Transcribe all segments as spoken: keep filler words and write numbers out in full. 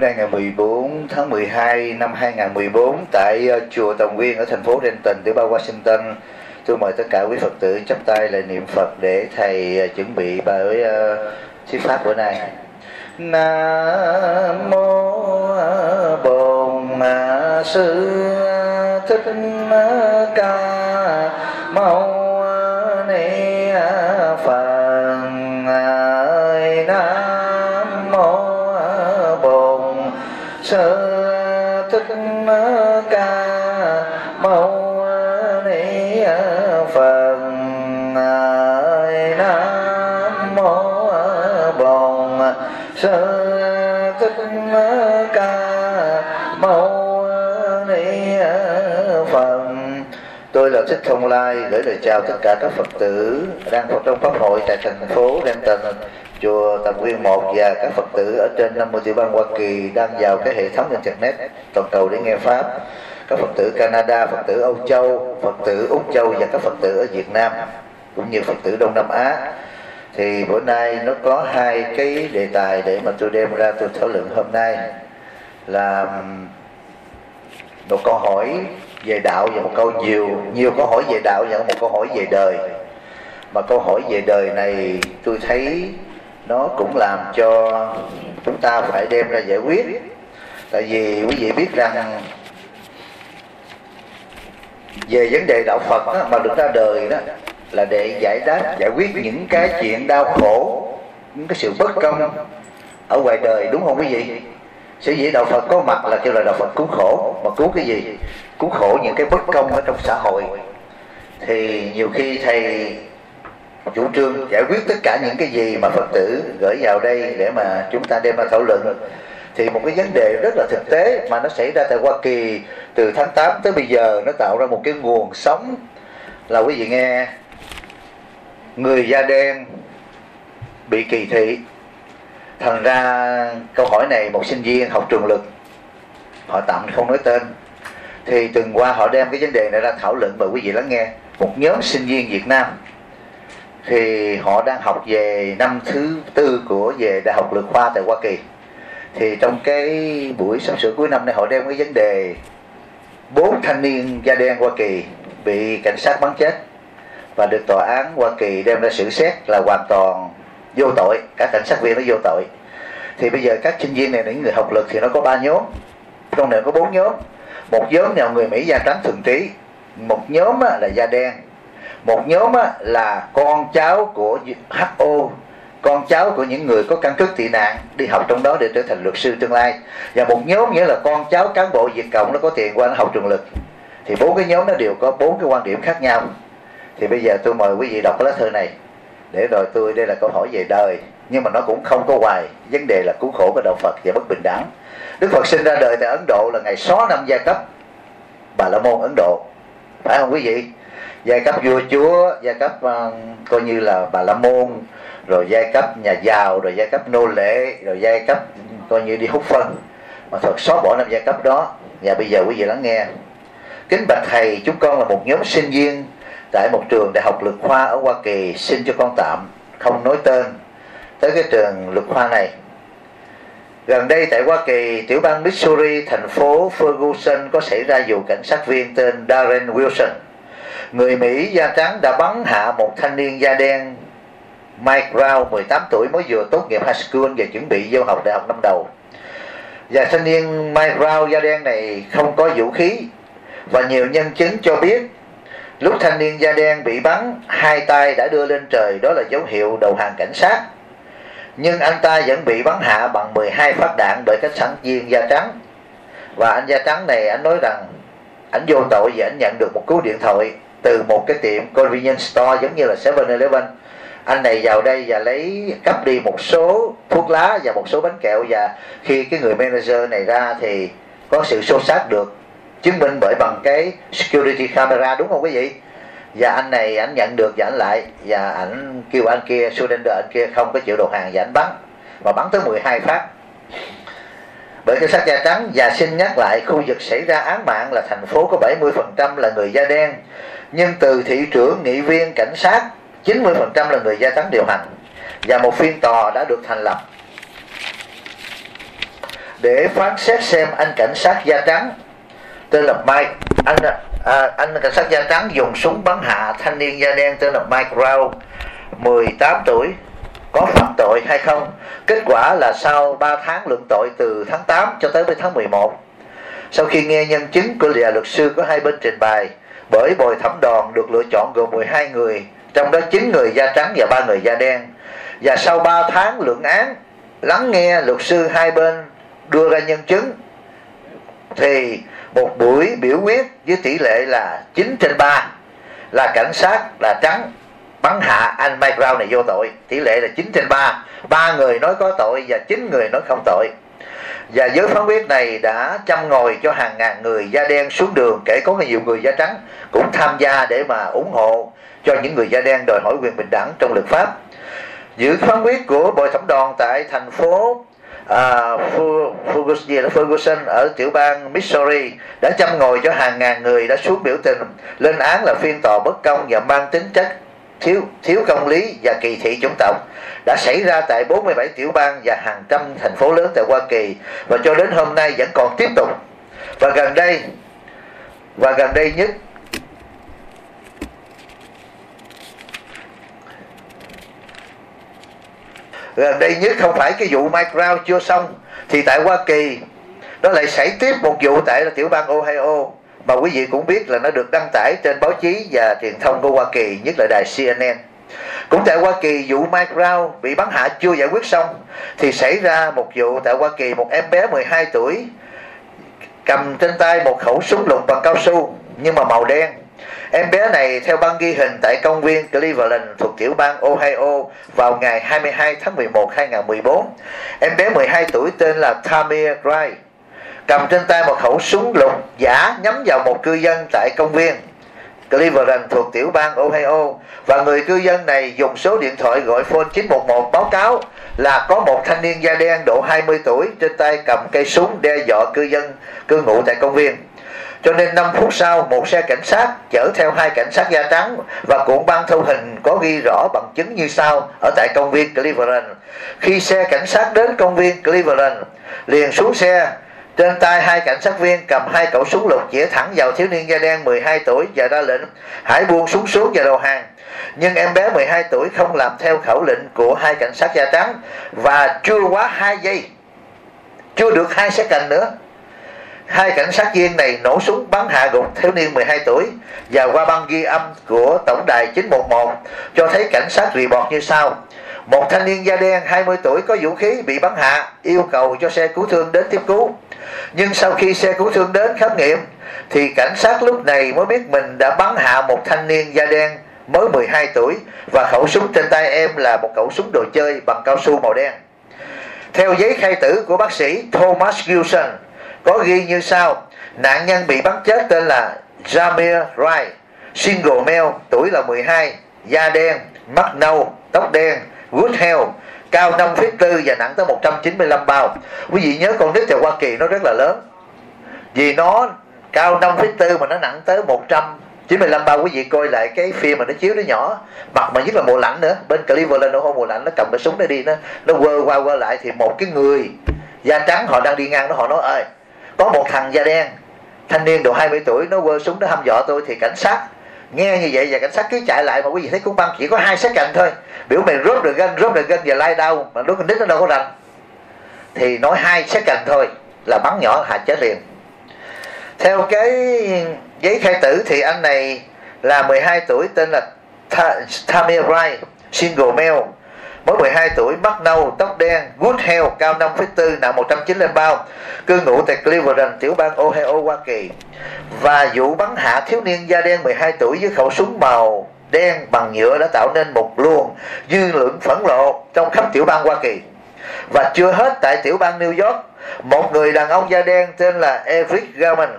nay ngày mười bốn tháng mười hai năm hai nghìn không trăm mười bốn tại uh, chùa Tòng Nguyên ở thành phố Renton, tiểu bang Washington. Tôi mời tất cả quý Phật tử chắp tay lại niệm Phật để thầy uh, chuẩn bị bởi uh, thuyết pháp bữa nay. Nam mô Bổn Sư Thích Ca Mâu Ni Phật. Nam mô Bổn Sư Thích Ca Mâu Ni Phật. Nam mô Bổn Sư Thích Ca Mâu Ni Phật. Tôi là Thích Thông Lai gửi lời chào tất cả các Phật tử đang có trong pháp hội tại thành phố Renton, chùa Tầm Nguyên một, và các Phật tử ở trên năm mươi tiểu bang Hoa Kỳ đang vào cái hệ thống internet toàn cầu để nghe pháp. Các Phật tử Canada, Phật tử Âu Châu, Phật tử Úc Châu và các Phật tử ở Việt Nam cũng như Phật tử Đông Nam Á. Thì bữa nay nó có hai cái đề tài để mà tôi đem ra tôi thảo luận hôm nay, là một câu hỏi về đạo và một câu nhiều nhiều câu hỏi về đạo và một câu hỏi về đời. Mà câu hỏi về đời này tôi thấy nó cũng làm cho chúng ta phải đem ra giải quyết. Tại vì quý vị biết rằng về vấn đề đạo Phật đó, mà được ra đời đó là để giải đáp, giải quyết những cái chuyện đau khổ, những cái sự bất công ở ngoài đời, đúng không quý vị? Sở dĩ đạo Phật có mặt là kêu là đạo Phật cứu khổ. Mà cứu cái gì? Cứu khổ những cái bất công ở trong xã hội. Thì nhiều khi thầy chủ trương giải quyết tất cả những cái gì mà Phật tử gửi vào đây để mà chúng ta đem ra thảo luận. Thì một cái vấn đề rất là thực tế mà nó xảy ra tại Hoa Kỳ từ tháng tám tới bây giờ, nó tạo ra một cái nguồn sống là quý vị nghe, người da đen bị kỳ thị. Thành ra câu hỏi này một sinh viên học trường lực, họ tạm không nói tên, thì tuần qua họ đem cái vấn đề này ra thảo luận và quý vị lắng nghe. Một nhóm sinh viên Việt Nam thì họ đang học về năm thứ tư của về Đại học Luật Khoa tại Hoa Kỳ. Thì trong cái buổi sắp sửa cuối năm này họ đem cái vấn đề bốn thanh niên da đen Hoa Kỳ bị cảnh sát bắn chết và được tòa án Hoa Kỳ đem ra xử xét là hoàn toàn vô tội, các cảnh sát viên nó vô tội. Thì bây giờ các sinh viên này, những người học lực thì nó có ba nhóm, trong này có bốn nhóm. Một nhóm là người Mỹ da trắng thuần túy, một nhóm là da đen, một nhóm là con cháu của hát o, con cháu của những người có căn cước tị nạn đi học trong đó để trở thành luật sư tương lai, và một nhóm nghĩa là con cháu cán bộ Việt Cộng nó có tiền qua nó học trường lực. Thì bốn cái nhóm nó đều có bốn cái quan điểm khác nhau. Thì bây giờ tôi mời quý vị đọc cái lá thư này để rồi tôi, đây là câu hỏi về đời, nhưng mà nó cũng không có hoài vấn đề là cứu khổ của đạo Phật và bất bình đẳng. Đức Phật sinh ra đời tại Ấn Độ là ngày xóa năm giai cấp Bà La Môn Ấn Độ, phải không quý vị? Giai cấp vua chúa, giai cấp uh, coi như là Bà La Môn, rồi giai cấp nhà giàu, rồi giai cấp nô lệ, rồi giai cấp coi như đi hút phân. Mà Phật xóa bỏ năm giai cấp đó. Và bây giờ quý vị lắng nghe. Kính bạch thầy, chúng con là một nhóm sinh viên tại một trường Đại học Luật Khoa ở Hoa Kỳ, xin cho con tạm không nói tên tới cái trường luật khoa này. Gần đây tại Hoa Kỳ, tiểu bang Missouri, thành phố Ferguson có xảy ra vụ cảnh sát viên tên Darren Wilson, người Mỹ da trắng, đã bắn hạ một thanh niên da đen Mike Brown, mười tám tuổi, mới vừa tốt nghiệp high school và chuẩn bị vô học đại học năm đầu. Và thanh niên Mike Brown da đen này không có vũ khí, và nhiều nhân chứng cho biết lúc thanh niên da đen bị bắn, hai tay đã đưa lên trời, đó là dấu hiệu đầu hàng cảnh sát. Nhưng anh ta vẫn bị bắn hạ bằng mười hai phát đạn bởi các cảnh sát viên da trắng. Và anh da trắng này, anh nói rằng anh vô tội vì anh nhận được một cú điện thoại từ một cái tiệm convenience store giống như là seven eleven. Anh này vào đây và lấy cắp đi một số thuốc lá và một số bánh kẹo, và khi cái người manager này ra thì có sự xô xát được chứng minh bởi bằng cái security camera, đúng không quý vị? Và anh này anh nhận được và anh lại, và anh kêu anh kia surrender, anh kia không có chịu đầu hàng và anh bắn, và bắn tới mười hai phát bởi cảnh sát da trắng. Và xin nhắc lại, khu vực xảy ra án mạng là thành phố có bảy mươi phần trăm là người da đen, nhưng từ thị trưởng, nghị viên, cảnh sát chín mươi phần trăm là người da trắng điều hành, và một phiên tòa đã được thành lập. để phán xét xem anh cảnh sát da trắng tên là Mike anh à, anh cảnh sát da trắng dùng súng bắn hạ thanh niên da đen tên là Mike Brown mười tám tuổi có phạm tội hay không. Kết quả là sau ba tháng luận tội từ tháng tám cho tới tháng mười một, sau khi nghe nhân chứng của nhà luật sư có hai bên trình bày, bởi bồi thẩm đoàn được lựa chọn gồm mười hai người, trong đó chín người da trắng và ba người da đen, và sau ba tháng luận án lắng nghe luật sư hai bên đưa ra nhân chứng, thì một buổi biểu quyết với tỷ lệ là chín trên ba là cảnh sát là trắng bắn hạ anh Mike Brown này vô tội. Tỷ lệ là chín trên ba, ba người nói có tội và chín người nói không tội. Và với phán quyết này đã châm ngòi cho hàng ngàn người da đen xuống đường, kể có nhiều người da trắng cũng tham gia để mà ủng hộ cho những người da đen đòi hỏi quyền bình đẳng trong luật pháp. Dự phán quyết của bồi thẩm đoàn tại thành phố à, Ferguson ở tiểu bang Missouri đã châm ngòi cho hàng ngàn người đã xuống biểu tình, lên án là phiên tòa bất công và mang tính chất thiếu thiếu công lý và kỳ thị chủng tộc, đã xảy ra tại bốn mươi bảy tiểu bang và hàng trăm thành phố lớn tại Hoa Kỳ, và cho đến hôm nay vẫn còn tiếp tục. Và gần đây và gần đây nhất gần đây nhất không phải cái vụ Mike Brown chưa xong, thì tại Hoa Kỳ nó lại xảy tiếp một vụ tại là tiểu bang Ohio, mà quý vị cũng biết là nó được đăng tải trên báo chí và truyền thông của Hoa Kỳ, nhất là đài C N N. Cũng tại Hoa Kỳ, vụ Mike Brown bị bắn hạ chưa giải quyết xong, thì xảy ra một vụ tại Hoa Kỳ, một em bé mười hai tuổi cầm trên tay một khẩu súng lục bằng cao su nhưng mà màu đen. Em bé này theo băng ghi hình tại công viên Cleveland thuộc tiểu bang Ohio vào ngày hai mươi hai tháng mười một năm hai nghìn không trăm mười bốn. Em bé mười hai tuổi tên là Tamir Wright cầm trên tay một khẩu súng lục giả nhắm vào một cư dân tại công viên Cleveland thuộc tiểu bang Ohio, và người cư dân này dùng số điện thoại gọi phone chín một một báo cáo là có một thanh niên da đen độ hai mươi tuổi trên tay cầm cây súng đe dọa cư dân cư ngụ tại công viên. Cho nên năm phút sau, một xe cảnh sát chở theo hai cảnh sát da trắng và cuộn băng thu hình có ghi rõ bằng chứng như sau ở tại công viên Cleveland. Khi xe cảnh sát đến công viên Cleveland, liền xuống xe, trên tay hai cảnh sát viên cầm hai khẩu súng lục chĩa thẳng vào thiếu niên da đen mười hai tuổi và ra lệnh hãy buông súng xuống và đầu hàng. Nhưng em bé mười hai tuổi không làm theo khẩu lệnh của hai cảnh sát da trắng, và chưa quá hai giây, chưa được hai second nữa, hai cảnh sát viên này nổ súng bắn hạ gục thiếu niên mười hai tuổi. Và qua băng ghi âm của tổng đài chín một một cho thấy cảnh sát report như sau: một thanh niên da đen hai mươi tuổi có vũ khí bị bắn hạ, yêu cầu cho xe cứu thương đến tiếp cứu. Nhưng sau khi xe cứu thương đến khám nghiệm, thì cảnh sát lúc này mới biết mình đã bắn hạ một thanh niên da đen mới mười hai tuổi, và khẩu súng trên tay em là một khẩu súng đồ chơi bằng cao su màu đen. Theo giấy khai tử của bác sĩ Thomas Gilson có ghi như sau: nạn nhân bị bắn chết tên là Tamir Wright, single male, tuổi là mười hai, da đen, mắt nâu, tóc đen, good health, cao năm phẩy bốn và nặng tới một trăm chín mươi lăm bao. Quý vị nhớ con nít tại Hoa Kỳ nó rất là lớn, vì nó cao năm phẩy bốn mà nó nặng tới một trăm chín mươi lăm bao. Quý vị coi lại cái phim mà nó chiếu, nó nhỏ, mặt mà nhất là mùa lạnh nữa, bên Cleveland nó hôm mùa lạnh nó cầm cái súng để đi, nó nó quơ qua quơ lại, thì một cái người da trắng họ đang đi ngang đó, họ nói ơi có một thằng da đen thanh niên độ hai mươi tuổi nó quơ súng nó hăm dọa tôi. Thì cảnh sát nghe như vậy và cảnh sát cứ chạy lại, mà quý vị thấy cũng băng chỉ có hai second thôi, biểu mày rút được gân rút được gân và lai đau, mà lúc con nít nó đâu có rành, thì nói hai second thôi là bắn nhỏ hạ chết liền. Theo cái giấy khai tử thì anh này là mười hai tuổi, tên là Tamir Wright, single male, mới mười hai tuổi, mắt nâu, tóc đen, good health, cao năm phẩy bốn, nặng một trăm chín mươi lăm bao, cư ngụ tại Cleveland, tiểu bang Ohio, Hoa Kỳ. Và vụ bắn hạ thiếu niên da đen mười hai tuổi với khẩu súng màu đen bằng nhựa đã tạo nên một luồng dư luận phẫn nộ trong khắp tiểu bang Hoa Kỳ. Và chưa hết, tại tiểu bang New York, một người đàn ông da đen tên là Eric Garner,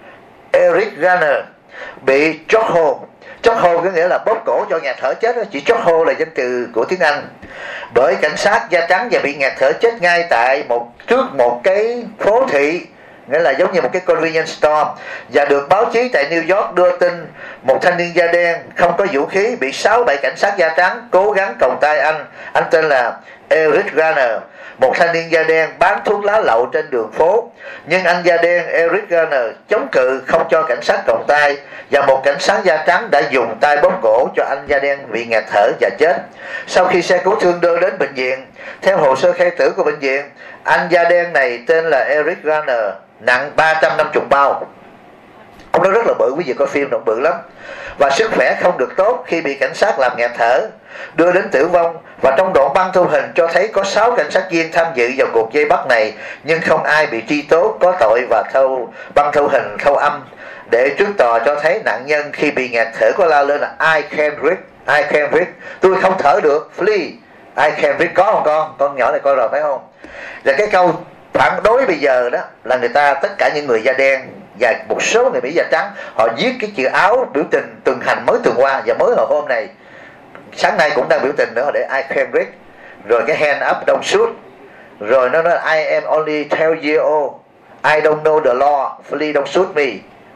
Eric Garner bị chokehold. Chokehold có nghĩa là bóp cổ cho nghẹt thở chết đó. Chỉ chokehold là danh từ của tiếng Anh, bởi cảnh sát da trắng, và bị nghẹt thở chết ngay tại một trước một cái phố thị, nghĩa là giống như một cái convenience store. Và được báo chí tại New York đưa tin một thanh niên da đen không có vũ khí bị sáu bảy cảnh sát da trắng cố gắng còng tay anh. Anh tên là Eric Garner, một thanh niên da đen bán thuốc lá lậu trên đường phố. Nhưng anh da đen Eric Garner chống cự, không cho cảnh sát còng tay, và một cảnh sát da trắng đã dùng tay bóp cổ cho anh da đen bị nghẹt thở và chết. Sau khi xe cứu thương đưa đến bệnh viện, theo hồ sơ khai tử của bệnh viện, anh da đen này tên là Eric Garner, nặng ba trăm năm mươi bao. Ông đó rất là bự, quý vị coi phim nó bự lắm, và sức khỏe không được tốt khi bị cảnh sát làm nghẹt thở, đưa đến tử vong. Và trong đoạn băng thu hình cho thấy có sáu cảnh sát viên tham dự vào cuộc vây bắt này, nhưng không ai bị truy tố có tội. Và thâu băng thu hình thâu âm để trước tòa cho thấy nạn nhân khi bị nghẹt thở có la lên là I can't breathe, I can't breathe, tôi không thở được, flee, I can't breathe. Có không con? Con nhỏ này coi rồi phải không? Và cái câu phản đối bây giờ đó là người ta, tất cả những người da đen và một số người Mỹ da trắng, họ viết cái chữ áo biểu tình tuần hành mới tuần qua, và mới hồi hôm này sáng nay cũng đang biểu tình nữa để I can't breathe, rồi cái hand up don't shoot, rồi nó nói I am only twelve years old, I don't know the law, please don't shoot me.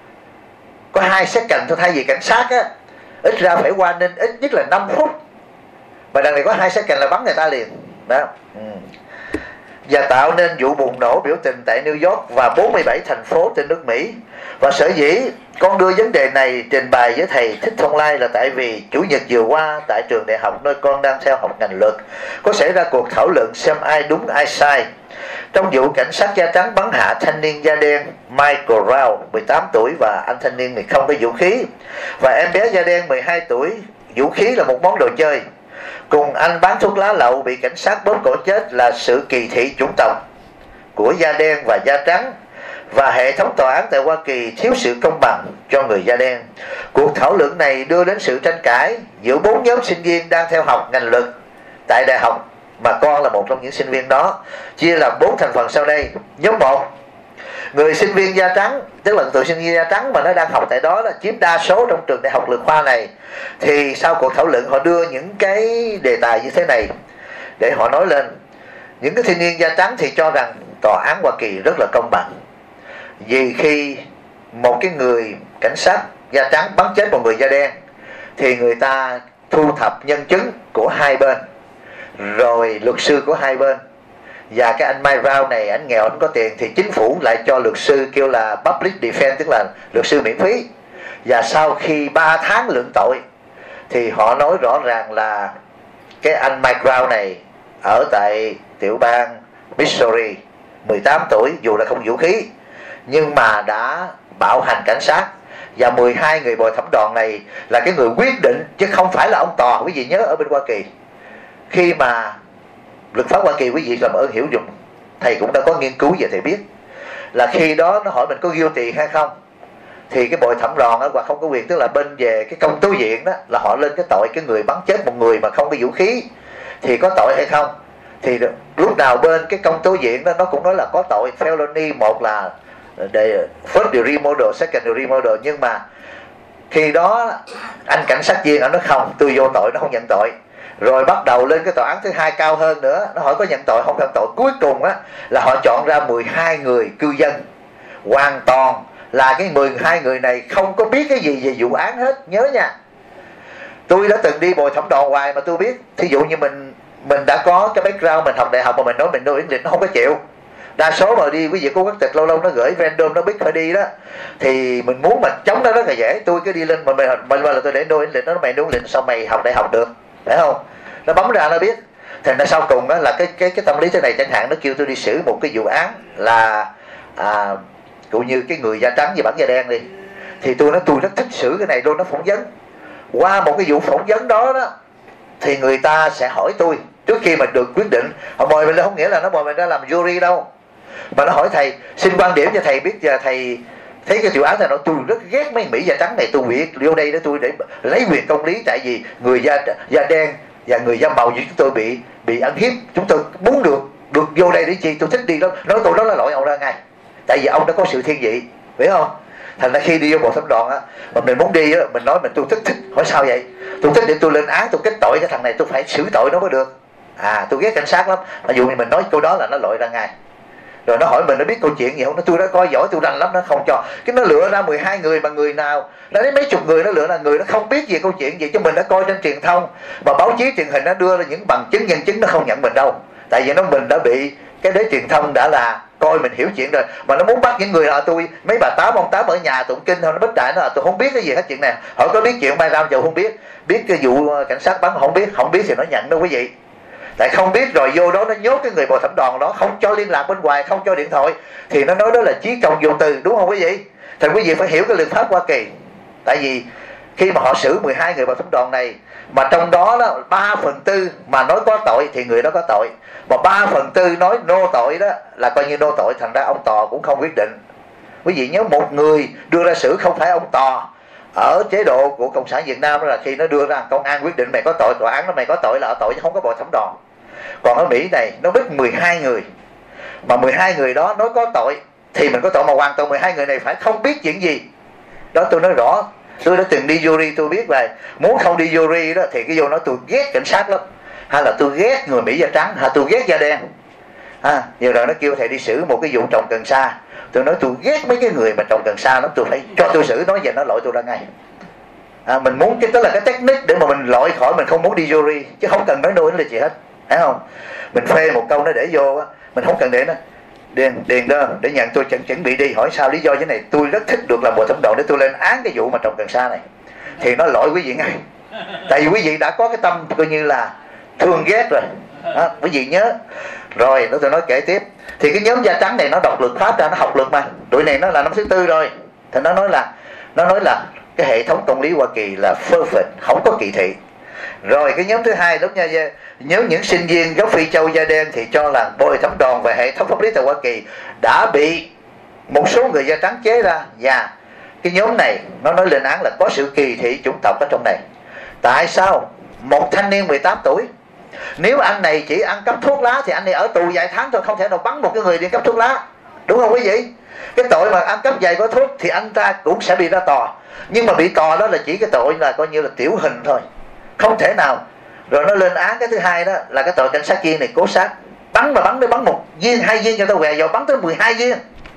Có hai second thôi, thay vì cảnh sát á ít ra phải qua nên ít nhất là năm phút, mà đằng này có hai second là bắn người ta liền đó. Ừ. Và tạo nên vụ bùng nổ biểu tình tại New York và bốn mươi bảy thành phố trên nước Mỹ. Và sở dĩ con đưa vấn đề này trình bày với thầy Thích Thông Lai là tại vì Chủ nhật vừa qua tại trường đại học nơi con đang theo học ngành luật có xảy ra cuộc thảo luận xem ai đúng ai sai trong vụ cảnh sát da trắng bắn hạ thanh niên da đen Michael Brown mười tám tuổi, và anh thanh niên này không có vũ khí, và em bé da đen mười hai tuổi vũ khí là một món đồ chơi. Cùng anh bán thuốc lá lậu bị cảnh sát bóp cổ chết là sự kỳ thị chủng tộc của da đen và da trắng, và hệ thống tòa án tại Hoa Kỳ thiếu sự công bằng cho người da đen. Cuộc thảo luận này đưa đến sự tranh cãi giữa bốn nhóm sinh viên đang theo học ngành luật tại đại học, mà con là một trong những sinh viên đó, chia làm bốn thành phần sau đây. Nhóm một, người sinh viên da trắng, tức là tụi sinh viên da trắng mà nó đang học tại đó, là chiếm đa số trong trường đại học luật khoa này. Thì sau cuộc thảo luận họ đưa những cái đề tài như thế này để họ nói lên. Những cái thanh niên da trắng thì cho rằng tòa án Hoa Kỳ rất là công bằng, vì khi một cái người cảnh sát da trắng bắn chết một người da đen thì người ta thu thập nhân chứng của hai bên, rồi luật sư của hai bên, và cái anh Mike Brown này anh nghèo, anh có tiền thì chính phủ lại cho luật sư kêu là public defense, tức là luật sư miễn phí. Và sau khi ba tháng luận tội thì họ nói rõ ràng là cái anh Mike Brown này ở tại tiểu bang Missouri, mười tám tuổi, dù là không vũ khí nhưng mà đã bạo hành cảnh sát. Và mười hai người bồi thẩm đoàn này là cái người quyết định, chứ không phải là ông tòa. Quý vị nhớ ở bên Hoa Kỳ, khi mà luật pháp Hoa Kỳ, quý vị làm ơn hiểu dùm, thầy cũng đã có nghiên cứu về thầy biết là khi đó nó hỏi mình có guilty hay không, thì cái bồi thẩm đoàn đó và không có quyền, tức là bên về cái công tố viện đó, là họ lên cái tội cái người bắn chết một người mà không có vũ khí thì có tội hay không. Thì lúc nào bên cái công tố viện đó nó cũng nói là có tội felony, một là để first degree murder, second degree murder. Nhưng mà khi đó anh cảnh sát viên anh nói không, tôi vô tội, nó không nhận tội. Rồi bắt đầu lên cái tòa án thứ hai cao hơn nữa, nó hỏi có nhận tội không nhận tội. Cuối cùng á là họ chọn ra mười hai người cư dân, hoàn toàn là cái mười hai người này không có biết cái gì về vụ án hết. Nhớ nha, tôi đã từng đi bồi thẩm đoàn hoài mà tôi biết. Thí dụ như mình mình đã có cái background, mình học đại học mà mình nói mình nói English, nó không có chịu. Đa số mà đi quý vị có quốc tịch lâu lâu nó gửi random, nó biết phải đi đó, thì mình muốn mà chống nó rất là dễ. Tôi cứ đi lên mà mày mày là tôi để nói English, nó mày nói English sao mày học đại học được, phải không? Nó bấm ra nó biết. Thành ra sau cùng đó là cái cái cái tâm lý thế này chẳng hạn, nó kêu tôi đi xử một cái vụ án là à, cũng như cái người da trắng và bắn da đen đi, thì tôi nói tôi rất thích xử cái này luôn. Nó phỏng vấn, qua một cái vụ phỏng vấn đó đó thì người ta sẽ hỏi tôi trước khi mà được quyết định. Họ mời mình lên không nghĩa là nó mời mình ra làm jury đâu, mà nó hỏi thầy xin quan điểm cho thầy biết, giờ thầy thấy cái vụ án này, nó tôi rất ghét mấy Mỹ da trắng này, tôi biết vô đây để tôi để lấy quyền công lý, tại vì người da da đen và người da màu như chúng tôi bị bị ăn hiếp, chúng tôi muốn được được vô đây để chi, tôi thích đi đó. Nói tôi đó là lỗi ông ra ngay, tại vì ông đã có sự thiên vị, phải không? Thành ra khi đi vô bộ thẩm đoàn á, mà mình muốn đi á, mình nói mình tôi thích thích. Hỏi sao vậy? Tôi thích để tôi lên án, tôi kết tội cái thằng này, tôi phải xử tội nó mới được. À, tôi ghét cảnh sát lắm. Ví dụ như mình nói câu đó là nó lội ra ngay. Rồi nó hỏi mình nó biết câu chuyện gì không, nó tôi đã coi giỏi tôi rành lắm, nó không cho. Cái nó lựa ra mười hai người mà người nào đã đến mấy chục người, nó lựa là người nó không biết gì câu chuyện gì, chứ mình đã coi trên truyền thông và báo chí truyền hình nó đưa ra những bằng chứng nhân chứng, nó không nhận mình đâu. Tại vì nó mình đã bị cái đế truyền thông đã là coi mình hiểu chuyện rồi, mà nó muốn bắt những người là tôi mấy bà tám ông tám ở nhà tụng kinh thôi, nó bích đại nó là tôi không biết cái gì hết chuyện này. Hỏi có biết chuyện Mai Ram giờ không biết, biết cái vụ cảnh sát bắn không biết, không biết thì nó nhận đâu quý vị. Tại không biết rồi vô đó nó nhốt cái người bồi thẩm đoàn đó, không cho liên lạc bên ngoài, không cho điện thoại, thì nó nói đó là chí công vô từ, đúng không quý vị? Thì quý vị phải hiểu cái luật pháp Hoa Kỳ. Tại vì khi mà họ xử mười hai người bồi thẩm đoàn này, mà trong đó đó ba phần tư mà nói có tội thì người đó có tội, mà ba phần tư nói nô tội đó là coi như nô tội, thành ra ông tòa cũng không quyết định. Quý vị nhớ, một người đưa ra xử không phải ông tòa. Ở chế độ của Cộng sản Việt Nam đó là khi nó đưa ra công an quyết định mày có tội, tòa án nó mày có tội là ở tội chứ không có bồi thẩm đoàn. Còn ở Mỹ này nó biết mười hai người, mà mười hai người đó nói có tội thì mình có tội, mà hoàn toàn mười hai người này phải không biết chuyện gì. Đó tôi nói rõ, tôi đã từng đi jury tôi biết rồi. Muốn không đi jury đó thì cái vô nói tôi ghét cảnh sát lắm, hay là tôi ghét người Mỹ da trắng, hay tôi ghét da đen. À, giờ rồi nó kêu thầy đi xử một cái vụ trồng cần sa, tôi nói tôi ghét mấy cái người mà trồng cần sa lắm, tôi phải cho tôi xử, nói về nó loại tôi ra ngay. À, mình muốn cái đó là cái technique để mà mình loại khỏi, mình không muốn đi jury, chứ không cần nói nuôi nó là gì hết, thấy không? Mình phê một câu nó để vô á, mình không cần để nó điền điền đơn để nhận tôi chuẩn chuẩn bị đi, hỏi sao lý do thế này, tôi rất thích được làm bồi thẩm đoàn để tôi lên án cái vụ mà trồng cần sa này, thì nó loại quý vị ngay. Tại vì quý vị đã có cái tâm coi như là thương ghét rồi đó, quý vị nhớ. Rồi nó tôi nói kể tiếp, thì cái nhóm da trắng này nó đọc luật pháp ra, nó học luật mà, tụi này nó là năm thứ tư rồi, thì nó nói là nó nói là cái hệ thống công lý Hoa Kỳ là perfect, không có kỳ thị. Rồi cái nhóm thứ hai đúng nha, nếu những sinh viên gốc Phi Châu da đen thì cho là bồi thẩm đoàn và hệ thống pháp lý tại Hoa Kỳ đã bị một số người da trắng chế ra, và cái nhóm này nó nói lên án là có sự kỳ thị chủng tộc ở trong này. Tại sao một thanh niên mười tám tuổi, nếu anh này chỉ ăn cắp thuốc lá thì anh này ở tù vài tháng thôi, không thể nào bắn một cái người đi cắp thuốc lá, đúng không quý vị? Cái tội mà ăn cắp vài gói thuốc thì anh ta cũng sẽ bị ra tòa, nhưng mà bị tòa đó là chỉ cái tội là coi như là tiểu hình thôi, không thể nào. Rồi nó lên án cái thứ hai đó là cái tội cảnh sát viên này cố sát, bắn mà bắn để bắn một viên hai viên cho tao què vào, bắn tới mười hai viên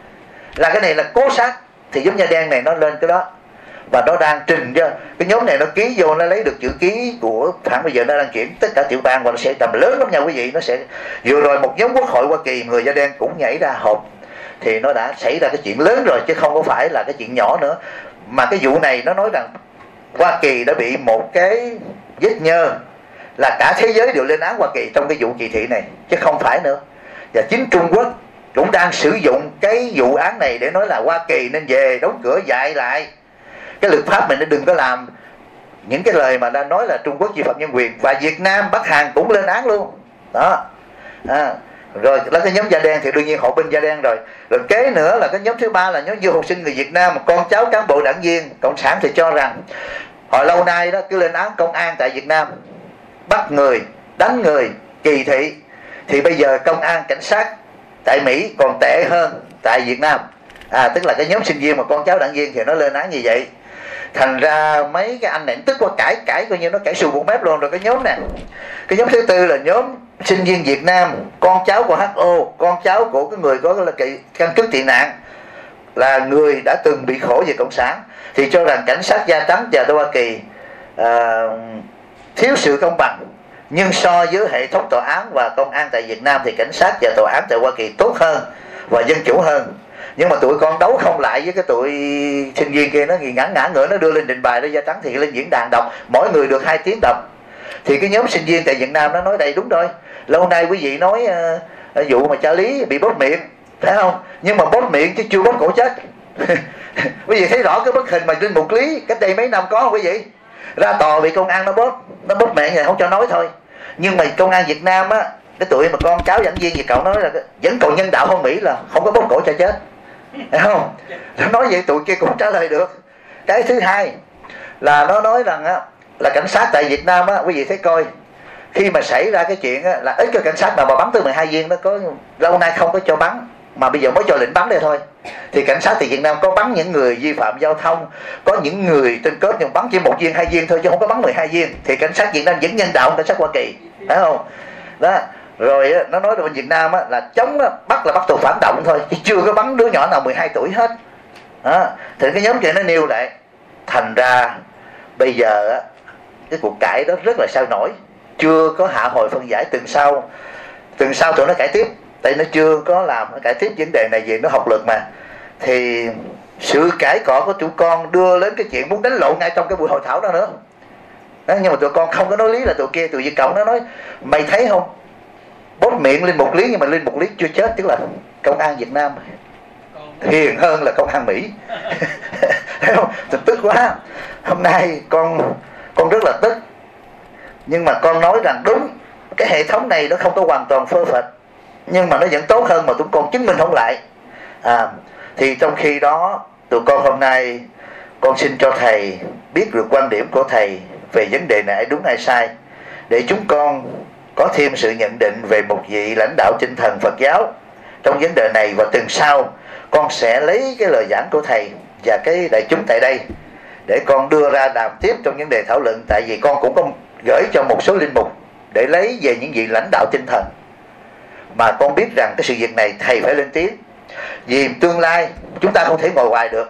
là cái này là cố sát. Thì giống da đen này nó lên cái đó, và nó đang trình cho cái nhóm này, nó ký vô, nó lấy được chữ ký của thằng, bây giờ nó đang chuyển tất cả tiểu bang và nó sẽ tầm lớn lắm nha quý vị. Nó sẽ vừa rồi một nhóm quốc hội Hoa Kỳ người da đen cũng nhảy ra họp, thì nó đã xảy ra cái chuyện lớn rồi chứ không có phải là cái chuyện nhỏ nữa. Mà cái vụ này nó nói rằng Hoa Kỳ đã bị một cái vết nhơ, là cả thế giới đều lên án Hoa Kỳ trong cái vụ kỳ thị này chứ không phải nữa. Và chính Trung Quốc cũng đang sử dụng cái vụ án này để nói là Hoa Kỳ nên về đóng cửa dạy lại cái luật pháp mình, để đừng có làm những cái lời mà đang nói là Trung Quốc vi phạm nhân quyền. Và Việt Nam, Bắc Hàn cũng lên án luôn đó. À, rồi là cái nhóm da đen thì đương nhiên hộ binh da đen rồi. Rồi kế nữa là cái nhóm thứ ba là nhóm du học sinh người Việt Nam, con cháu cán bộ đảng viên cộng sản, thì cho rằng hồi lâu nay đó cứ lên án công an tại Việt Nam, bắt người, đánh người, kỳ thị, thì bây giờ công an cảnh sát tại Mỹ còn tệ hơn tại Việt Nam. À, tức là cái nhóm sinh viên mà con cháu đảng viên thì nó lên án như vậy. Thành ra mấy cái anh này tức qua cãi cãi coi như nó cãi xù một mép luôn. Rồi cái nhóm này, cái nhóm thứ tư là nhóm sinh viên Việt Nam, con cháu của hát o, con cháu của cái người có là cái căn cước tị nạn, là người đã từng bị khổ về cộng sản, thì cho rằng cảnh sát da trắng và Hoa Kỳ à, thiếu sự công bằng. Nhưng so với hệ thống tòa án và công an tại Việt Nam thì cảnh sát và tòa án tại Hoa Kỳ tốt hơn và dân chủ hơn. Nhưng mà tụi con đấu không lại với cái tụi sinh viên kia, nó ngã ngã ngửa, nó đưa lên trình bày đó da trắng thì lên diễn đàn đọc, mỗi người được hai tiếng đọc. Thì cái nhóm sinh viên tại Việt Nam nó nói đây đúng rồi, lâu nay quý vị nói uh, vụ mà cha Lý bị bóp miệng, phải không? Nhưng mà bóp miệng chứ chưa bóp cổ chết. Quý vị thấy rõ cái bức hình mà Linh Mục Lý cách đây mấy năm có không quý vị? Ra tòa bị công an nó bóp, nó bóp miệng này không cho nói thôi. Nhưng mà công an Việt Nam á, cái tụi mà con cháu giảng viên gì cậu nói là vẫn còn nhân đạo hơn Mỹ, là không có bóp cổ cho chết, thấy không? Nó nói vậy tụi kia cũng trả lời được. Cái thứ hai là nó nói rằng á, là cảnh sát tại Việt Nam á, quý vị thấy coi, khi mà xảy ra cái chuyện á, là ít cái cảnh sát nào mà bắn tới mười hai viên. Nó có lâu nay không có cho bắn, mà bây giờ mới cho lệnh bắn đây thôi. Thì cảnh sát tại Việt Nam có bắn những người vi phạm giao thông, có những người tên cướp, nhưng bắn chỉ một viên hai viên thôi chứ không có bắn mười hai viên. Thì cảnh sát Việt Nam vẫn nhân đạo cảnh sát Hoa Kỳ, phải không? Đó. Rồi á, nó nói là bên Việt Nam á, là chống á, bắt là bắt tù phản động thôi, chứ chưa có bắn đứa nhỏ nào mười hai tuổi hết. Đó. Thì cái nhóm kia nó nêu lại, thành ra bây giờ á, cái cuộc cãi đó rất là sôi nổi, chưa có hạ hồi phân giải. Tuần sau tuần sau tụi nó cãi tiếp, tại nó chưa có làm nó cãi tiếp vấn đề này về nó học lực mà. Thì sự cãi cọ của tụi con đưa đến cái chuyện muốn đánh lộn ngay trong cái buổi hội thảo đó nữa. Đó, nhưng mà tụi con không có nói lý là tụi kia, tụi Việt Cộng nó nói mày thấy không, bóp miệng Linh Mục Lý, nhưng mà Linh Mục Lý chưa chết, tức là công an Việt Nam hiền hơn là công an Mỹ. Thấy không? Tôi tức quá. Hôm nay con con rất là tức, nhưng mà con nói rằng đúng, cái hệ thống này nó không có hoàn toàn phơ phệt, nhưng mà nó vẫn tốt hơn mà tụi con chứng minh không lại. À, thì trong khi đó tụi con hôm nay con xin cho thầy biết được quan điểm của thầy về vấn đề này đúng hay sai, để chúng con có thêm sự nhận định về một vị lãnh đạo tinh thần Phật giáo trong vấn đề này. Và tuần sau con sẽ lấy cái lời giảng của thầy và cái đại chúng tại đây để con đưa ra đàm tiếp trong vấn đề thảo luận. Tại vì con cũng có gửi cho một số linh mục để lấy về những vị lãnh đạo tinh thần, mà con biết rằng cái sự việc này thầy phải lên tiếng, vì tương lai chúng ta không thể ngồi hoài được.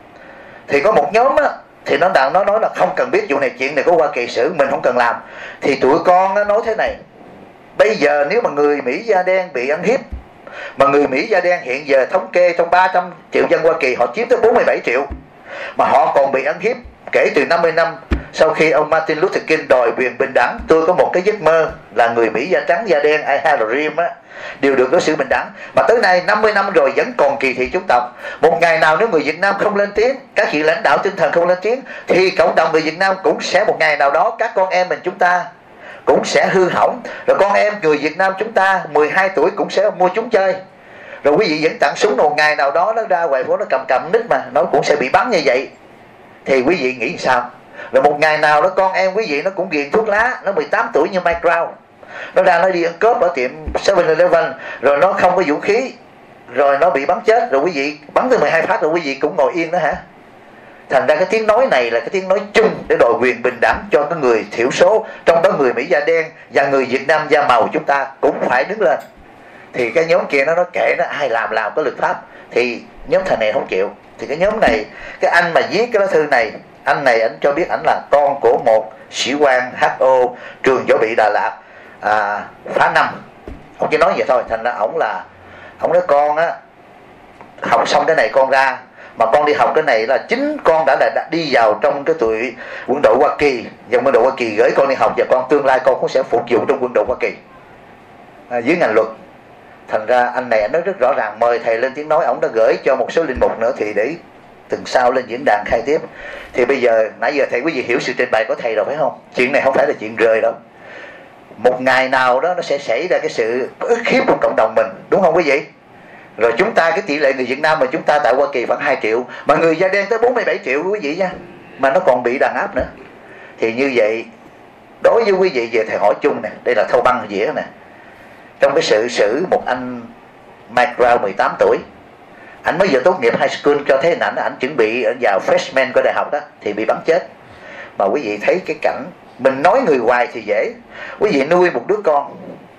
Thì có một nhóm á, thì nó đang nó nói là không cần biết vụ này, chuyện này của Hoa Kỳ xử, mình không cần làm. Thì tụi con nó nói thế này: bây giờ nếu mà người Mỹ da đen bị ăn hiếp, mà người Mỹ da đen hiện giờ thống kê trong ba trăm triệu dân Hoa Kỳ họ chiếm tới bốn mươi bảy triệu, mà họ còn bị ăn hiếp kể từ năm mươi năm sau khi ông Martin Luther King đòi quyền bình đẳng. Tôi có một cái giấc mơ là người Mỹ da trắng da đen, I had a dream á, đều được đối xử bình đẳng. Mà tới nay năm mươi năm rồi vẫn còn kỳ thị chủng tộc. Một ngày nào nếu người Việt Nam không lên tiếng, các vị lãnh đạo tinh thần không lên tiếng, thì cộng đồng người Việt Nam cũng sẽ một ngày nào đó các con em mình chúng ta cũng sẽ hư hỏng. Rồi con em người Việt Nam chúng ta mười hai tuổi cũng sẽ mua chúng chơi. Rồi quý vị vẫn tặng súng, một ngày nào đó nó ra ngoài phố nó cầm cầm nít mà nó cũng sẽ bị bắn như vậy. Thì quý vị nghĩ sao? Rồi một ngày nào đó con em quý vị nó cũng nghiện thuốc lá, nó mười tám tuổi như Mike Brown, nó ra nó đi ăn cướp ở tiệm seven eleven, rồi nó không có vũ khí, rồi nó bị bắn chết, rồi quý vị bắn tới mười hai phát, rồi quý vị cũng ngồi yên đó hả? Thành ra cái tiếng nói này là cái tiếng nói chung để đòi quyền bình đẳng cho cái người thiểu số, trong đó người Mỹ da đen và người Việt Nam da màu chúng ta cũng phải đứng lên. Thì cái nhóm kia nó nói kệ nó, ai làm làm có luật pháp. Thì nhóm thằng này không chịu. Thì cái nhóm này, cái anh mà viết cái lá thư này, anh này anh cho biết ảnh là con của một sĩ quan hát o trường Võ Bị Đà Lạt, à, phá năm. Ông chỉ nói vậy thôi. Thành ra ổng là ổng nói con á, học xong cái này con ra, mà con đi học cái này là chính con đã, đã, đã đi vào trong cái tuổi quân đội Hoa Kỳ, và quân đội Hoa Kỳ gửi con đi học, và con tương lai con cũng sẽ phục vụ trong quân đội Hoa Kỳ, à, dưới ngành luật. Thành ra anh này anh nói rất rõ ràng, mời thầy lên tiếng nói. Ổng đã gửi cho một số linh mục nữa, thì để tuần sau lên diễn đàn khai tiếp. Thì bây giờ nãy giờ thầy quý vị hiểu sự trình bày của thầy rồi phải không? Chuyện này không phải là chuyện rời đâu. Một ngày nào đó nó sẽ xảy ra cái sự ức hiếp trong cộng đồng mình, đúng không quý vị? Rồi chúng ta, cái tỷ lệ người Việt Nam mà chúng ta tại Hoa Kỳ khoảng hai triệu, mà người da đen tới bốn mươi bảy triệu quý vị nha, mà nó còn bị đàn áp nữa. Thì như vậy, đối với quý vị về thầy hỏi chung nè, đây là thâu băng dĩa nè. Trong cái sự xử một anh Mike Brown mười tám tuổi, anh mới vừa tốt nghiệp high school, cho thấy hình ảnh anh chuẩn bị vào freshman của đại học đó, thì bị bắn chết. Mà quý vị thấy cái cảnh, mình nói người hoài thì dễ, quý vị nuôi một đứa con,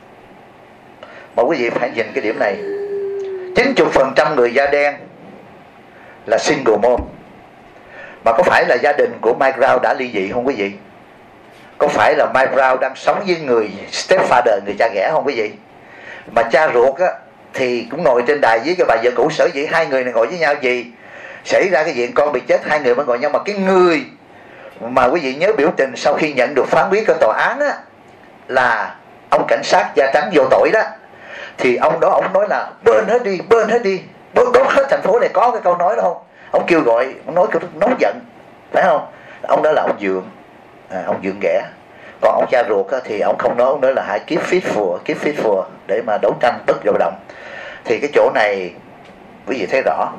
mà quý vị phải nhìn cái điểm này, chín mươi phần trăm người da đen là single mom. Mà có phải là gia đình của Mike Brown đã ly dị không quý vị? Có phải là Mike Brown đang sống với người stepfather, người cha ghẻ không quý vị? Mà cha ruột á thì cũng ngồi trên đài với cái bà vợ cũ. Sở dĩ hai người này ngồi với nhau gì? Xảy ra cái chuyện con bị chết, hai người mới ngồi nhau. Mà cái người mà quý vị nhớ biểu tình sau khi nhận được phán quyết của tòa án á, là ông cảnh sát da trắng vô tội đó, thì ông đó ông nói là bên hết đi, bên hết đi, đốt hết thành phố này. Có cái câu nói đó không? Ông kêu gọi, ông nói câu nóng giận, phải không? Ông đó là ông Dượng, à, ông Dượng ghẻ. Còn ông cha ruột á, thì ông không nói, ông nói là hãy keep faithful, keep faithful để mà đấu tranh bất vận động. Thì cái chỗ này quý vị thấy rõ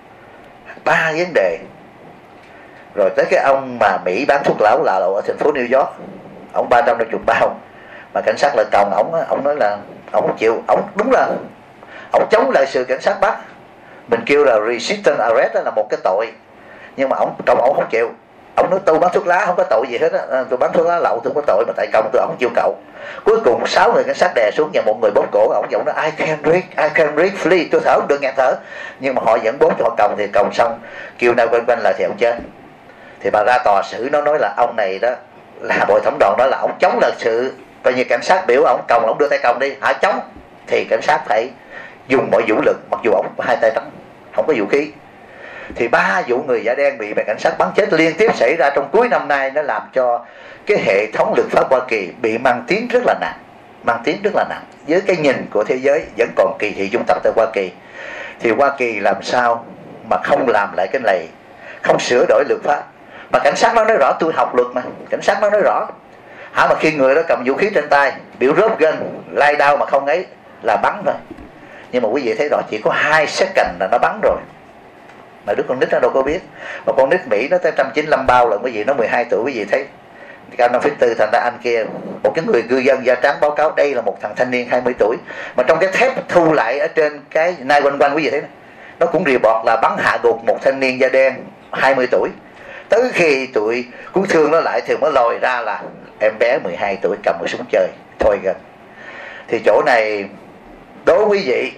ba vấn đề. Rồi tới cái ông mà Mỹ bán thuốc lảo là lộ ở thành phố New York, ông ba trăm năm mươi bao, mà cảnh sát lại còng ổng á, ổng nói là ổng không chịu, ổng đúng là ổng chống lại sự cảnh sát bắt. Mình kêu là resistant arrest, đó là một cái tội, nhưng mà ổng còng ổng không chịu. Ông nói tôi bán thuốc lá không có tội gì hết á, tôi bán thuốc lá lậu tôi không có tội, mà tại công tôi ông chịu cậu. Cuối cùng sáu người cảnh sát đè xuống và một người bóp cổ ông, giọng nói I can breathe, I can breathe, flee, tôi thở không được, ngạt thở. Nhưng mà họ vẫn bóp cho họ còng, thì còng xong kêu nào quanh quanh là thì ông chết. Thì bà ra tòa xử nó nói là ông này đó là bồi thẩm đoàn, đó là ông chống lại sự, coi như cảnh sát biểu ông còng, ông đưa tay còng đi, hả chống, thì cảnh sát phải dùng mọi vũ lực, mặc dù ông có hai tay trắng, không có vũ khí. Thì ba vụ người da đen bị cảnh sát bắn chết liên tiếp xảy ra trong cuối năm nay, nó làm cho cái hệ thống luật pháp Hoa Kỳ bị mang tiếng rất là nặng, mang tiếng rất là nặng với cái nhìn của thế giới vẫn còn kỳ thị dân tộc tại Hoa Kỳ. Thì Hoa Kỳ làm sao mà không làm lại cái này, không sửa đổi luật pháp? Mà cảnh sát nó nói rõ, tôi học luật mà, cảnh sát nó nói rõ hả, mà khi người đó cầm vũ khí trên tay, biểu rớp gun, lai đao mà không ấy là bắn rồi. Nhưng mà quý vị thấy rõ chỉ có hai second là nó bắn rồi, mà đứa con nít nó đâu có biết. Mà con nít Mỹ nó tới một trăm chín mươi lăm bao lần, quý vị nó mười hai tuổi, quý vị thấy cao năm phẩy bốn, thành ra anh kia một cái người cư dân da trắng báo cáo đây là một thằng thanh niên hai mươi tuổi, mà trong cái thép thu lại ở trên cái nai quanh quanh quý vị thấy đó, nó cũng report là bắn hạ gục một thanh niên da đen hai mươi tuổi. Tới khi tụi cứu thương nó lại thì mới lòi ra là em bé mười hai tuổi cầm một súng chơi thôi gần. Thì chỗ này đối với quý vị,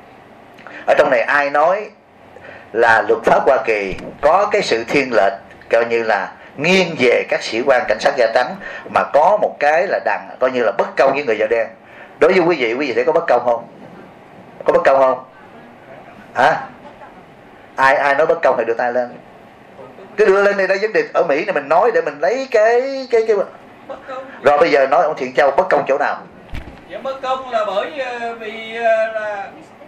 ở trong này ai nói là luật pháp Hoa Kỳ có cái sự thiên lệch coi như là nghiêng về các sĩ quan cảnh sát da trắng, mà có một cái là đằng coi như là bất công với người da đen? Đối với quý vị, quý vị thấy có bất công không? Có bất công không? Hả? Ai ai nói bất công thì đưa tay lên. Cứ đưa lên đây, đó vấn đề ở Mỹ này mình nói để mình lấy cái cái cái rồi bây giờ nói ông Thiện Châu bất công chỗ nào? Dạ bất công là bởi vì là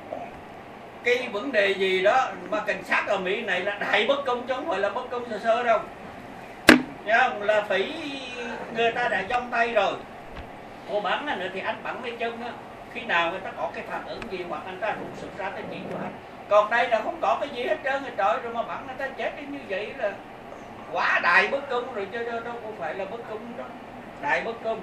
cái vấn đề gì đó mà cảnh sát ở Mỹ này là đại bất công chứ không phải là bất công sơ sơ đâu. Nha không? Là phải người ta đã trong tay rồi. Cô bắn nữa thì anh bắn lên chân á. Khi nào người ta có cái phản ứng gì hoặc anh ta rút sụt ra tới chỉ cho anh. Còn đây là không có cái gì hết trơn, trời rồi mà bắn người ta chết như vậy là quá đại bất công rồi, chứ đâu không phải là bất công đó. Đại bất công.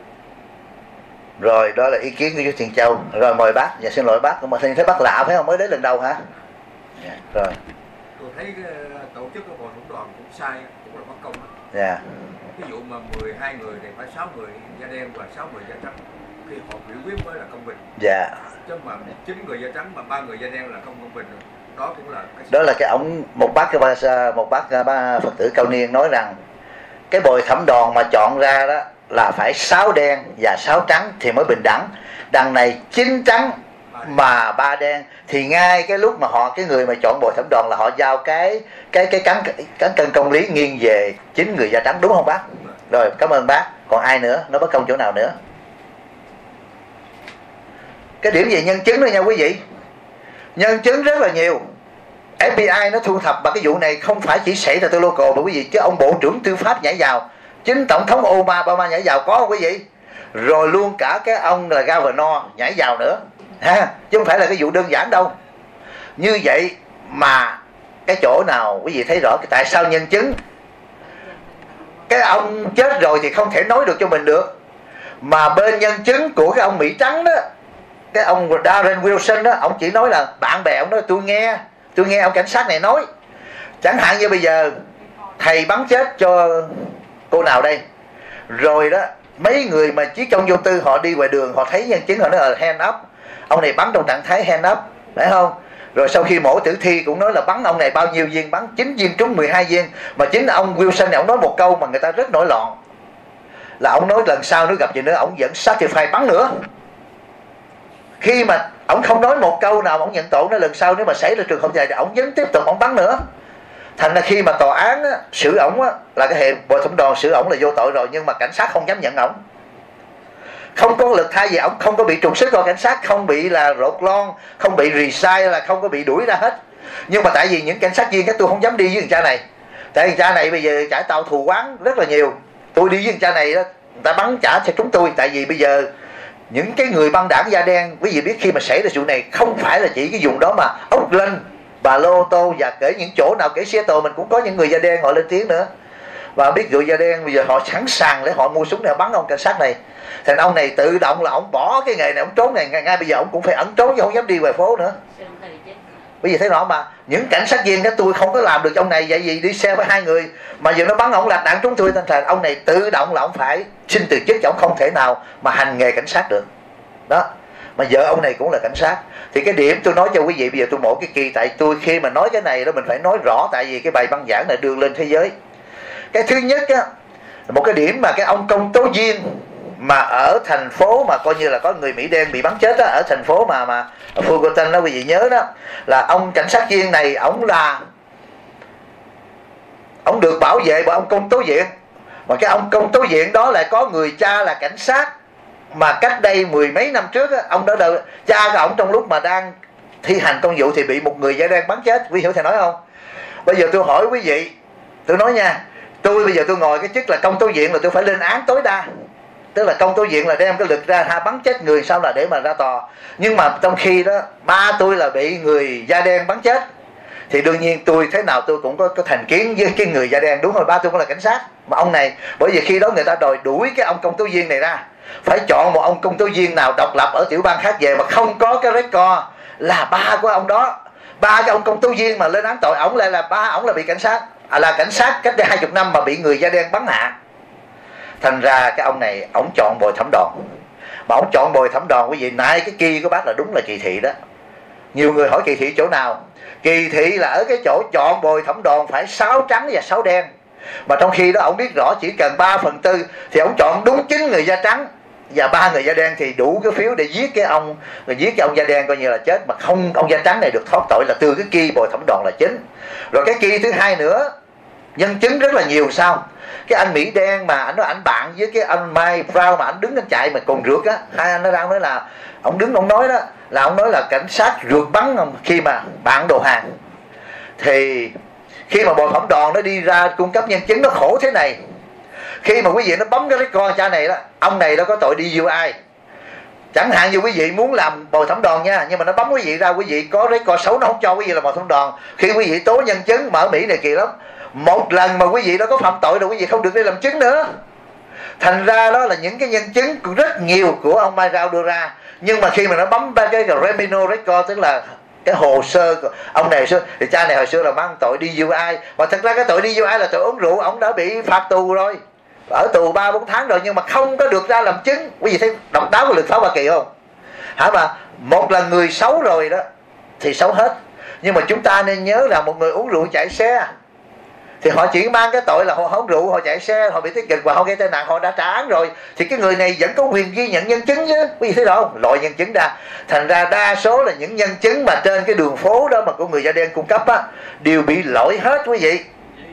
Rồi đó là ý kiến của chú Thiện Châu. Rồi mời bác. Dạ xin lỗi bác, mà thấy bác lạ phải không, mới đến lần đầu hả? Dạ, rồi. Tôi thấy cái tổ chức của bồi thẩm đoàn cũng sai, cũng là bất công đó. Dạ. Ví dụ mà mười hai người thì phải sáu người da đen và sáu người da trắng, khi họ biểu quyết mới là công bình. Dạ. Chứ mà chín người da trắng mà ba người da đen là không công bình. Đó cũng là cái... Đó là cái ông một bác cái một bác ba Phật tử cao niên nói rằng cái bồi thẩm đoàn mà chọn ra đó là phải sáu đen và sáu trắng thì mới bình đẳng. Đằng này chín trắng mà ba đen, thì ngay cái lúc mà họ cái người mà chọn bồi thẩm đoàn là họ giao cái cái cái cán cán cân công lý nghiêng về chín người da trắng, đúng không bác? Rồi cảm ơn bác. Còn ai nữa nó bất công chỗ nào nữa? Cái điểm về nhân chứng đó nha quý vị, nhân chứng rất là nhiều. ép bê i nó thu thập mà cái vụ này không phải chỉ xảy ra từ local mà quý vị, chứ ông bộ trưởng tư pháp nhảy vào, chính tổng thống Obama nhảy vào có không quý vị? Rồi luôn cả cái ông là governor nhảy vào nữa ha, chứ không phải là cái vụ đơn giản đâu. Như vậy mà cái chỗ nào quý vị thấy rõ tại sao nhân chứng, cái ông chết rồi thì không thể nói được cho mình được, mà bên nhân chứng của cái ông Mỹ trắng đó, cái ông Darren Wilson đó, ông chỉ nói là bạn bè ông nói tôi nghe tôi nghe ông cảnh sát này nói. Chẳng hạn như bây giờ thầy bắn chết cho cô nào đây, rồi đó mấy người mà chiếc trong vô tư họ đi ngoài đường họ thấy nhân chứng họ nói là hand up, ông này bắn trong trạng thái hand up, phải không? Rồi sau khi mổ tử thi cũng nói là bắn ông này bao nhiêu viên, bắn chín viên trúng mười hai viên. Mà chính ông Wilson này ông nói một câu mà người ta rất nổi loạn, là ông nói lần sau nếu gặp gì nữa ông vẫn certify bắn nữa. Khi mà ông không nói một câu nào ông nhận tội, nói lần sau nếu mà xảy ra trường hợp này thì ông vẫn tiếp tục ông bắn nữa. Thành ra khi mà tòa án á, xử ổng á, là cái hệ bồi thẩm đoàn xử ổng là vô tội rồi, nhưng mà cảnh sát không dám nhận ổng. Không có lực thay vì ổng không có bị trục xuất vào cảnh sát, không bị là rột lon, không bị resign, là không có bị đuổi ra hết. Nhưng mà tại vì những cảnh sát viên các tôi không dám đi với thằng cha này, tại thằng cha này bây giờ trải tàu thù quán rất là nhiều. Tôi đi với thằng cha này đó, người ta bắn trả cho chúng tôi. Tại vì bây giờ những cái người băng đảng da đen, quý vị biết khi mà xảy ra vụ này không phải là chỉ cái vùng đó mà Oakland, Bà Lô Tô và kể những chỗ nào, kể Seattle mình cũng có những người da đen họ lên tiếng nữa. Và biết người da đen bây giờ họ sẵn sàng để họ mua súng này bắn ông cảnh sát này. Thành ông này tự động là ông bỏ cái nghề này, ông trốn này, ngay bây giờ ông cũng phải ẩn trốn chứ không dám đi ngoài phố nữa. Bởi vì thấy rõ mà những cảnh sát viên đó tôi không có làm được ông này, vậy gì đi xe với hai người mà giờ nó bắn ổng lạc đạn trúng tôi, thành ra ông này tự động là ông phải xin từ chức, ông không thể nào mà hành nghề cảnh sát được đó. Mà vợ ông này cũng là cảnh sát. Thì cái điểm tôi nói cho quý vị bây giờ tôi mỗi cái kỳ, tại tôi khi mà nói cái này đó mình phải nói rõ, tại vì cái bài băng giảng này đưa lên thế giới. Cái thứ nhất á, một cái điểm mà cái ông công tố viên mà ở thành phố mà coi như là có người Mỹ đen bị bắn chết đó, ở thành phố mà mà Fulton đó, quý vị nhớ đó, là ông cảnh sát viên này ổng là ổng được bảo vệ bởi ông công tố viện, mà cái ông công tố viện đó lại có người cha là cảnh sát, mà cách đây mười mấy năm trước á, ông đó đợi, cha của ổng trong lúc mà đang thi hành công vụ thì bị một người da đen bắn chết. Quý hiểu thầy nói không? Bây giờ tôi hỏi quý vị, tôi nói nha, tôi bây giờ tôi ngồi cái chức là công tố viện là tôi phải lên án tối đa, tức là công tố viện là đem cái lực ra ha bắn chết người sau là để mà ra tòa. Nhưng mà trong khi đó ba tôi là bị người da đen bắn chết, thì đương nhiên tôi thế nào tôi cũng có, có thành kiến với cái người da đen, đúng rồi, ba tôi cũng là cảnh sát. Mà ông này, bởi vì khi đó người ta đòi đuổi cái ông công tố viên này ra, phải chọn một ông công tố viên nào độc lập ở tiểu bang khác về mà không có cái record là ba của ông đó. Ba cái ông công tố viên mà lên án tội ổng lại là ba ổng là bị cảnh sát, à, là cảnh sát cách đây hai chục năm mà bị người da đen bắn hạ. Thành ra cái ông này ổng chọn bồi thẩm đoàn. Mà ổng chọn bồi thẩm đoàn, quý vị nãy cái kia của bác là đúng là kỳ thị đó. Nhiều người hỏi kỳ thị chỗ nào? Kỳ thị là ở cái chỗ chọn bồi thẩm đoàn phải sáu trắng và sáu đen. Mà trong khi đó ông biết rõ chỉ cần ba phần tư thì ông chọn đúng chín người da trắng và ba người da đen thì đủ cái phiếu để giết cái ông, rồi giết cái ông da đen coi như là chết, mà không ông da trắng này được thoát tội là từ cái kỳ bồi thẩm đoàn là chính. Rồi cái kỳ thứ hai nữa, nhân chứng rất là nhiều. Sao cái anh Mỹ đen mà anh nói anh bạn với cái anh Mike Brown mà anh đứng anh chạy mà còn rượt á, hai anh nó đang nói là ông đứng ông nói đó là ông nói là cảnh sát rượt bắn ông khi mà bạn đồ hàng. Thì khi mà bồi thẩm đoàn nó đi ra cung cấp nhân chứng nó khổ thế này, khi mà quý vị nó bấm cái con cha này đó, ông này nó có tội đê u i. Chẳng hạn như quý vị muốn làm bồi thẩm đoàn nha, nhưng mà nó bấm quý vị ra, quý vị có cái con xấu nó không cho quý vị làm bồi thẩm đoàn. Khi quý vị tố nhân chứng mà ở Mỹ này kỳ lắm, một lần mà quý vị đó có phạm tội rồi quý vị không được đi làm chứng nữa. Thành ra đó là những cái nhân chứng rất nhiều của ông Mai Rao đưa ra, nhưng mà khi mà nó bấm ba cái criminal record, tức là cái hồ sơ của ông này xưa, thì cha này hồi xưa là mang tội đê u i, mà thật ra cái tội đê u i là tội uống rượu, ông đã bị phạt tù rồi, ở tù ba bốn tháng rồi, nhưng mà không có được ra làm chứng. Quý vị thấy độc đáo của luật pháp Hoa Kỳ không? Hả? Mà một lần người xấu rồi đó thì xấu hết, nhưng mà chúng ta nên nhớ là một người uống rượu chạy xe thì họ chỉ mang cái tội là họ uống rượu, họ chạy xe, họ bị tích cực và họ gây tai nạn, họ đã trả án rồi, thì cái người này vẫn có quyền ghi nhận nhân chứng chứ. Quý vị thấy rõ không? Loại nhân chứng ra. Thành ra đa số là những nhân chứng mà trên cái đường phố đó mà của người da đen cung cấp á, đều bị lỗi hết quý vị,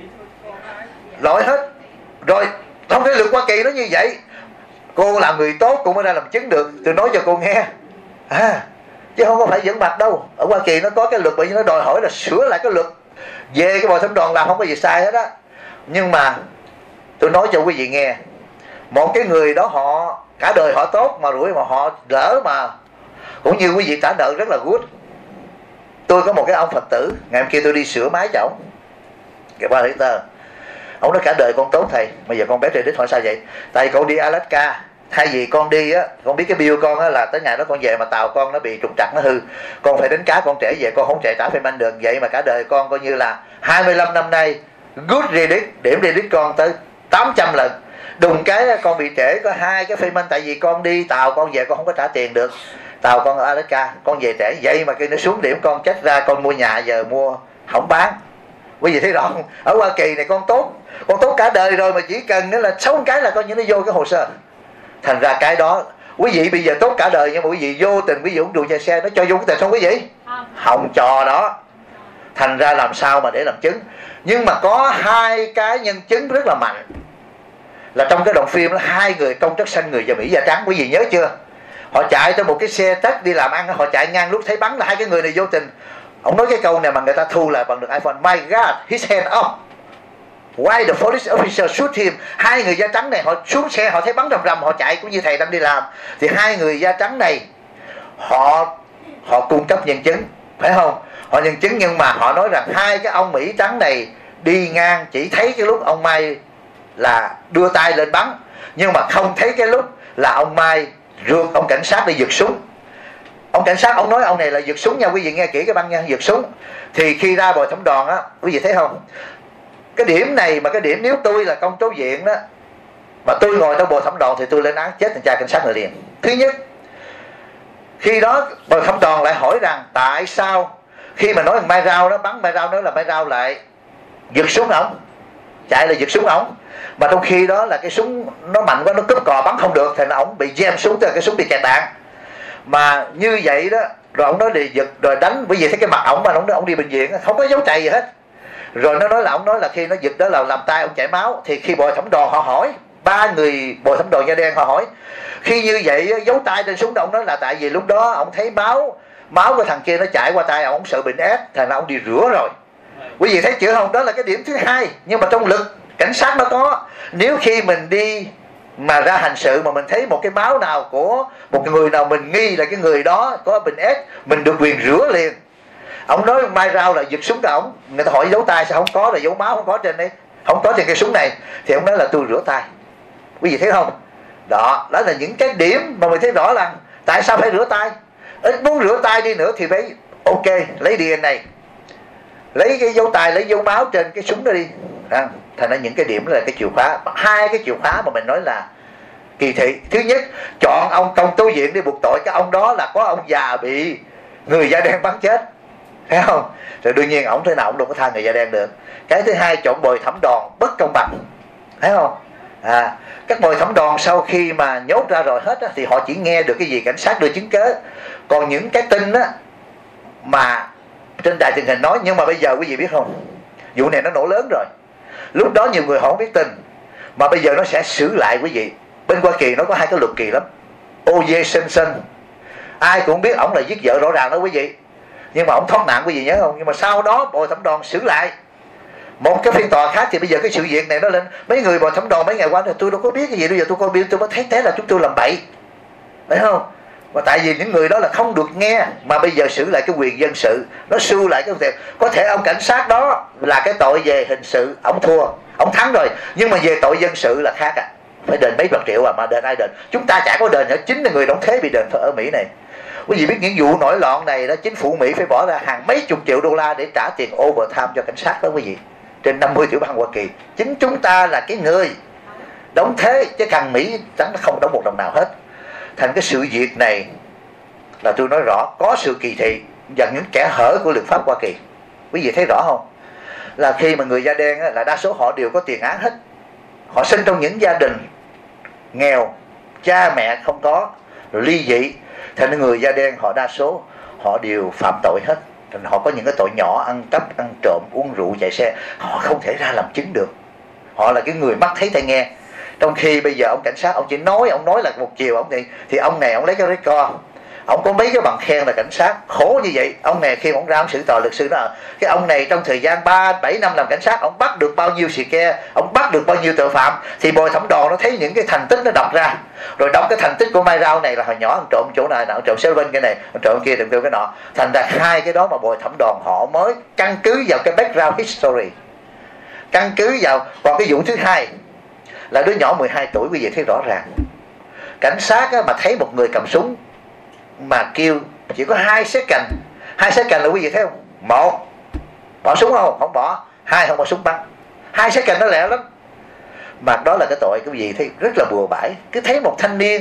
lỗi hết. Rồi trong cái luật Hoa Kỳ nó như vậy, cô là người tốt cũng mới ra làm chứng được. Tôi nói cho cô nghe à, chứ không có phải dẫn mặt đâu. Ở Hoa Kỳ nó có cái luật, bởi vì nó đòi hỏi là sửa lại cái luật về cái bồi thẩm đoàn làm không có gì sai hết á. Nhưng mà tôi nói cho quý vị nghe, một cái người đó họ cả đời họ tốt mà rủi mà họ lỡ mà cũng như quý vị trả nợ rất là good. Tôi có một cái ông Phật tử, ngày hôm kia tôi đi sửa máy cho ổng, cái ba liter. Ông nói cả đời con tốt thầy, mà giờ con bé Trệ Đích hỏi sao vậy? Tại con đi Alaska, thay vì con đi á, con biết cái bill con á là tới ngày đó con về mà tàu con nó bị trục trặc nó hư, con phải đánh cá con trễ về, con không chạy trả phim anh được. Vậy mà cả đời con coi như là hai mươi lăm năm nay good credit, điểm credit con tới tám trăm lần. Đùng cái con bị trễ có hai cái phim anh, tại vì con đi tàu con về con không có trả tiền được, tàu con ở Alaska, con về trễ. Vậy mà khi nó xuống điểm con chết ra, con mua nhà giờ mua không bán. Quý vị thấy rõ không? Ở Hoa Kỳ này con tốt, con tốt cả đời rồi, mà chỉ cần là xấu cái là coi như nó vô cái hồ sơ. Thành ra cái đó quý vị bây giờ tốt cả đời, nhưng mà quý vị vô tình quý vị uống rượu chạy xe, nó cho vô cái tờ không quý vị? Không. Không cho đó. Thành ra làm sao mà để làm chứng? Nhưng mà có hai cái nhân chứng rất là mạnh, là trong cái đoạn phim đó, hai người công chất xanh người da Mỹ da trắng, quý vị nhớ chưa? Họ chạy tới một cái xe tách đi làm ăn, họ chạy ngang lúc thấy bắn là hai cái người này vô tình. Ông nói cái câu này mà người ta thu lại bằng được iPhone: My God, his hand up. Why the police officer shoot him? Hai người da trắng này họ xuống xe, họ thấy bắn rầm rầm, họ chạy cũng như thầy đang đi làm. Thì hai người da trắng này họ họ cung cấp nhân chứng, phải không? Họ nhân chứng, nhưng mà họ nói rằng hai cái ông Mỹ trắng này đi ngang chỉ thấy cái lúc ông Mai là đưa tay lên bắn, nhưng mà không thấy cái lúc là ông Mai rượt ông cảnh sát đi giật súng. Ông cảnh sát ông nói ông này là giật súng nha, quý vị nghe kỹ cái băng nha, giật súng. Thì khi ra bồi thẩm đoàn á, quý vị thấy không, cái điểm này mà cái điểm nếu tôi là công tố viện đó, mà tôi ngồi trong bồi thẩm đoàn thì tôi lên án chết thằng cha cảnh sát người liền. Thứ nhất, khi đó bồi thẩm đoàn lại hỏi rằng tại sao khi mà nói thằng Mai Rao nó bắn Mai Rao, nói là Mai Rao lại giật súng ổng, chạy là giật súng ổng, mà trong khi đó là cái súng nó mạnh quá, nó cúp cò bắn không được, thì là ổng bị jam súng, tức là cái súng bị kẹt đạn. Mà như vậy đó, rồi ổng nói đi giật rồi đánh, bởi vì thấy cái mặt ổng mà ổng ổng đi bệnh viện không có dấu chày gì hết. Rồi nó nói là ổng nói là khi nó giật đó là làm tay ổng chảy máu. Thì khi bồi thẩm đoàn họ hỏi, ba người bồi thẩm đoàn da đen họ hỏi, khi như vậy dấu tay trên súng, ổng nói là tại vì lúc đó ổng thấy máu máu của thằng kia nó chảy qua tay ổng, sợ bệnh ép, thành ra ổng đi rửa rồi. Quý vị thấy chưa không? Đó là cái điểm thứ hai. Nhưng mà trong lực cảnh sát nó có, nếu khi mình đi mà ra hành sự mà mình thấy một cái máu nào của một người nào mình nghi là cái người đó có bệnh ép, mình được quyền rửa liền. Ông nói Mai Rao là giật súng cho ổng, người ta hỏi dấu tay sao không có, rồi dấu máu không có trên đây, không có trên cái súng này, thì ông nói là tôi rửa tay. Quý vị thấy không? Đó, đó là những cái điểm mà mình thấy rõ là tại sao phải rửa tay. Ít muốn rửa tay đi nữa thì phải ok, lấy đê en a, lấy cái dấu tay, lấy dấu máu trên cái súng đó đi. À, thành ra những cái điểm đó là cái chìa khóa, hai cái chìa khóa mà mình nói là kỳ thị. Thứ nhất, chọn ông công tố viện đi buộc tội cái ông đó là có ông già bị người da đen bắn chết, thấy không? Rồi đương nhiên ổng thế nào ổng đâu có tha người da đen được. Cái thứ hai, chọn bồi thẩm đoàn bất công bằng, thấy không? À, các bồi thẩm đoàn sau khi mà nhốt ra rồi hết á, thì họ chỉ nghe được cái gì cảnh sát đưa chứng cớ. Còn những cái tin á mà trên đài truyền hình nói, nhưng mà bây giờ quý vị biết không, vụ này nó nổ lớn rồi. Lúc đó nhiều người họ không biết tin, mà bây giờ nó sẽ xử lại quý vị. Bên Hoa Kỳ nó có hai cái luật kỳ lắm. O J Simpson, ai cũng biết ổng là giết vợ rõ ràng đó quý vị, nhưng mà ổng thoát nạn quý vị nhớ không? Nhưng mà sau đó bồi thẩm đoàn xử lại một cái phiên tòa khác, thì bây giờ cái sự việc này nó lên. Mấy người bồi thẩm đoàn mấy ngày qua thì tôi đâu có biết cái gì, bây giờ tôi coi bill tôi mới thấy thế là chúng tôi làm bậy, phải không? Mà tại vì những người đó là không được nghe, mà bây giờ xử lại cái quyền dân sự, nó sưu lại cái việc. Có thể ông cảnh sát đó là cái tội về hình sự ổng thua, ổng thắng rồi, nhưng mà về tội dân sự là khác à, phải đền mấy trăm triệu à, mà đền ai đền? Chúng ta chả có đền nữa, chính là người đóng thuế bị đền ở Mỹ này. Quý vị biết những vụ nổi loạn này đó, chính phủ Mỹ phải bỏ ra hàng mấy chục triệu đô la để trả tiền overtime cho cảnh sát đó quý vị, trên năm mươi tiểu bang Hoa Kỳ. Chính chúng ta là cái người đóng thuế, chứ càng Mỹ chẳng không đóng một đồng nào hết. Thành cái sự việc này là tôi nói rõ có sự kỳ thị và những kẻ hở của luật pháp Hoa Kỳ. Quý vị thấy rõ không? Là khi mà người da đen là đa số họ đều có tiền án hết, họ sinh trong những gia đình nghèo, cha mẹ không có, rồi ly dị. Thành người da đen họ đa số họ đều phạm tội hết. Thành họ có những cái tội nhỏ, ăn cắp, ăn trộm, uống rượu, chạy xe, họ không thể ra làm chứng được. Họ là cái người mắt thấy tai nghe. Trong khi bây giờ ông cảnh sát ông chỉ nói, ông nói là một chiều, ông thì thì ông này ông lấy cái record, ông có mấy cái bằng khen là cảnh sát. Khổ như vậy, ông này khi ông ra ông xử tòa, luật sư đó cái ông này trong thời gian ba bảy năm làm cảnh sát, ông bắt được bao nhiêu xì ke, ông bắt được bao nhiêu tội phạm. Thì bồi thẩm đoàn nó thấy những cái thành tích nó đọc ra, rồi đọc cái thành tích của Mai Rao này là hồi nhỏ ông trộm chỗ này, ông trộm Sullivan cái này, ông trộm kia, trộm cái nọ. Thành ra hai cái đó mà bồi thẩm đoàn họ mới căn cứ vào cái background history, căn cứ vào. Còn cái vụ thứ hai là đứa nhỏ mười hai tuổi, quý vị thấy rõ ràng. Cảnh sát á, mà thấy một người cầm súng mà kêu chỉ có hai second, hai second là quý vị thấy không? Một, bỏ súng không? Không bỏ. Hai, không bỏ súng bắn. Hai second nó lẹ lắm. Mà đó là cái tội quý vị thấy rất là bừa bãi. Cứ thấy một thanh niên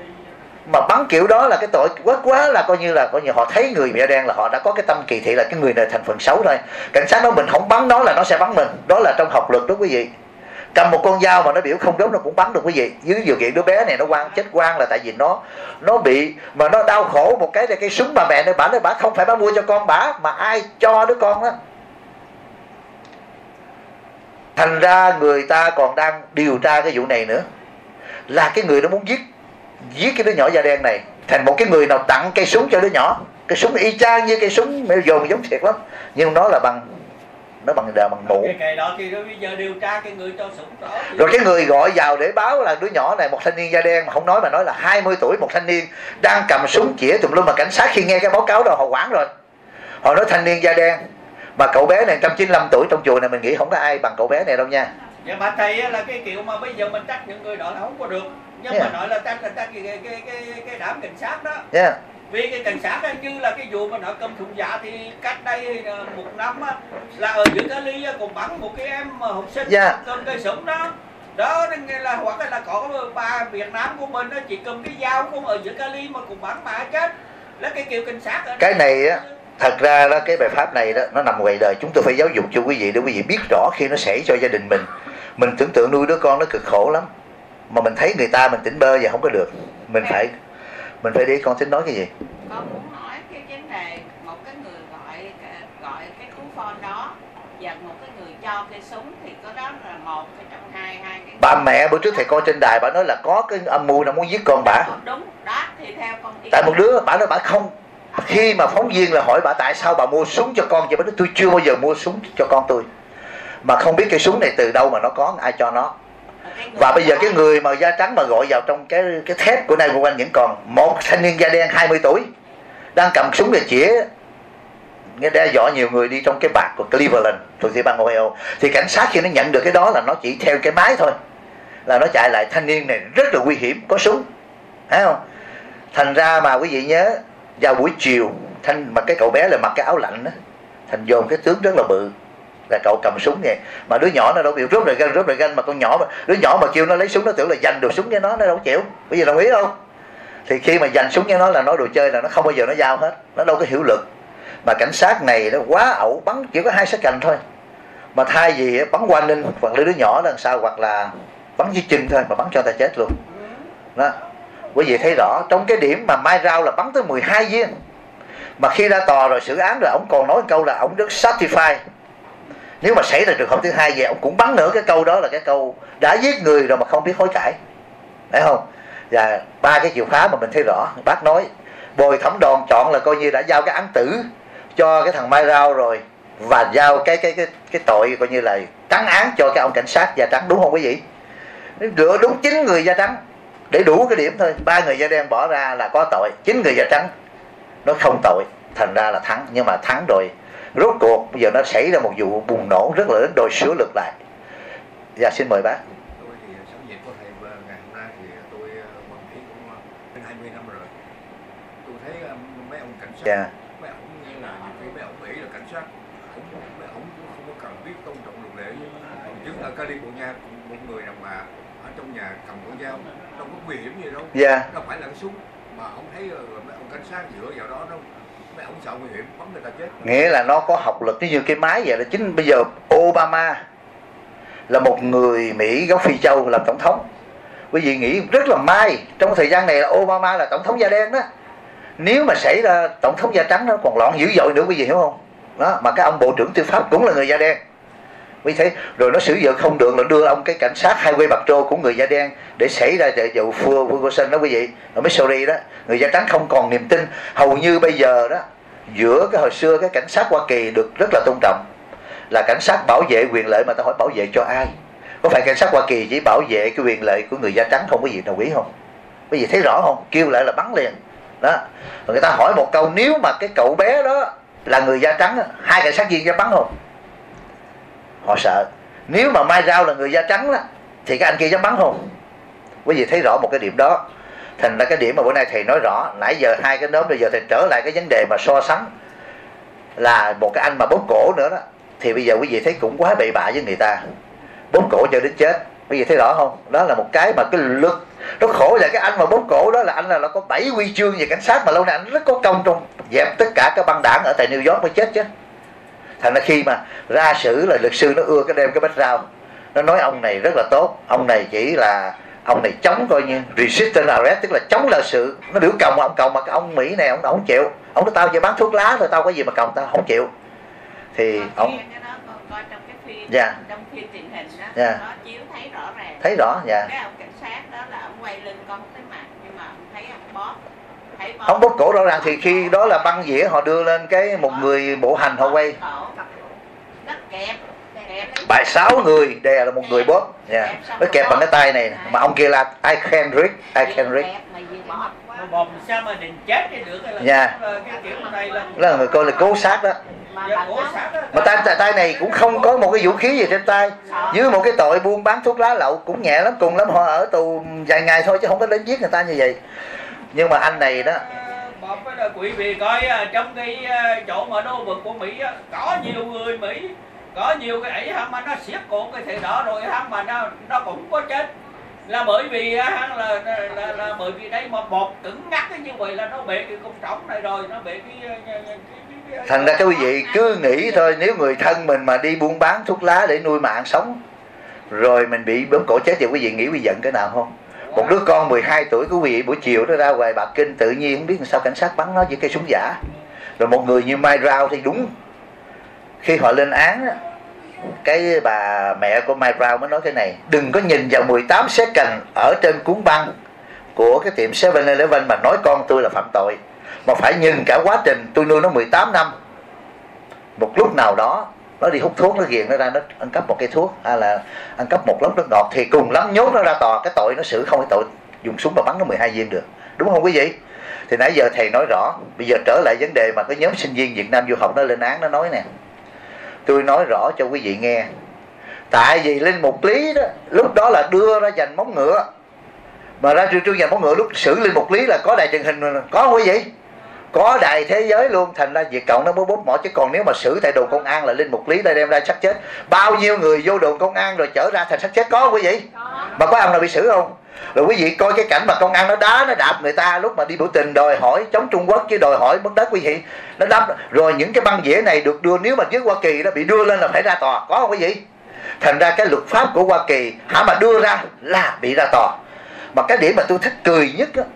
mà bắn kiểu đó là cái tội quá quá là coi như là coi như họ thấy người da đen là họ đã có cái tâm kỳ thị, là cái người này thành phần xấu thôi. Cảnh sát nói mình không bắn nó là nó sẽ bắn mình. Đó là trong học luật đó quý vị. Cầm một con dao mà nó biểu không đốt nó cũng bắn được quý vị. Dưới điều kiện đứa bé này nó quang chết quang là tại vì nó nó bị mà nó đau khổ một cái là cái súng bà mẹ này bả nói bả không phải bả mua cho con bả, mà ai cho đứa con đó. Thành ra người ta còn đang điều tra cái vụ này nữa, là cái người nó muốn giết giết cái đứa nhỏ da đen này thành một cái người nào tặng cây súng cho đứa nhỏ. Cái súng y chang như cây súng mẹ dồn giống thiệt lắm, nhưng nó là bằng nó bằng đờ bằng mũ. Cái đó thì bây giờ điều tra cái người cho súng đó. Rồi cái người gọi vào để báo là đứa nhỏ này một thanh niên da đen, mà không nói mà nói là hai mươi tuổi, một thanh niên đang cầm súng chĩa tùm lum. Mà cảnh sát khi nghe cái báo cáo đó họ hoảng rồi, họ nói thanh niên da đen, mà cậu bé này một trăm chín mươi lăm tuổi, trong chùa này mình nghĩ không có ai bằng cậu bé này đâu nha. Dạ bà thầy là cái kiểu mà bây giờ mình trách những người đó là không có được, nhưng yeah. mà nói là trách là trách cái cái cái cái, cái đám cảnh sát đó. Yeah. Vì cái cảnh sát á, như là cái vụ mà nó cầm thùng giả thì cách đây một năm á, là ở giữa Cali á, còn bắn một cái em học sinh yeah. cầm cây súng đó. Đó nên là hoặc là có ba Việt Nam của mình nó chỉ cầm cái dao cũng ở giữa Cali mà cũng bắn mà chết. Là cái kiểu cảnh sát ở cái này á, thật ra đó, cái bài pháp này đó nó nằm ngoài đời, chúng tôi phải giáo dục cho quý vị để quý vị biết rõ khi nó xảy cho gia đình mình. Mình tưởng tượng nuôi đứa con nó cực khổ lắm, mà mình thấy người ta mình tỉnh bơ và không có được, mình phải mình phải để con tính nói cái gì. Con muốn nói cái vấn đề một cái người gọi gọi cái cú phone đó và một cái người cho cái súng thì có đó là một cái trong hai hai cái. Bà mẹ bữa trước thầy coi trên đài bà nói là có cái âm mưu nó muốn giết con bả. Đúng đó, thì theo con đi. Tại một đứa bà nói bà không, khi mà phóng viên là hỏi bà tại sao bà mua súng cho con, thì bà nói tôi chưa bao giờ mua súng cho con tôi, mà không biết cái súng này từ đâu mà nó có, ai cho nó. Và bây giờ cái người mà da trắng mà gọi vào trong cái cái thép của này của anh vẫn còn một thanh niên da đen hai mươi tuổi đang cầm súng để chĩa nghe đe dọa nhiều người đi trong cái bạc của Cleveland thuộc tiểu bang Ohio. Thì cảnh sát khi nó nhận được cái đó là nó chỉ theo cái máy thôi, là nó chạy lại thanh niên này rất là nguy hiểm, có súng, thấy không? Thành ra mà quý vị nhớ vào buổi chiều thanh mà cái cậu bé là mặc cái áo lạnh đó, thành dồn cái tướng rất là bự, là cậu cầm súng vậy, mà đứa nhỏ nó đâu bị rút rồi gân rút rồi gân, mà con nhỏ mà đứa nhỏ mà kêu nó lấy súng nó tưởng là giành được súng với nó nó đâu chịu. Bây giờ đồng ý không? Thì khi mà giành súng với nó là nói đồ chơi, là nó không bao giờ nó giao hết, nó đâu có hiểu lực. Mà cảnh sát này nó quá ẩu, bắn chỉ có hai sát cành thôi, mà thay vì bắn qua ninh hoặc là đứa nhỏ là sao, hoặc là bắn dưới chân thôi mà bắn cho người ta chết luôn đó. Quý vị thấy rõ trong cái điểm mà Mai Rao là bắn tới mười hai viên, mà khi ra tòa rồi xử án rồi ông còn nói câu là ông rất satisfied. Nếu mà xảy ra trường hợp thứ hai về ông cũng bắn nữa, cái câu đó là cái câu đã giết người rồi mà không biết hối cải, phải không? Và ba cái chìa khóa mà mình thấy rõ, bác nói bồi thẩm đoàn chọn là coi như đã giao cái án tử cho cái thằng Mai Rao rồi, và giao cái cái cái cái tội coi như là trắng án cho cái ông cảnh sát da trắng, đúng không quý vị? Rửa đúng chín người da trắng để đủ cái điểm thôi, ba người da đen bỏ ra là có tội, chín người da trắng nó không tội, thành ra là thắng. Nhưng mà thắng rồi rốt cuộc bây giờ nó xảy ra một vụ bùng nổ rất là lớn, đòi sửa lực lại. Dạ xin mời bác. Tôi thì sáu việc của thầy ngày hôm nay thì tôi quản lý cũng hơn hai mươi năm rồi. Tôi thấy mấy ông cảnh sát, Yeah. mấy ông như là nhiều khi mấy ông nghĩ là cảnh sát, ông, mấy ông cũng không có cần biết tôn trọng luật lệ. Chứng ở California một người nào mà ở trong nhà cầm con dao, đâu có nguy hiểm gì đâu. Yeah. Đâu phải là cái súng, mà ông thấy mấy ông cảnh sát dựa vào đó đâu. Mấy ông sợ nguy hiểm, bắn người ta chết. Nghĩa là nó có học lực như cái máy vậy. Là chính bây giờ Obama là một người Mỹ gốc Phi Châu làm tổng thống. Quý vị nghĩ rất là may trong thời gian này là Obama là tổng thống da đen đó. Nếu mà xảy ra tổng thống da trắng nó còn loạn dữ dội nữa, quý vị hiểu không? Đó, mà cái ông bộ trưởng tư pháp cũng là người da đen. Quý thấy rồi nó sử dụng không được là đưa ông cái cảnh sát Highway Patrol của người da đen để xảy ra vụ Ferguson đó quý vị, ở Missouri đó, người da trắng không còn niềm tin. Hầu như bây giờ đó, giữa cái hồi xưa cái cảnh sát Hoa Kỳ được rất là tôn trọng, là cảnh sát bảo vệ quyền lợi, mà ta hỏi bảo vệ cho ai? Có phải cảnh sát Hoa Kỳ chỉ bảo vệ cái quyền lợi của người da trắng không? Quý vị đồng ý không? Quý vị thấy rõ không? Kêu lại là bắn liền đó. Rồi người ta hỏi một câu, nếu mà cái cậu bé đó là người da trắng, hai cảnh sát viên dám bắn không? Họ sợ. Nếu mà Mai Rao là người da trắng đó, thì cái anh kia dám bắn không? Quý vị thấy rõ một cái điểm đó. Thành ra cái điểm mà bữa nay thầy nói rõ, nãy giờ hai cái nhóm, bây giờ thầy trở lại cái vấn đề mà so sánh là một cái anh mà bóp cổ nữa đó, thì bây giờ quý vị thấy cũng quá bậy bạ với người ta, bóp cổ cho đến chết. Quý vị thấy rõ không? Đó là một cái mà cái lực nó khổ, là cái anh mà bóp cổ đó là anh là nó có bảy huy chương về cảnh sát, mà lâu nay anh rất có công trong dẹp tất cả các băng đảng ở tại New York mới chết chứ. Thành ra khi mà ra xử là luật sư nó ưa cái đem cái background, nó nói ông này rất là tốt, ông này chỉ là ông này chống coi như resistance arrest, tức là chống là sự, nó biểu còng mà ông còng, mà cái ông Mỹ này ông không chịu, ông nói tao chỉ bán thuốc lá thôi, tao có gì mà còng, tao không chịu. Thì Còn ông cái đó còn coi trong cái phim, yeah. trong phim truyền hình đó, Yeah. nó chiếu thấy rõ ràng. Thấy rõ, dạ. Cái ông cảnh sát đó là ông quay lưng con không thấy mặt, nhưng mà ông thấy ông bóp, thấy bóp. Ông bóp cổ rõ ràng, thì khi đó là băng dĩa họ đưa lên cái một người bộ hành họ quay. Nó kẹp, kẹp Bài sáu người, đây là một người bóp, yeah. Nó kẹp bằng cái tay này, mà ông kia là I can read, I can read. Mà bòm sao mà định chết đi được, hay là Dạ. cái kiểu này là Đó là người coi là cố sát đó. dạ, cố sát đó. Mà tay, tay tay này cũng không có một cái vũ khí gì trên tay, dưới một cái tội buôn bán thuốc lá lậu cũng nhẹ lắm, cùng lắm họ ở tù vài ngày thôi chứ không có đến giết người ta như vậy. Nhưng mà anh này đó, một cái là quý vị coi trong cái chỗ mà đô vực của Mỹ có nhiều người Mỹ, có nhiều cái ấy mà nó siết cổ cái thể đó rồi mà nó nó cũng có chết, là bởi vì là là, là, là bởi vì đây mà bột cứng ngắc như vậy là nó bể cái cục trống này rồi, nó bể cái, cái, cái, cái thành ra các quý vị cứ nghĩ thôi, nếu người thân mình mà đi buôn bán thuốc lá để nuôi mạng sống rồi mình bị bấm cổ chết thì quý vị nghĩ quý vị giận cái nào không? Một đứa con mười hai tuổi của quý vị buổi chiều nó ra ngoài Bạc Kinh tự nhiên không biết sao cảnh sát bắn nó với cây súng giả. Rồi một người như Mai Brown thì đúng khi họ lên án, cái bà mẹ của Mai Brown mới nói cái này: đừng có nhìn vào mười tám second ở trên cuốn băng của cái tiệm seven eleven mà nói con tôi là phạm tội, mà phải nhìn cả quá trình tôi nuôi nó mười tám năm. Một lúc nào đó nó đi hút thuốc, nó ghiền nó ra, nó ăn cắp một cây thuốc hay là ăn cắp một lốc nước ngọt thì cùng lắm nhốt nó ra tòa, cái tội nó xử không cái tội dùng súng mà bắn nó mười hai viên được, đúng không quý vị? Thì nãy giờ thầy nói rõ, bây giờ trở lại vấn đề mà cái nhóm sinh viên Việt Nam du học nó lên án, nó nói nè, tôi nói rõ cho quý vị nghe. Tại vì Linh Mục Lý đó lúc đó là đưa ra giành móng ngựa, mà ra trương giành móng ngựa lúc xử Linh Mục Lý là có đài truyền hình rồi, có quý vị, có đài thế giới luôn. Thành ra Việt Cộng nó mới bóp mỏ, chứ còn nếu mà xử tại đồn công an là Linh Mục Lý đã đem ra xác chết. Bao nhiêu người vô đồn công an rồi trở ra thành xác chết, có quý vị, mà có ông nào bị xử không? Rồi quý vị coi cái cảnh mà công an nó đá nó đạp người ta lúc mà đi biểu tình đòi hỏi chống Trung Quốc chứ đòi hỏi mất đất, quý vị, nó đâm. Rồi những cái băng dĩa này được đưa, nếu mà dưới Hoa Kỳ nó bị đưa lên là phải ra tòa, có không quý vị? Thành ra cái luật pháp của Hoa Kỳ hả mà đưa ra là bị ra tòa. Mà cái điểm mà tôi thích cười nhất đó,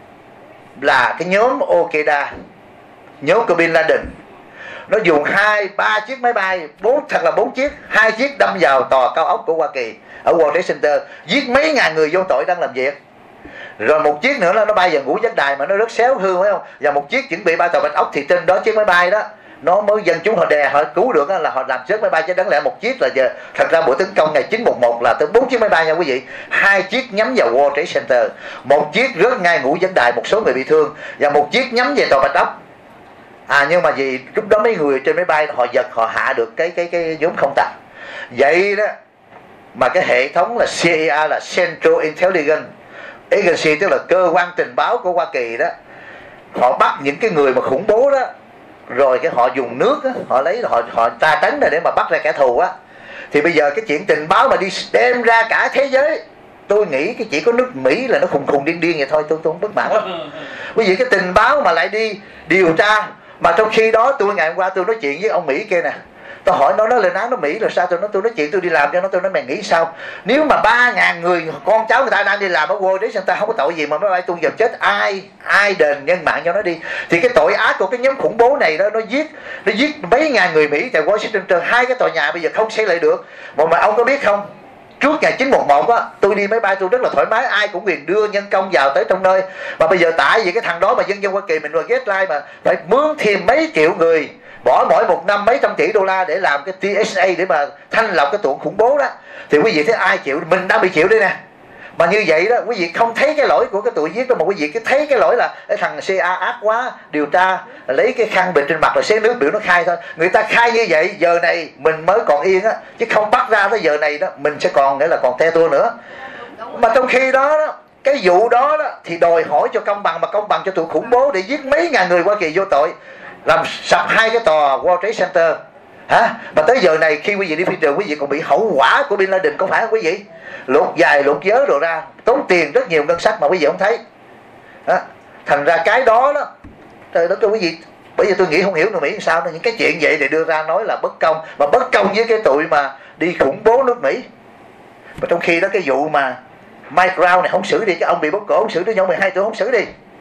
là cái nhóm Al-Qaeda, nhóm của Bin Laden, nó dùng hai ba chiếc máy bay, bốn thật là bốn chiếc, hai chiếc đâm vào tòa cao ốc của Hoa Kỳ ở World Trade Center, giết mấy ngàn người vô tội đang làm việc. Rồi một chiếc nữa là nó bay vào ngũ giác đài mà nó rất xéo hư, phải không? Và một chiếc chuẩn bị bay tòa Bạch Ốc, thì trên đó chiếc máy bay đó nó mới dân chúng họ đè họ cứu được là họ làm chết máy bay, chứ đáng lẽ một chiếc là giờ thật ra buổi tấn công ngày chín một một là tới bốn chiếc máy bay nha quý vị. Hai chiếc nhắm vào World Trade Center, một chiếc rớt ngay ngũ giác đài, một số người bị thương, và một chiếc nhắm về tòa Bạch Ốc. À nhưng mà vì lúc đó mấy người trên máy bay họ giật, họ hạ được cái cái cái nhóm không tặc. Vậy đó mà cái hệ thống là xê i a là Central Intelligence Agency, tức là cơ quan tình báo của Hoa Kỳ đó, họ bắt những cái người mà khủng bố đó, rồi cái họ dùng nước đó, họ lấy họ họ tra tấn này để mà bắt ra kẻ thù á. Thì bây giờ cái chuyện tình báo mà đi đem ra cả thế giới, tôi nghĩ cái chỉ có nước Mỹ là nó khùng khùng điên điên vậy thôi, tôi tôi không bất mãn lắm. Bởi vì cái tình báo mà lại đi điều tra, mà trong khi đó tôi ngày hôm qua tôi nói chuyện với ông Mỹ kia nè, tôi hỏi nó nó lên án nó Mỹ rồi sao, tôi nói tôi nói chuyện tôi đi làm cho nó, tôi nói mày nghĩ sao nếu mà ba ngàn người con cháu người ta đang đi làm ở World Trade Center không có tội gì mà máy bay tung vào chết, ai ai đền nhân mạng cho nó đi? Thì cái tội ác của cái nhóm khủng bố này đó, nó giết nó giết mấy ngàn người Mỹ tại Washington, hai cái tòa nhà bây giờ không xây lại được. Mà mà ông có biết không, trước ngày chín một một á, tôi đi máy bay tôi rất là thoải mái, ai cũng quyền đưa nhân công vào tới trong nơi. Mà bây giờ tại vì cái thằng đó mà dân dân Hoa Kỳ mình rồi ghét like mà phải mướn thêm mấy triệu người, bỏ mỗi một năm mấy trăm tỷ đô la để làm cái tê ét a để mà thanh lọc cái tụi khủng bố đó. Thì quý vị thấy ai chịu? Mình đang bị chịu đây nè. Mà như vậy đó quý vị không thấy cái lỗi của cái tụi giết đâu, mà quý vị cứ thấy cái lỗi là cái thằng xê a ác quá, điều tra lấy cái khăn bịt trên mặt rồi xé nước biểu nó khai thôi. Người ta khai như vậy giờ này mình mới còn yên á, chứ không bắt ra tới giờ này đó mình sẽ còn nghĩa là còn te tua nữa. Mà trong khi đó đó, cái vụ đó đó thì đòi hỏi cho công bằng, mà công bằng cho tụi khủng bố để giết mấy ngàn người Hoa Kỳ vô tội, làm sập hai cái tòa World Trade Center hả? Mà tới giờ này khi quý vị đi phi trường quý vị còn bị hậu quả của Bin Laden, có phải không quý vị? Lột dài lột giới rồi ra tốn tiền rất nhiều ngân sách mà quý vị không thấy đó. Thành ra cái đó đó trời đất ơi quý vị, bởi vì tôi nghĩ không hiểu người Mỹ làm sao đó, những cái chuyện vậy để đưa ra nói là bất công, mà bất công với cái tụi mà đi khủng bố nước Mỹ. Mà trong khi đó cái vụ mà Mike Brown này không xử đi, cái ông bị bóp cổ không xử đi, nhóm mười hai tuổi không xử đi.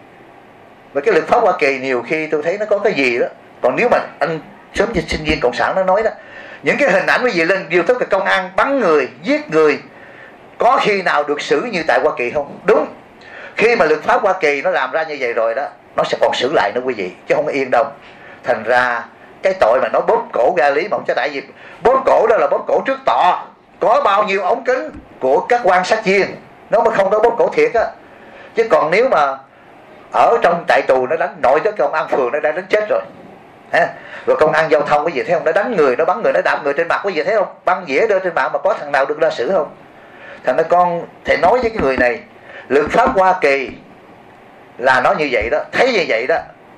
Và cái luật pháp Hoa Kỳ nhiều khi tôi thấy nó có cái gì đó. Còn nếu mà anh sớm như sinh viên cộng sản nó nói đó, những cái hình ảnh quý vị lên YouTube cái công an bắn người, giết người, có khi nào được xử như tại Hoa Kỳ không? Đúng. Khi mà luật pháp Hoa Kỳ nó làm ra như vậy rồi đó, nó sẽ còn xử lại nữa quý vị, chứ không yên đâu. Thành ra cái tội mà nó bóp cổ ra lý mà không, chứ tại vì bóp cổ đó là bóp cổ trước tòa, có bao nhiêu ống kính của các quan sát viên nó mới không có bóp cổ thiệt á. Chứ còn nếu mà ở trong trại tù nó đánh nội tới công an phường nó đã đánh chết rồi ha. Rồi công an giao thông quý vị thấy không, nó đánh người, nó bắn người, nó đạp người trên mặt quý vị thấy không, băng dĩa đưa trên mạng mà có thằng nào được ra xử không? Thành ra con thầy nói với cái người này, luật pháp Hoa Kỳ là nó như vậy đó, thấy như vậy đó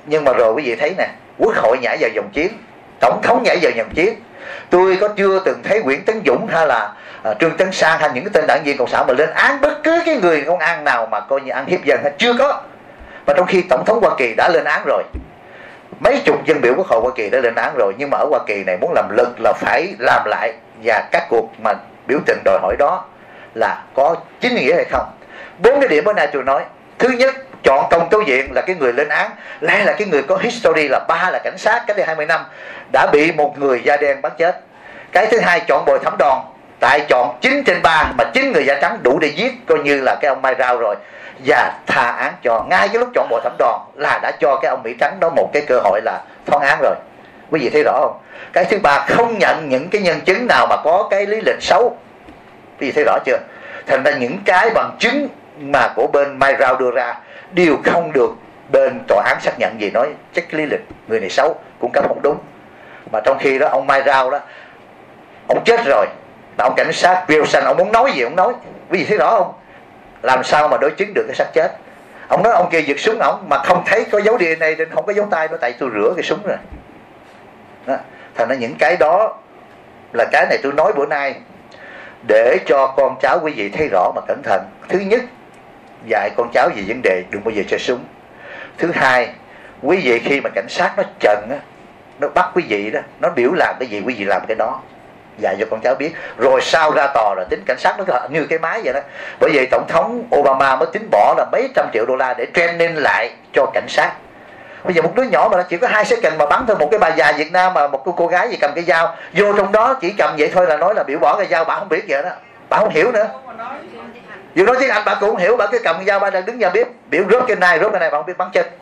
Nhưng mà rồi quý vị thấy nè, quốc hội nhảy vào dòng chiến, tổng thống nhảy vào dòng chiến. Tôi có chưa từng thấy Nguyễn Tấn Dũng hay là à, Trương Tấn Sang hay những cái tên đảng viên cộng sản mà lên án bất cứ cái người công an nào mà coi như ăn hiếp dân hết, chưa có. Mà trong khi tổng thống Hoa Kỳ đã lên án rồi, mấy chục dân biểu quốc hội Hoa Kỳ đã lên án rồi, nhưng mà ở Hoa Kỳ này muốn làm lực là phải làm lại, và các cuộc mà biểu tình đòi hỏi đó là có chính nghĩa hay không. Bốn cái điểm bữa nay tôi nói. Thứ nhất, chọn công tố viện là cái người lên án, lại là cái người có history, là ba là cảnh sát cách đây hai mươi năm đã bị một người da đen bắn chết. Cái thứ hai, chọn bồi thẩm đoàn, tại chọn chín trên ba mà chín người da trắng đủ để giết coi như là cái ông Mai Rao rồi, và tha án cho. Ngay cái lúc chọn bồi thẩm đoàn là đã cho cái ông Mỹ Trắng đó một cái cơ hội là thoát án rồi. Quý vị thấy rõ không? Cái thứ ba, không nhận những cái nhân chứng nào mà có cái lý lịch xấu. Quý vị thấy rõ chưa? Thành ra những cái bằng chứng mà của bên Mai Rao đưa ra đều không được bên tòa án xác nhận gì, nói chắc lý lịch người này xấu, cung cấp không đúng. Mà trong khi đó ông Mai Rao đó, ông chết rồi, mà ông cảnh sát Wilson ông muốn nói gì ông nói. Quý vị thấy rõ không? Làm sao mà đối chứng được cái xác chết? Ông nói ông kia giật súng ông mà không thấy có dấu đê en a nên không có dấu tay nó, tại tôi rửa cái súng rồi đó. Thành ra những cái đó là cái này tôi nói bữa nay để cho con cháu quý vị thấy rõ mà cẩn thận. Thứ nhất, dạy con cháu về vấn đề đừng bao giờ chơi súng. Thứ hai, quý vị khi mà cảnh sát nó trần á, nó bắt quý vị đó, nó biểu làm cái gì quý vị làm cái đó, dạy cho con cháu biết. Rồi sau ra tòa rồi tính cảnh sát nó như cái máy vậy đó. Bởi vậy tổng thống Obama mới tính bỏ là mấy trăm triệu đô la để training lại cho cảnh sát. Bây giờ một đứa nhỏ mà nó chỉ có hai second mà bắn thôi, một cái bà già Việt Nam mà một cô, cô gái gì cầm cái dao vô trong đó chỉ cầm vậy thôi là nói là biểu bỏ cái dao, bà không biết vậy đó, bà không hiểu nữa. Dù nói tiếng Anh bà cũng không hiểu, bà cứ cầm cái dao, bà đang đứng nhà bếp biểu rớt cái này rớt cái này, bà không biết bắn chết.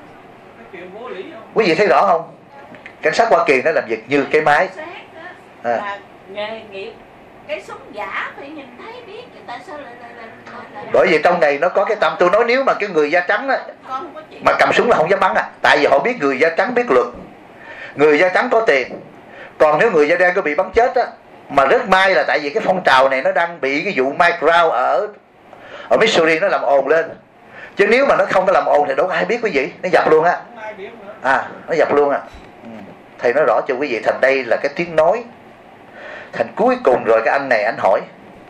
Quý vị thấy rõ không? Cảnh sát Hoa Kỳ nó làm việc như cái máy. À. Là nghề nghiệp cái súng giả phải nhìn thấy biết, tại sao lại lại lại bởi vì trong này nó có cái tâm. Tôi nói nếu mà cái người da trắng đó, mà cầm súng là không dám bắn à, tại vì họ biết người da trắng biết luật, người da trắng có tiền. Còn nếu người da đen có bị bắn chết á, mà rất may là tại vì cái phong trào này nó đang bị cái vụ Mike Brown ở ở Missouri nó làm ồn lên, chứ nếu mà nó không có làm ồn thì đâu có ai biết quý vị, nó dập luôn á. À, nó dập luôn à. Ừ. Thầy nói rõ cho quý vị, thành đây là cái tiếng nói. Thành cuối cùng rồi cái anh này anh hỏi,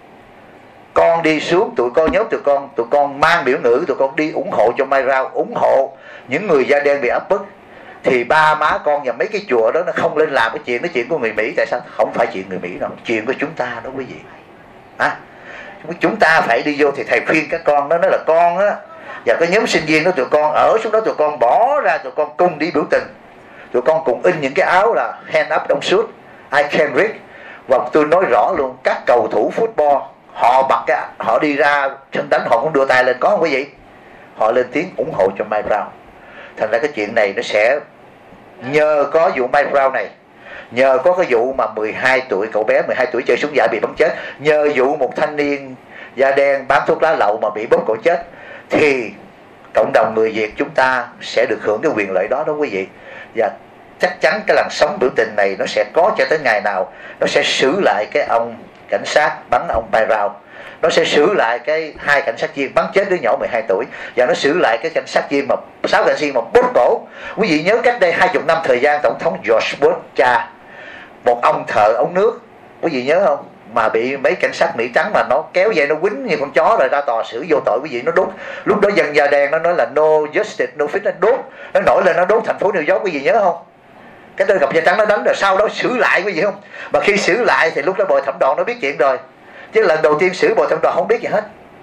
con đi xuống, tụi con nhớ tụi con, tụi con mang biểu ngữ, tụi con đi ủng hộ cho Mai Rao, ủng hộ những người da đen bị áp bức, thì ba má con và mấy cái chùa đó nó không lên làm cái chuyện, cái chuyện của người Mỹ. Tại sao? Không phải chuyện người Mỹ đâu, chuyện của chúng ta đó quý vị. À, chúng ta phải đi vô. Thì thầy khuyên các con đó, nói là con á, và cái nhóm sinh viên đó tụi con ở xuống đó, tụi con bỏ ra, tụi con cùng đi biểu tình, tụi con cùng in những cái áo là hand up don't shoot, I can read. Và tôi nói rõ luôn, các cầu thủ football họ bật cái, họ đi ra sân đánh, họ cũng đưa tay lên, có không quý vị? Họ lên tiếng ủng hộ cho Mike Brown. Thành ra cái chuyện này nó sẽ nhờ có vụ Mike Brown này, nhờ có cái vụ mà mười hai tuổi, cậu bé mười hai tuổi chơi súng giả bị bắn chết, nhờ vụ một thanh niên da đen bán thuốc lá lậu mà bị bóp cổ chết, thì cộng đồng người Việt chúng ta sẽ được hưởng cái quyền lợi đó đó quý vị. Và chắc chắn cái làn sóng biểu tình này nó sẽ có cho tới ngày nào nó sẽ xử lại cái ông cảnh sát bắn ông Mai Rao, nó sẽ xử lại cái hai cảnh sát viên bắn chết đứa nhỏ mười hai tuổi, và nó xử lại cái cảnh sát viên mà sáu cảnh sát viên mà bóp cổ. Quý vị nhớ cách đây hai mươi năm thời gian tổng thống George Bush cha, một ông thợ ống nước, quý vị nhớ không, mà bị mấy cảnh sát Mỹ trắng mà nó kéo dây nó quýnh như con chó rồi ra tòa xử vô tội, quý vị, nó đốt. Lúc đó dân da đen nó nói là no justice no fix, nó đốt, nó nổi lên nó đốt thành phố New York, quý vị nhớ không? Cái tên gặp da trắng nó đánh rồi sau đó xử lại, quý vị không? Mà khi xử lại thì lúc đó bồi thẩm đoàn nó biết chuyện rồi, chứ lần đầu tiên xử bồi thẩm đoàn không biết gì hết.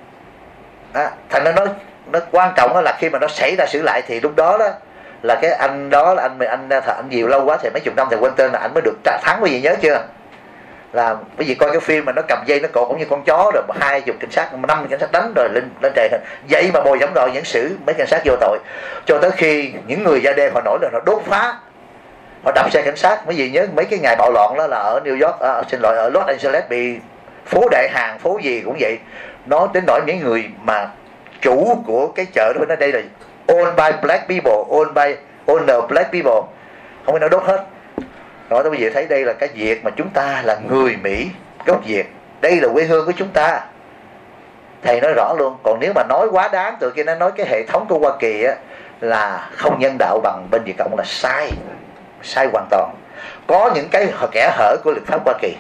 À, thành ra nó nó quan trọng đó là khi mà nó xảy ra xử lại thì lúc đó đó là cái anh đó là anh anh anh, anh nhiều lâu quá thì mấy chục năm thì quên tên là anh mới được thắng, quý vị nhớ chưa? Là quý vị coi cái phim mà nó cầm dây nó cột cũng như con chó rồi hai chục cảnh sát, năm cảnh sát đánh rồi lên lên trời vậy mà bồi thẩm đoàn vẫn xử mấy cảnh sát vô tội, cho tới khi những người da đen họ nổi lên họ đốt phá, họ đập xe cảnh sát. Quý vị nhớ mấy cái ngày bạo loạn đó là ở New York, à, xin lỗi ở Los Angeles, bị phố Đại Hàng, phố gì cũng vậy. Nó đến nỗi những người mà chủ của cái chợ đó nói đây là owned by black people, owned by owner black people, không phải nó đốt hết. Đó, quý vị thấy đây là cái việc mà chúng ta là người Mỹ gốc Việt, đây là quê hương của chúng ta. Thầy nói rõ luôn. Còn nếu mà nói quá đáng, tụi kia nó nói cái hệ thống của Hoa Kỳ á, là không nhân đạo bằng bên Việt Cộng là sai, sai hoàn toàn. Có những cái kẽ hở của luật pháp Hoa Kỳ,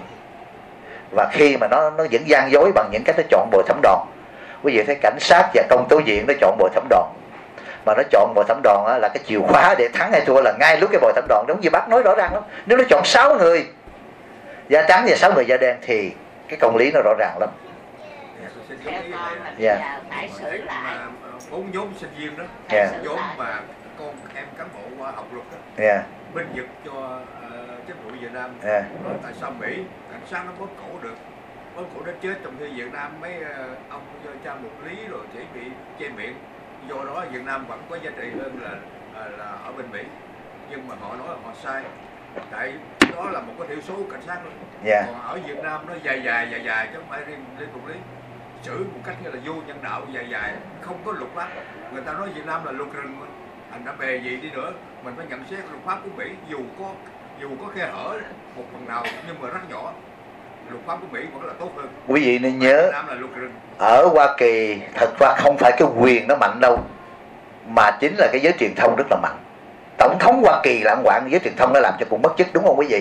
và khi mà nó nó vẫn gian dối bằng những cái nó chọn bồi thẩm đoàn. Quý vị thấy cảnh sát và công tố viện nó chọn bồi thẩm đoàn, mà nó chọn bồi thẩm đoàn là cái chìa khóa để thắng hay thua là ngay lúc cái bồi thẩm đoàn, giống như bác nói rõ ràng lắm. Nếu nó chọn sáu người da trắng và sáu người da đen thì cái công lý nó rõ ràng lắm. Theo con là bây Dạ. giờ phải xử lại. Bốn nhóm sinh viên đó, Dạ. nhóm mà con em cán bộ học luật đó, Yeah. bên Nhật cho uh, chính phủ Việt Nam Yeah. nói tại sao Mỹ cảnh sát nó bóp cổ được, bóp cổ đến chết, trong khi Việt Nam mấy uh, ông do cha một lý rồi chỉ bị che miệng, do đó Việt Nam vẫn có giá trị hơn là uh, là ở bên Mỹ. Nhưng mà họ nói là họ sai, tại đó là một cái thiểu số cảnh sát luôn. Yeah. Còn ở Việt Nam nó dài dài dài dài chứ không phải riêng liên tục lý, xử một cách như là vô nhân đạo, dài dài không có luật pháp. Người ta nói Việt Nam là luật rừng, thành ra bề gì đi nữa mình phải nhận xét luật pháp của Mỹ dù có dù có khe hở một phần nào nhưng mà rất nhỏ, luật pháp của Mỹ vẫn là tốt hơn. Quý vị nên nhớ, Việt Nam là luật rừng. ở Hoa Kỳ thật ra không phải cái quyền nó mạnh đâu, mà chính là cái giới truyền thông rất là mạnh. Tổng thống Hoa Kỳ là ông quản giới truyền thông nó làm cho cũng mất chức, đúng không quý vị?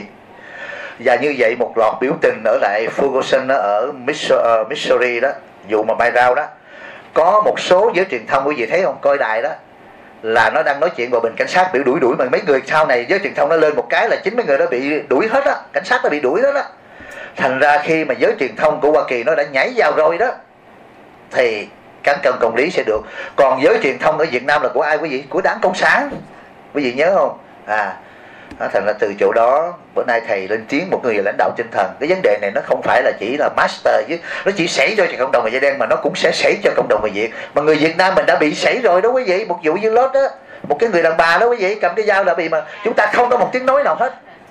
Và như vậy một loạt biểu tình ở lại Ferguson ở Missouri đó, vụ mà bay rao đó, có một số giới truyền thông quý vị thấy không, coi đài đó, là nó đang nói chuyện vào bình cảnh sát bị đuổi đuổi mà mấy người sau này giới truyền thông nó lên một cái là chính mấy người đó bị đuổi hết á, cảnh sát nó bị đuổi hết đó. Thành ra khi mà giới truyền thông của Hoa Kỳ nó đã nhảy vào rồi đó thì cán cân công lý sẽ được. Còn giới truyền thông ở Việt Nam là của ai quý vị? Của Đảng Cộng sản, quý vị nhớ không? À, thành ra từ chỗ đó bữa nay thầy lên tiếng một người lãnh đạo tinh thần, cái vấn đề này nó không phải là chỉ là master chứ, nó chỉ xảy cho cộng đồng người da đen mà nó cũng sẽ xảy cho cộng đồng người Việt. Mà người Việt Nam mình đã bị xảy rồi đó quý vị, một vụ như lót đó, một cái người đàn bà đó quý vị cầm cái dao đã bị, mà chúng ta không có một tiếng nói nào hết,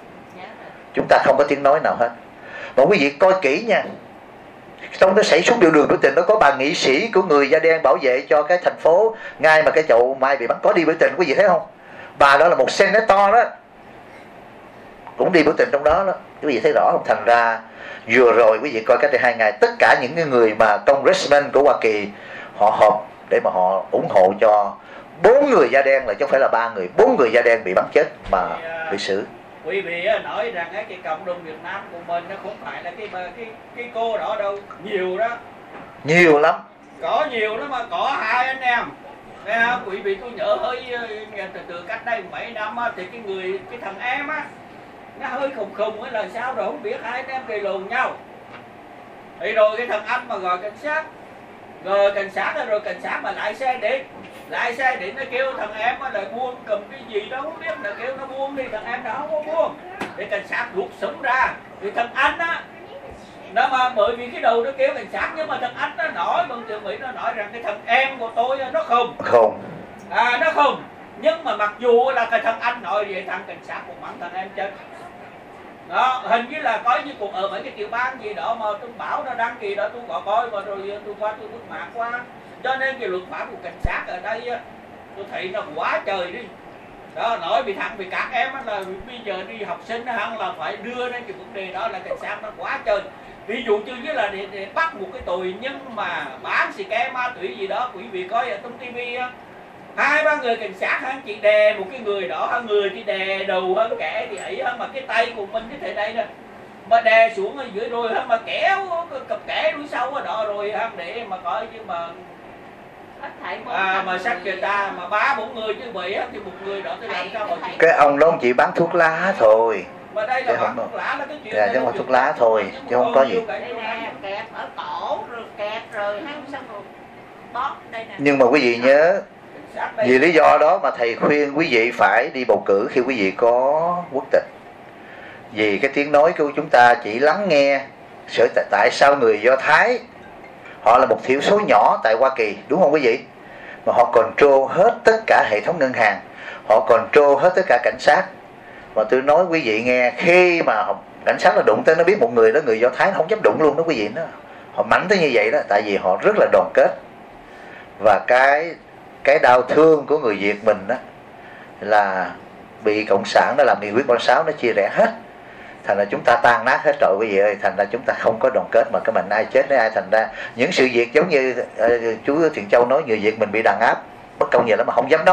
chúng ta không có tiếng nói nào hết. Mà quý vị coi kỹ nha, trong cái xảy xuống điều đường biểu tình nó có bà nghị sĩ của người da đen bảo vệ cho cái thành phố ngay mà cái chậu mai bị bắn có đi biểu tình, quý vị thấy không? Bà đó là một senator đó, cũng đi biểu tình trong đó đó, quý vị thấy rõ không? Thành ra vừa rồi quý vị coi cách đây hai ngày, tất cả những người mà congressman của Hoa Kỳ họ họp để mà họ ủng hộ cho bốn người da đen, là chứ không phải là ba người, bốn người da đen bị bắn chết mà bị xử. Quý vị nói rằng cái cộng đồng Việt Nam của mình nó không phải là cái cái cái cô đó đâu, nhiều đó, nhiều lắm, có nhiều đó, mà có hai anh em. Nghe không? Quý vị tôi nhớ hơi từ, từ cách đây mấy năm á, thì cái người cái thằng em á nó hơi khùng khùng ấy là sao rồi không biết, hai anh em gây lùn nhau thì rồi cái thằng anh mà gọi cảnh sát, rồi cảnh sát rồi cảnh sát mà lại xe đến lại xe đến nó kêu thằng em là buông cầm cái gì đó không biết, là kêu nó buông đi, thằng em nó không có buông để cảnh sát rút súng ra. Thì thằng anh á nó mà bởi vì cái đầu nó kêu cảnh sát, nhưng mà thằng anh nó nói bằng tiếng Mỹ, nó nói rằng cái thằng em của tôi nó không không à nó không, nhưng mà mặc dù là cái thằng anh nói vậy, thằng cảnh sát cũng mắng thằng em chết đó. Hình như là có như cũng ở mấy cái tiểu bang gì đó mà tôi bảo nó đăng ký đó, tôi có coi mà rồi tôi qua tôi bút mạc qua. Cho nên cái luật pháp của cảnh sát ở đây tôi thấy nó quá trời đi đó. Nói vì thằng vì các em là bây giờ đi học sinh hẳn là phải đưa đến cái vấn đề đó là cảnh sát nó quá trời. Ví dụ như là để, để bắt một cái tội nhân mà bán xì ke ma túy gì đó, quý vị coi ở trong tivi hai ba người cảnh sát hắn chỉ đè một cái người đó, hắn người thì đè đầu hơn kẻ thì ấy, mà cái tay của mình cái thể đây nè mà đè xuống ở dưới rồi hắn mà kéo cặp kẻ đuôi sau ở đó rồi hắn để mà coi chứ mà à, mà sát người ta mà ba bốn người chứ vậy thì một người đó tôi làm sao mà cái ông đó chỉ bán thuốc lá thôi, mà đây là bán thuốc lá là cái chuyện dạ, chứ không phải thuốc lá thôi chứ không có gì. Kẹp ở cổ rồi kẹp rồi hắn xong rồi bóp đây nè. Nhưng mà quý vị nhớ, vì lý do đó mà thầy khuyên quý vị phải đi bầu cử khi quý vị có quốc tịch. Vì cái tiếng nói của chúng ta chỉ lắng nghe sở tại, tại sao người Do Thái họ là một thiểu số nhỏ tại Hoa Kỳ, đúng không quý vị? Mà họ control hết tất cả hệ thống ngân hàng, họ control hết tất cả cảnh sát. Mà tôi nói quý vị nghe, khi mà cảnh sát nó đụng tới, nó biết một người đó người Do Thái nó không dám đụng luôn đó quý vị. Đó họ mạnh tới như vậy đó, tại vì họ rất là đoàn kết. Và cái cái đau thương của người Việt mình đó là bị cộng sản nó làm nghị quyết ba sáu nó chia rẽ hết, thành ra chúng ta tan nát hết rồi quý vị ơi. Thành ra chúng ta không có đoàn kết, mà cái mình ai chết với ai. Thành ra những sự việc giống như uh, chú Thiện Châu nói, người Việt mình bị đàn áp bất công vậy đó mà không dám nói.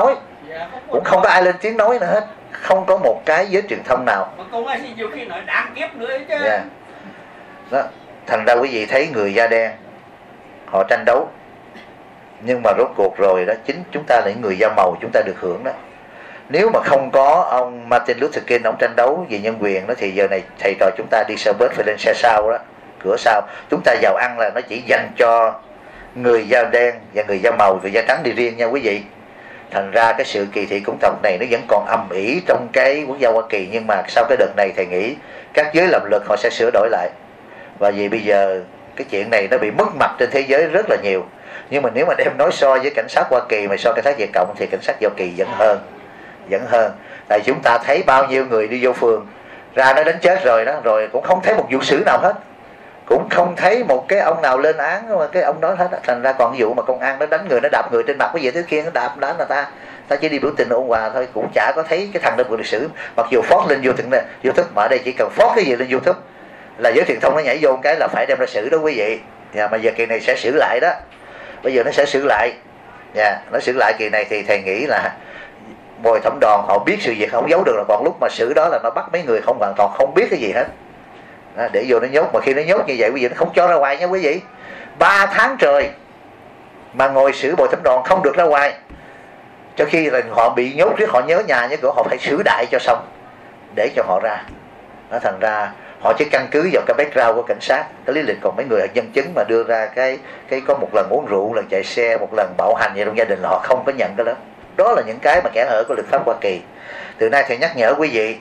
Dạ, không có cũng không có ai lên tiếng nói nữa hết, không có một cái giới truyền thông nào. mà công an thì nhiều khi nói đáng kiếp nữa chứ. Yeah. Đó. Thành ra quý vị thấy người da đen họ tranh đấu, nhưng mà rốt cuộc rồi đó, chính chúng ta là những người da màu chúng ta được hưởng đó. Nếu mà không có ông Martin Luther King ông tranh đấu vì nhân quyền đó, thì giờ này thầy trò chúng ta đi xe bus phải lên xe sau đó, cửa sau. Chúng ta vào ăn là nó chỉ dành cho người da đen và người da màu, người da trắng đi riêng nha quý vị. Thành ra cái sự kỳ thị chủng tộc này nó vẫn còn ầm ĩ trong cái quốc gia Hoa Kỳ, nhưng mà sau cái đợt này thầy nghĩ các giới làm luật họ sẽ sửa đổi lại. Và vì bây giờ cái chuyện này nó bị mất mặt trên thế giới rất là nhiều. Nhưng mà nếu mà đem nói so với cảnh sát Hoa Kỳ mà so cảnh sát Việt Cộng thì cảnh sát Hoa Kỳ vẫn hơn, vẫn hơn. Tại chúng ta thấy bao nhiêu người đi vô phường ra nó đánh chết rồi đó, rồi cũng không thấy một vụ xử nào hết, cũng không thấy một cái ông nào lên án mà cái ông đó hết. Thành ra còn vụ mà công an nó đánh người, nó đạp người trên mặt cái gì thứ kia, nó đạp đánh là ta ta chỉ đi biểu tình ôn hòa thôi, cũng chả có thấy cái thằng đó bị lịch sử. Mặc dù phót lên YouTube này, YouTube mà ở đây chỉ cần phót cái gì lên YouTube là giới truyền thông nó nhảy vô một cái là phải đem ra xử đó quý vị. Dạ, mà giờ kỳ này sẽ xử lại đó, bây giờ nó sẽ xử lại. Dạ, nó xử lại kỳ này thì thầy nghĩ là bồi thẩm đoàn họ biết sự việc không giấu được, là còn lúc mà xử đó là nó bắt mấy người không hoàn toàn không biết cái gì hết đó, để vô nó nhốt. Mà khi nó nhốt như vậy quý vị nó không cho ra ngoài nha quý vị. Ba tháng trời mà ngồi xử bồi thẩm đoàn không được ra ngoài, cho khi là họ bị nhốt riết, họ nhớ nhà nhớ cửa, họ phải xử đại cho xong để cho họ ra. Nó thành ra họ chỉ căn cứ vào cái background của cảnh sát, cái lý lịch. Còn mấy người nhân chứng mà đưa ra cái cái có một lần uống rượu, lần chạy xe, một lần bạo hành gì trong gia đình là họ không có nhận cái đó. Đó là những cái mà kẽ hở của luật pháp Hoa Kỳ. Từ nay thầy nhắc nhở quý vị,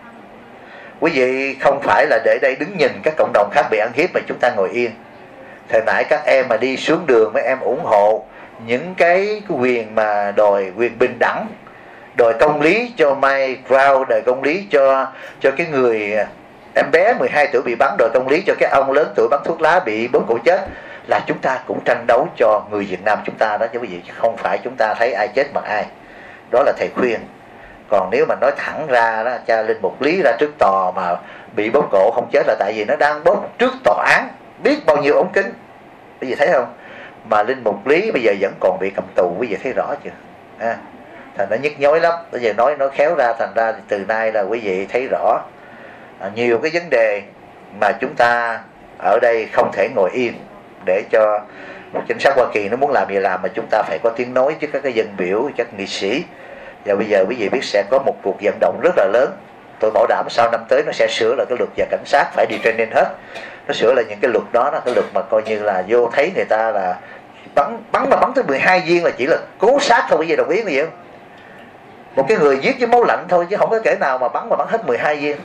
quý vị không phải là để đây đứng nhìn các cộng đồng khác bị ăn hiếp mà chúng ta ngồi yên. Thời nãy các em mà đi xuống đường, mấy em ủng hộ những cái quyền mà đòi quyền bình đẳng, đòi công lý cho Mike Brown, đòi công lý cho cho cái người em bé mười hai tuổi bị bắn, đòi công lý cho cái ông lớn tuổi bắn thuốc lá bị bóp cổ chết, là chúng ta cũng tranh đấu cho người Việt Nam chúng ta đó chứ quý vị, chứ không phải chúng ta thấy ai chết bằng ai. Đó là thầy khuyên. Còn nếu mà nói thẳng ra đó, cha Linh Mục Lý ra trước tòa mà bị bóp cổ không chết là tại vì nó đang bóp trước tòa án biết bao nhiêu ống kính, quý vị thấy không? Mà Linh Mục Lý bây giờ vẫn còn bị cầm tù, quý vị thấy rõ chưa? À, thành nó nhức nhối lắm. Bây giờ nói nói khéo ra, thành ra từ nay là quý vị thấy rõ à, nhiều cái vấn đề mà chúng ta ở đây không thể ngồi yên để cho một chính sách Hoa Kỳ nó muốn làm gì làm, mà chúng ta phải có tiếng nói với các cái dân biểu, các nghị sĩ. Và bây giờ quý vị biết sẽ có một cuộc vận động rất là lớn. Tôi bảo đảm sau năm tới nó sẽ sửa lại cái luật và cảnh sát phải đi training hết. Nó sửa lại những cái luật đó, là cái luật mà coi như là vô thấy người ta là bắn bắn mà bắn tới mười hai viên là chỉ là cố sát thôi, quý vị đồng ý không? Một cái người giết với máu lạnh thôi, chứ không có kể nào mà bắn mà bắn hết mười hai viên.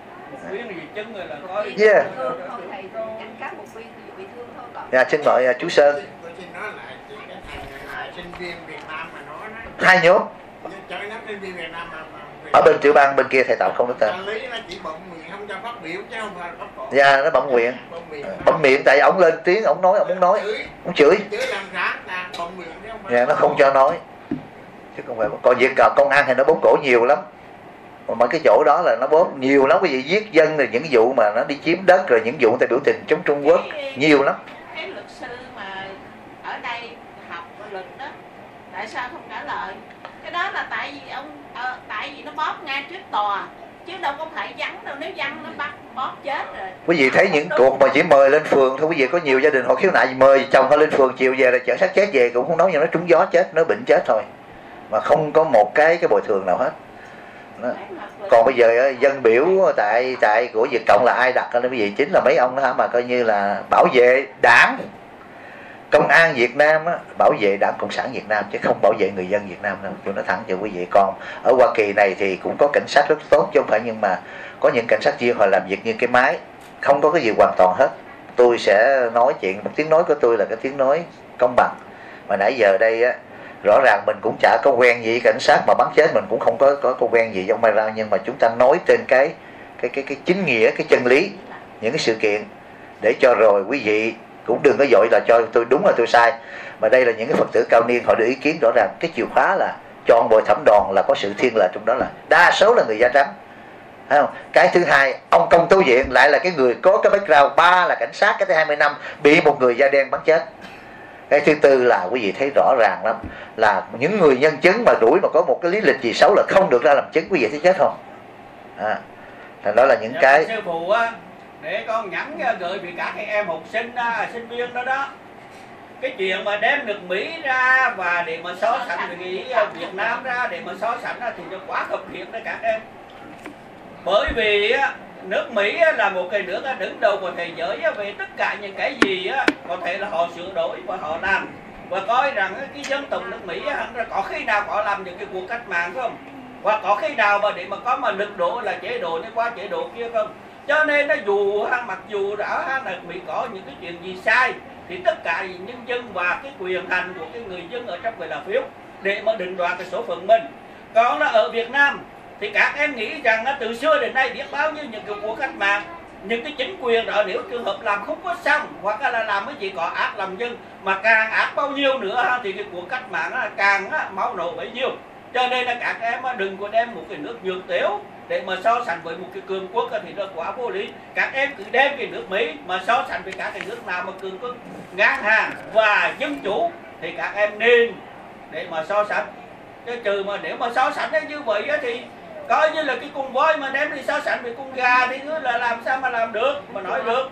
Yeah. Dạ, xin mời uh, chú Sơn. Hai nhóm ở bên tiểu bang bên kia thầy Tạo không có tên. Dạ, nó bấm miệng, bấm miệng tại ông lên tiếng, ông nói, ông muốn nói, ông chửi. Dạ, nó không cho nói. Chứ không phải. Còn việc công an thì nó bóp cổ nhiều lắm. Mà cái chỗ đó là nó bóp nhiều lắm, cái gì giết dân, rồi những vụ mà nó đi chiếm đất, rồi những vụ người ta biểu tình chống Trung Quốc nhiều lắm. Cái luật sư mà ở đây học luật đó, tại sao không trả lời? Cái đó là tại vì ông ờ, tại vì nó bóp ngay trước tòa, chứ đâu có phải vắng đâu, nếu vắng nó bắt bóp chết rồi. Quý vị thấy những cuộc mà chỉ mời lên phường thôi, quý vị có nhiều gia đình họ khiếu nại mời chồng họ lên phường, chiều về là chở xác chết về cũng không nói, nhưng nó trúng gió chết, nó bệnh chết thôi, mà không có một cái cái bồi thường nào hết. Đó. Còn bây giờ dân biểu tại tại của Việt Cộng là ai đặt lên quý vị? Chính là mấy ông đó mà coi như là bảo vệ đảng, công an Việt Nam á, bảo vệ đảng Cộng sản Việt Nam chứ không bảo vệ người dân Việt Nam đâu. Tôi nói thẳng cho quý vị. Còn ở Hoa Kỳ này thì cũng có cảnh sát rất tốt chứ không phải, nhưng mà có những cảnh sát viên họ làm việc như cái máy, không có cái gì hoàn toàn hết. Tôi sẽ nói chuyện, một tiếng nói của tôi là cái tiếng nói công bằng. Mà nãy giờ đây á, rõ ràng mình cũng chả có quen gì cảnh sát mà bắn chết, mình cũng không có có, có quen gì trong Mai Rao, nhưng mà chúng ta nói trên cái cái cái cái chính nghĩa, cái chân lý, những cái sự kiện để cho rồi quý vị cũng đừng có dội là cho tôi đúng là tôi sai. Mà đây là những cái Phật tử cao niên họ đưa ý kiến rõ ràng cái chìa khóa là chọn bồi thẩm đoàn là có sự thiên lệch trong đó, là đa số là người da trắng. Thấy không? Cái thứ hai, ông công tố viện lại là cái người có cái background, ba là cảnh sát cái thứ hai mươi năm bị một người da đen bắn chết. Cái thứ tư là quý vị thấy rõ ràng lắm, là những người nhân chứng mà đuổi mà có một cái lý lịch gì xấu là không được ra làm chứng, quý vị thấy chết không? À, thành đó là những Dạ, cái sư phụ á, để con nhắn gửi vì các em học sinh sinh viên đó đó, cái chuyện mà đem nước Mỹ ra và để mà so sánh với cái Việt Nam ra để mà so sánh thì nó quá khập khiễng đấy các em. Bởi vì nước Mỹ là một cái nước đứng đầu của thế giới về tất cả những cái gì có thể là họ sửa đổi và họ làm, và coi rằng cái dân tộc nước Mỹ có khi nào có làm những cái cuộc cách mạng không, hoặc có khi nào mà để mà có mà lực độ là chế độ này qua chế độ kia không. Cho nên nó dù mặc dù đã nước Mỹ có những cái chuyện gì sai thì tất cả nhân dân và cái quyền hành của cái người dân ở trong người là phiếu để mà định đoạt cái số phận mình. Còn là ở Việt Nam thì các em nghĩ rằng từ xưa đến nay biết bao nhiêu những cái cuộc cách mạng, những cái chính quyền đó nếu trường hợp làm không có xong hoặc là làm cái gì có ác làm dân, mà càng ác bao nhiêu nữa thì cái cuộc cách mạng càng máu nổ bấy nhiêu. Cho nên là các em đừng có đem một cái nước nhược tiểu để mà so sánh với một cái cường quốc thì nó quá vô lý. Các em cứ đem cái nước Mỹ mà so sánh với các cái nước nào mà cường quốc ngang hàng và dân chủ thì các em nên để mà so sánh. Chứ trừ mà nếu mà so sánh như vậy thì coi như là cái con voi mà đem đi so sánh với con gà thì cứ là làm sao mà làm được, mà nói được.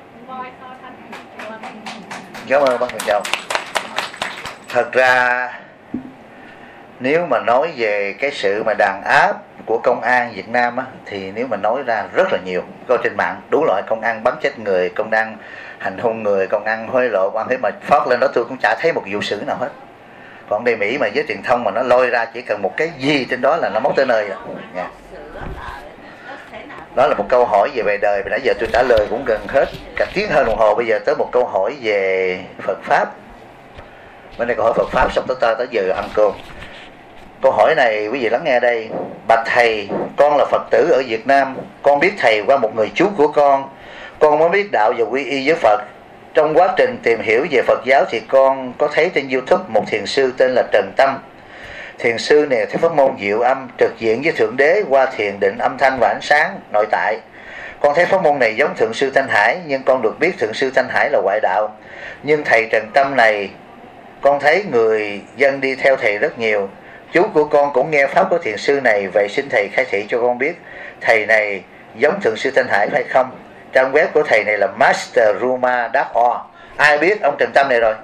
Cảm ơn bác Thầy Châu. Thật ra nếu mà nói về cái sự mà đàn áp của công an Việt Nam á, thì nếu mà nói ra rất là nhiều, có trên mạng đủ loại công an bắn chết người, công an hành hung người, công an hối lộ, công an thế mà phát lên đó tôi cũng chả thấy một vụ xử nào hết. Còn đây Mỹ mà với truyền thông mà nó lôi ra chỉ cần một cái gì trên đó là nó móc tới nơi rồi. Yeah. Đó là một câu hỏi về về đời, mà nãy giờ tôi trả lời cũng gần hết cả tiếng hơn đồng hồ. Bây giờ tới một câu hỏi về Phật Pháp. Bên đây câu hỏi Phật Pháp, xong tới ta tới giờ ăn cơm. Câu hỏi này quý vị lắng nghe đây. Bạch thầy, con là Phật tử ở Việt Nam, con biết thầy qua một người chú của con. Con mới biết đạo và quy y với Phật. Trong quá trình tìm hiểu về Phật giáo thì con có thấy trên YouTube một thiền sư tên là Trần Tâm. Thiền sư này theo pháp môn diệu âm, trực diện với Thượng Đế qua thiền định âm thanh và ánh sáng nội tại. Con thấy pháp môn này giống Thượng sư Thanh Hải, nhưng con được biết Thượng sư Thanh Hải là ngoại đạo. Nhưng thầy Trần Tâm này, con thấy người dân đi theo thầy rất nhiều. Chú của con cũng nghe pháp của thiền sư này, vậy xin thầy khai thị cho con biết thầy này giống Thượng sư Thanh Hải hay không. Trang web của thầy này là masterruma chấm org. Ai biết ông Trần Tâm này rồi?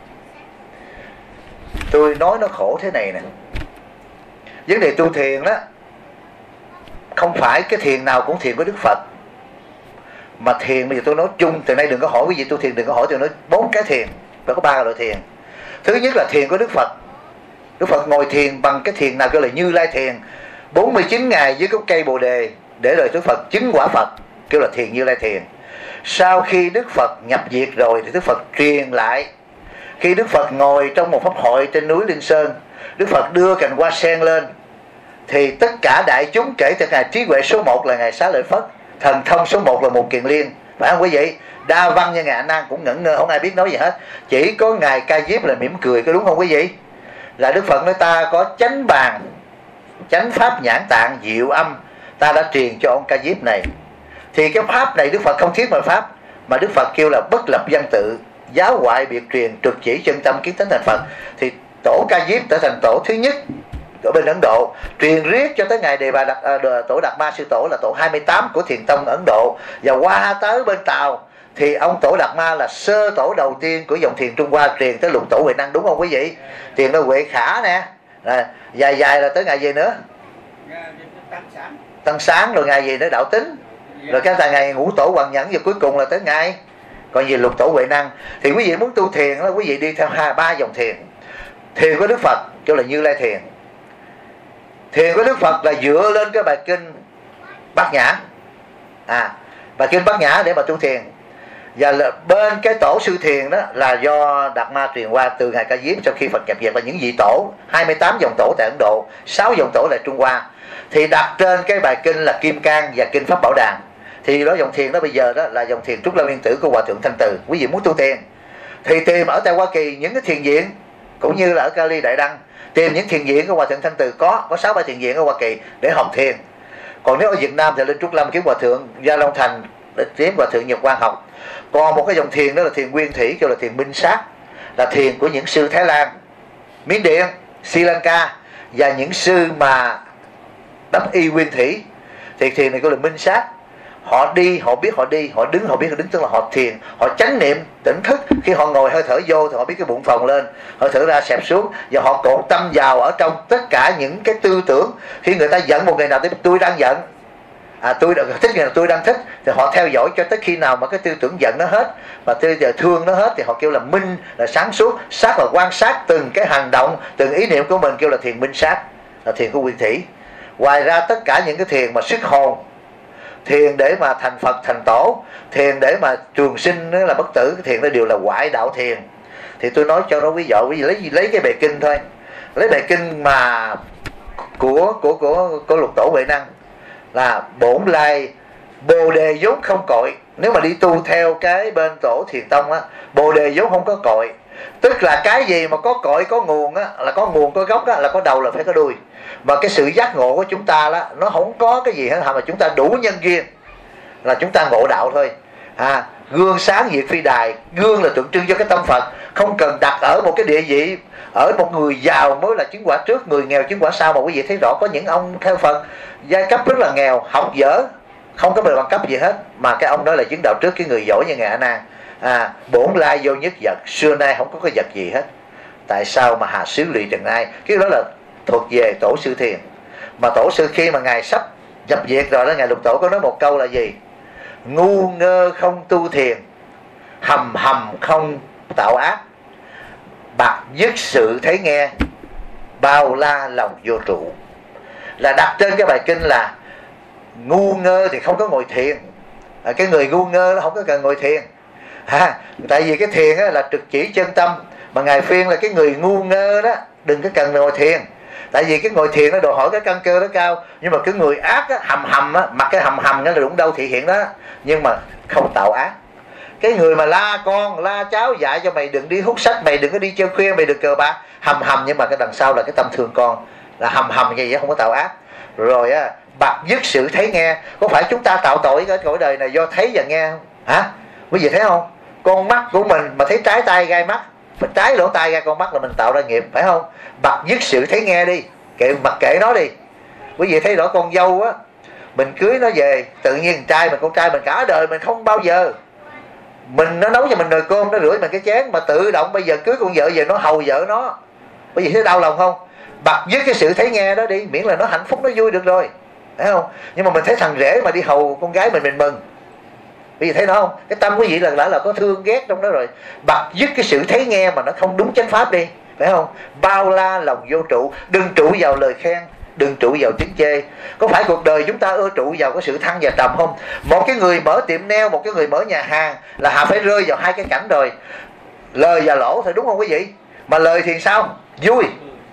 Tôi nói nó khổ thế này nè. Vấn đề tu thiền đó, không phải cái thiền nào cũng thiền của Đức Phật. Mà thiền bây giờ tôi nói chung, từ nay đừng có hỏi quý vị tu thiền, đừng có hỏi tôi nói bốn cái thiền. Phải có ba loại thiền. Thứ nhất là thiền của Đức Phật. Đức Phật ngồi thiền bằng cái thiền nào kêu là Như Lai thiền, bốn mươi chín ngày dưới gốc cây Bồ Đề để rồi Đức Phật chứng quả Phật, kêu là thiền Như Lai thiền. Sau khi Đức Phật nhập diệt rồi thì Đức Phật truyền lại. Khi Đức Phật ngồi trong một pháp hội trên núi Linh Sơn, Đức Phật đưa cành hoa sen lên, thì tất cả đại chúng kể từ ngày trí huệ số một là Ngài Xá Lợi Phất, thần thông số một là Một Kiền Liên, phải không quý vị? Đa văn như Ngài A Nan cũng ngẩn ngơ, không ai biết nói gì hết. Chỉ có Ngài Ca Diếp là mỉm cười, có đúng không quý vị? Là Đức Phật nói ta có chánh bàn, chánh pháp nhãn tạng diệu âm, ta đã truyền cho ông Ca Diếp này. Thì cái pháp này Đức Phật không thiết mà pháp, mà Đức Phật kêu là bất lập văn tự, giáo ngoại biệt truyền, trực chỉ chân tâm kiến tánh thành Phật. Thì tổ Ca Diếp trở thành tổ thứ nhất ở bên Ấn Độ, truyền riết cho tới ngày Đề Bà Đạt, à, tổ Đạt Ma Sư Tổ là tổ hai mươi tám của Thiền Tông Ấn Độ. Và qua tới bên Tàu thì ông tổ Đạt Ma là sơ tổ đầu tiên của dòng thiền Trung Hoa, truyền tới lục tổ Huệ Năng, đúng không quý vị? Truyền là Huệ Khả nè, à, dài dài là tới ngày gì nữa? Tăng Sáng, rồi ngày gì nữa? Đạo Tính, rồi cái là ngày Ngũ Tổ Hoàng Nhẫn, và cuối cùng là tới ngày còn gì lục tổ Huệ Năng. Thì quý vị muốn tu thiền là quý vị đi theo hai ba dòng thiền. Thiền của Đức Phật kêu là Như Lai thiền. Thiền của Đức Phật là dựa lên cái bài kinh Bát Nhã, à bài kinh Bát Nhã để mà tu thiền. Và là bên cái tổ sư thiền đó là do Đạt Ma truyền qua từ Ngài Ca Diếp sau khi Phật nhập diệt, là những vị tổ hai mươi tám dòng tổ tại Ấn Độ, sáu dòng tổ tại Trung Hoa. Thì đặt trên cái bài kinh là Kim Cang và kinh Pháp Bảo Đàn. Thì đó dòng thiền đó bây giờ đó là dòng thiền Trúc Lâm Yên Tử của Hòa Thượng Thanh Từ. Quý vị muốn tu thiền thì tìm ở tại Hoa Kỳ những cái thiền viện, cũng như là ở Cali Đại Đăng, tìm những thiền viện của Hòa Thượng Thanh Từ, có có sáu bảy thiền viện ở Hoa Kỳ để học thiền. Còn nếu ở Việt Nam thì lên Trúc Lâm kiếm Hòa Thượng Gia Long Thành, để kiếm Hòa Thượng Nhật Quang học. Còn một cái dòng thiền đó là thiền Nguyên Thủy, kêu là thiền Minh Sát. là thiền của những sư Thái Lan, Miến Điện, Sri Lanka và những sư mà đắp y nguyên thủy. Thì thiền này gọi là minh sát. Họ đi họ biết họ đi, họ đứng họ biết họ đứng, tức là họ thiền, họ chánh niệm tỉnh thức. Khi họ ngồi hơi thở vô thì họ biết cái bụng phồng lên, hơi thở ra xẹp xuống, và họ cột tâm vào ở trong tất cả những cái tư tưởng. Khi người ta giận một người nào thì tôi đang giận, à, tôi thích người nào tôi đang thích, thì họ theo dõi cho tới khi nào mà cái tư tưởng giận nó hết và tư tưởng thương nó hết thì họ kêu là minh, là sáng suốt. Sát là quan sát từng cái hành động, từng ý niệm của mình, kêu là thiền minh sát, là thiền của nguyên thủy. Ngoài ra tất cả những cái thiền mà xuất hồn, thiền để mà thành Phật thành Tổ, thiền để mà trường sinh là bất tử, cái thiền đó đều là ngoại đạo thiền. Thì tôi nói cho nó ví dụ, ví dụ lấy lấy cái bài kinh thôi, lấy bài kinh mà của của của của Lục Tổ Huệ Năng là bổn lai bồ đề vốn không cội. Nếu mà đi tu theo cái bên Tổ Thiền Tông á, bồ đề vốn không có cội, tức là cái gì mà có cội có nguồn á, là có nguồn có gốc á, là có đầu là phải có đuôi. Mà cái sự giác ngộ của chúng ta đó, nó không có cái gì hết, mà chúng ta đủ nhân duyên là chúng ta ngộ đạo thôi. À, gương sáng diệt phi đài, gương là tượng trưng cho cái tâm Phật, không cần đặt ở một cái địa vị, ở một người giàu mới là chứng quả trước, người nghèo chứng quả sau. Mà quý vị thấy rõ có những ông theo Phật giai cấp rất là nghèo, học dở, không có bằng cấp gì hết, mà cái ông đó là chứng đạo trước cái người giỏi như Ngài A Nan. À, bổn lai vô nhất vật, xưa nay không có cái vật gì hết, tại sao mà hà xứ lụy trần ai. Cái đó là thuộc về Tổ sư thiền. Mà Tổ sư khi mà Ngài sắp nhập diệt rồi đó, Ngài Lục Tổ có nói một câu là gì? Ngu ngơ không tu thiền, hầm hầm không tạo ác, bạc dứt sự thấy nghe, bao la lòng vô trụ. Là đặt trên cái bài kinh là ngu ngơ thì không có ngồi thiền. À, cái người ngu ngơ nó không có cần ngồi thiền. À, tại vì cái thiền á, là trực chỉ chân tâm. Mà Ngài khuyên là cái người ngu ngơ đó đừng có cần ngồi thiền. Tại vì cái ngồi thiền nó đòi hỏi cái căn cơ nó cao. Nhưng mà cái người ác á, hầm hầm á, mặc cái hầm hầm đó là đúng đâu thị hiện đó, nhưng mà không tạo ác. Cái người mà la con, la cháu dạy cho mày đừng đi hút sách, mày đừng có đi chơi khuya, mày đừng cờ bạc, hầm hầm, nhưng mà cái đằng sau là cái tâm thương con, là hầm hầm như vậy, không có tạo ác. Rồi á, bạc dứt sự thấy nghe. Có phải chúng ta tạo tội cái cõi đời này do thấy và nghe không? Hả? Quý vị thấy không? Con mắt của mình mà thấy trái tay gai mắt, mà trái lỗ tai ra con mắt là mình tạo ra nghiệp, phải không? Bạc dứt sự thấy nghe đi, kệ mặc kệ nó đi. Quý vị thấy rõ con dâu á, mình cưới nó về, tự nhiên trai mình, con trai mình cả đời mình không bao giờ mình nó nấu cho mình nồi cơm, nó rửa mình cái chén, mà tự động bây giờ cưới con vợ về nó hầu vợ nó. Quý vị thấy đau lòng không? Bạc dứt cái sự thấy nghe đó đi, miễn là nó hạnh phúc, nó vui được rồi, thấy không? Nhưng mà mình thấy thằng rể mà đi hầu con gái mình, mình mừng. Quý vị thấy đó không? Cái tâm quý vị là đã là có thương ghét trong đó rồi. Bạc dứt cái sự thấy nghe mà nó không đúng chánh pháp đi, phải không? Bao la lòng vô trụ, đừng trụ vào lời khen, đừng trụ vào tiếng chê. Có phải cuộc đời chúng ta ưa trụ vào cái sự thăng và trầm không? Một cái người mở tiệm nail, một cái người mở nhà hàng là họ phải rơi vào hai cái cảnh rồi, lời và lỗ thôi, đúng không quý vị? Mà lời thì sao? Vui.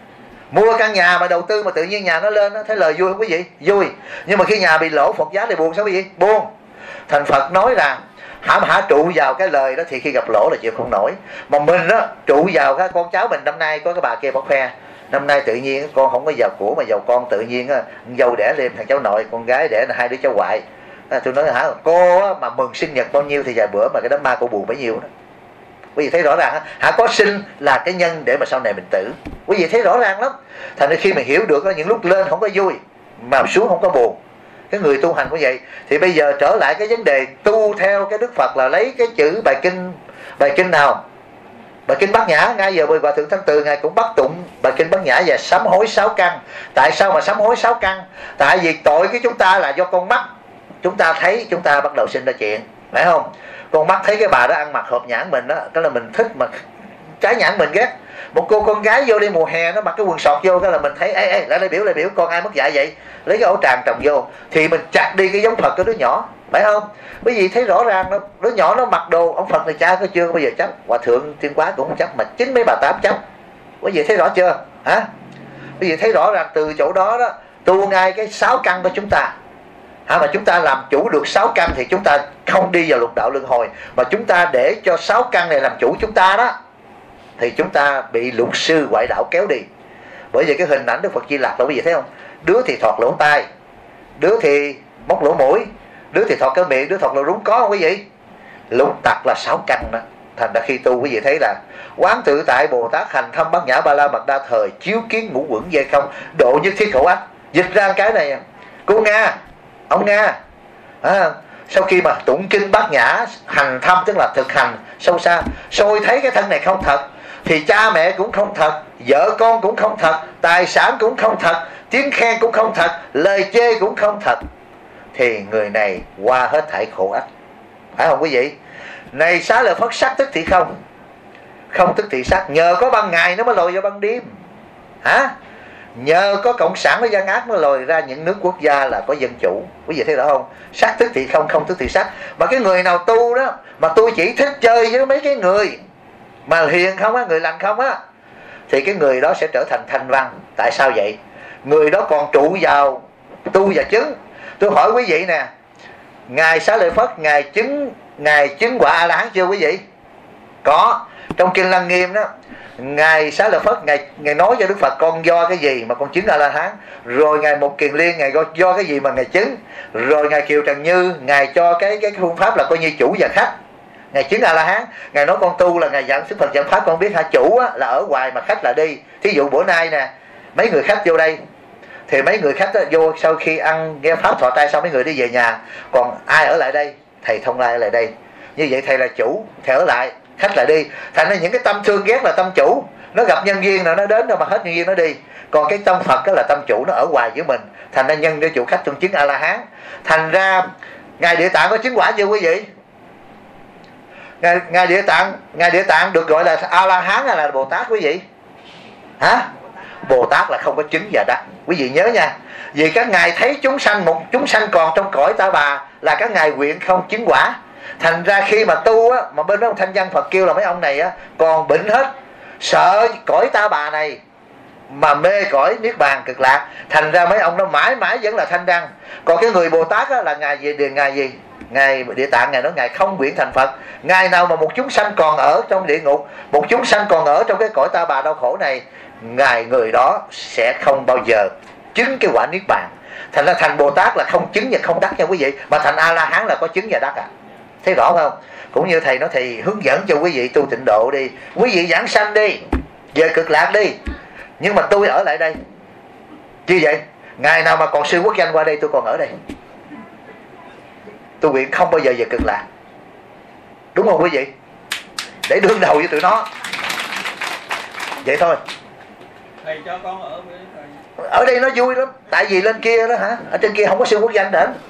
Mua căn nhà mà đầu tư mà tự nhiên nhà nó lên, thấy lời vui không quý vị? Vui. Nhưng mà khi nhà bị lỗ phọt giá thì buồn sao quý vị? Buồn. Thành Phật nói rằng hãm hả trụ vào cái lời đó thì khi gặp lỗ là chịu không nổi. Mà mình đó trụ vào cái con cháu mình, năm nay có cái bà kia bóc khoe, năm nay tự nhiên con không có giàu của mà giàu con, tự nhiên á, dâu đẻ lên thằng cháu nội, con gái đẻ là hai đứa cháu ngoại. À, tôi nói hả, cô á, mà mừng sinh nhật bao nhiêu thì vài bữa mà cái đám ma cô buồn bấy nhiêu đó. Quý vị thấy rõ ràng hả? Có sinh là cái nhân để mà sau này mình tử. Quý vị thấy rõ ràng lắm. Thành ra khi mình hiểu được đó, những lúc lên không có vui mà xuống không có buồn. Cái người tu hành cũng vậy. Thì bây giờ trở lại cái vấn đề tu theo cái Đức Phật là lấy cái chữ bài kinh. Bài kinh nào? Bài kinh Bát Nhã. Ngay giờ Hòa Thượng Thanh Từ Ngài cũng bắt tụng bài kinh Bát Nhã và sám hối sáu căn. Tại sao mà sám hối sáu căn? Tại vì tội của chúng ta là do con mắt. Chúng ta thấy, chúng ta bắt đầu sinh ra chuyện, phải không? Con mắt thấy cái bà đó ăn mặc hợp nhãn mình đó, cái là mình thích, mà trái nhãn mình ghét. Một cô con gái vô đi mùa hè nó mặc cái quần sọt vô, cái là mình thấy ê ê lại đây biểu lại biểu con ai mất dạy vậy, lấy cái ổ tràng trồng vô thì mình chặt đi cái giống Phật của đứa nhỏ, phải không? Bởi vì thấy rõ ràng đó, đứa nhỏ nó mặc đồ ông Phật này cha có chưa bao giờ chấp, Hòa Thượng Tuyên Quá cũng không chấp, mà chính mấy bà tám chấp. Quý vị thấy rõ chưa hả? Quý vị thấy rõ ràng từ chỗ đó đó tu ngay cái sáu căn của chúng ta. À, mà chúng ta làm chủ được sáu căn thì chúng ta không đi vào lục đạo luân hồi, mà chúng ta để cho sáu căn này làm chủ chúng ta đó, thì chúng ta bị lục sư ngoại đạo kéo đi. Bởi vì cái hình ảnh Đức Phật Di Lặc là quý vị thấy không? Đứa thì thọt lỗ tai, đứa thì móc lỗ mũi, đứa thì thọt cái miệng, đứa thọt lỗ rúng, có không quý vị? Lục tặc là sáu căn đó. Thành ra khi tu quý vị thấy là quán tự tại Bồ Tát hành thâm bát nhã ba la mật đa thời, chiếu kiến ngũ uẩn dây không, độ nhất thiết khẩu ách. Dịch ra cái này, cô Nga, ông Nga, à, sau khi mà tụng kinh bát nhã hành thâm, tức là thực hành sâu xa, rồi thấy cái thân này không thật, thì cha mẹ cũng không thật, vợ con cũng không thật, tài sản cũng không thật, tiếng khen cũng không thật, lời chê cũng không thật, thì người này qua hết thảy khổ ách. Phải không quý vị? Này Xá Lợi Phất, sắc tức thị không, không tức thị sắc. Nhờ có ban ngày nó mới lòi vào ban đêm. Hả? Nhờ có cộng sản với gian ác mới lòi ra những nước quốc gia là có dân chủ. Quý vị thấy rõ không? Sắc tức thị không, không tức thị sắc. Mà cái người nào tu đó, mà tôi chỉ thích chơi với mấy cái người mà hiền không á, người lành không á, thì cái người đó sẽ trở thành thanh văn. Tại sao vậy? Người đó còn trụ vào tu và chứng. Tôi hỏi quý vị nè, Ngài Xá Lợi Phất, Ngài chứng Ngài chứng quả A-la-hán chưa quý vị? Có. Trong Kinh Lăng Nghiêm đó, Ngài Xá Lợi Phất, Ngài, Ngài nói cho Đức Phật, con do cái gì mà con chứng A-la-hán? Rồi Ngài Một Kiền Liên, Ngài do cái gì mà Ngài chứng? Rồi Ngài Kiều Trần Như, Ngài cho cái, cái phương pháp là coi như chủ và khách, Ngài chứng A-la-hán. Ngài nói con tu là Ngài giảng Đức Phật giảng pháp, con biết hả? Chủ á, là ở ngoài mà khách là đi. Thí dụ bữa nay nè, mấy người khách vô đây, thì mấy người khách đó, vô sau khi ăn nghe pháp thọ trai xong mấy người đi về nhà, còn ai ở lại đây? Thầy Thông Lai ở lại đây. Như vậy thầy là chủ, thầy ở lại, khách lại đi. Thành ra những cái tâm thương ghét là tâm chủ, nó gặp nhân duyên nào nó đến đâu mà hết nhân duyên nó đi. Còn cái tâm Phật đó là tâm chủ, nó ở ngoài với mình. Thành ra nhân để chủ khách trong chứng A-la-hán. Thành ra Ngài Địa Tạng có chứng quả chưa quý vị? Ngài, Ngài Địa Tạng Ngài Địa Tạng được gọi là A-la-hán hay là Bồ Tát quý vị? Hả? Bồ Tát là không có chứng và đắc. Quý vị nhớ nha. Vì các ngài thấy chúng sanh, một chúng sanh còn trong cõi ta bà là các ngài nguyện không chứng quả. Thành ra khi mà tu á, mà bên đó Thanh Văn Phật kêu là mấy ông này á còn bệnh hết, sợ cõi ta bà này mà mê cõi niết bàn cực lạc. Thành ra mấy ông đó mãi mãi vẫn là thanh đăng. Còn cái người Bồ Tát á, là ngài gì? Điền ngài gì? Ngài Địa Tạng, ngài nói ngài không nguyện thành Phật. Ngài nào mà một chúng sanh còn ở trong địa ngục, một chúng sanh còn ở trong cái cõi ta bà đau khổ này, ngài người đó sẽ không bao giờ chứng cái quả niết bàn. Thành ra thành Bồ Tát là không chứng và không đắc nha quý vị, mà thành A-la-hán là có chứng và đắc à. Thấy rõ không? Cũng như thầy nói, thầy hướng dẫn cho quý vị tu tịnh độ đi, quý vị giảng sanh đi, về cực lạc đi, nhưng mà tôi ở lại đây. Như vậy ngày nào mà còn sư quốc danh qua đây tôi còn ở đây, tôi nguyện không bao giờ về cực lạc. Đúng không quý vị? Để đương đầu với tụi nó. Vậy thôi. Thầy cho con ở với thầy. Ở đây nó vui lắm. Tại vì lên kia đó hả, ở trên kia không có sư quốc danh đến,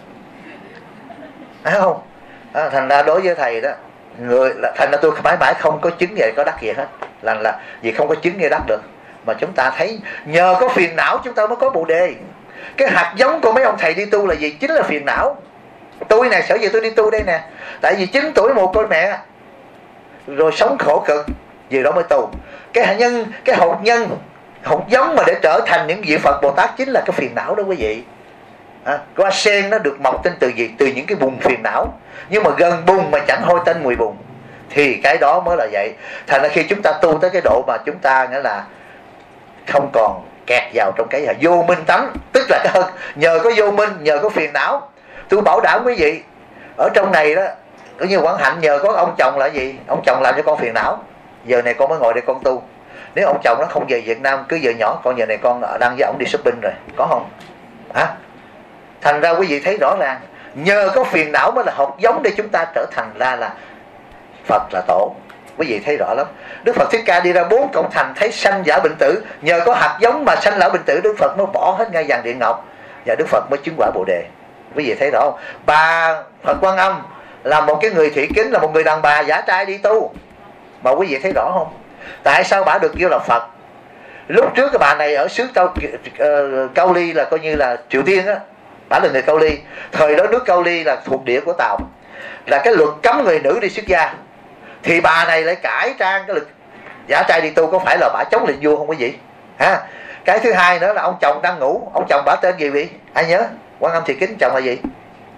phải không? À, thành ra đối với thầy đó, người thành ra tôi mãi mãi không có chứng về có đắc gì hết, là là vì không có chứng nghe đắc được. Mà chúng ta thấy nhờ có phiền não chúng ta mới có bồ đề. Cái hạt giống của mấy ông thầy đi tu là gì? Chính là phiền não. Tôi nè, sở dĩ tôi đi tu đây nè, tại vì chín tuổi một con mẹ rồi sống khổ cực, vì đó mới tu. Cái hạt nhân, cái hột nhân, hột giống mà để trở thành những vị Phật Bồ Tát chính là cái phiền não đó quý vị. À, hoa sen nó được mọc tên từ gì? Từ những cái bùn phiền não. Nhưng mà gần bùn mà chẳng hôi tên mùi bùn, thì cái đó mới là vậy. Thành ra khi chúng ta tu tới cái độ mà chúng ta nghĩa là không còn kẹt vào trong cái vô minh tánh, tức là cái hơn nhờ có vô minh, nhờ có phiền não. Tôi bảo đảm quý vị, ở trong này đó, ở như Quảng Hạnh nhờ có ông chồng là gì? Ông chồng làm cho con phiền não. Giờ này con mới ngồi đây con tu. Nếu ông chồng nó không về Việt Nam, cứ giờ nhỏ con giờ này con đang với ông đi shopping rồi, có không? Hả? Thành ra quý vị thấy rõ ràng, nhờ có phiền não mới là hột giống để chúng ta trở thành ra là Phật là tổ. Quý vị thấy rõ lắm. Đức Phật Thích Ca đi ra bốn cộng thành thấy sanh giả bệnh tử, nhờ có hạt giống mà sanh lão bệnh tử, Đức Phật mới bỏ hết ngai vàng điện ngọc và Đức Phật mới chứng quả Bồ đề. Quý vị thấy rõ không? Bà Phật Quan Âm là một cái người thị kính, là một người đàn bà giả trai đi tu, mà quý vị thấy rõ không? Tại sao bà được kêu là Phật? Lúc trước cái bà này ở xứ Cao, uh, Cao Ly là coi như là Triều Tiên á, bà là người Cao Ly. Thời đó nước Cao Ly là thuộc địa của Tàu, là cái luật cấm người nữ đi xuất gia. Thì bà này lại cải trang cái lực giả trai đi tu, có phải là bà chống lệnh vua không quý vị? Ha. Cái thứ hai nữa là ông chồng đang ngủ. Ông chồng bà tên gì vậy? Ai nhớ? Quan Âm Thị Kính chồng là gì?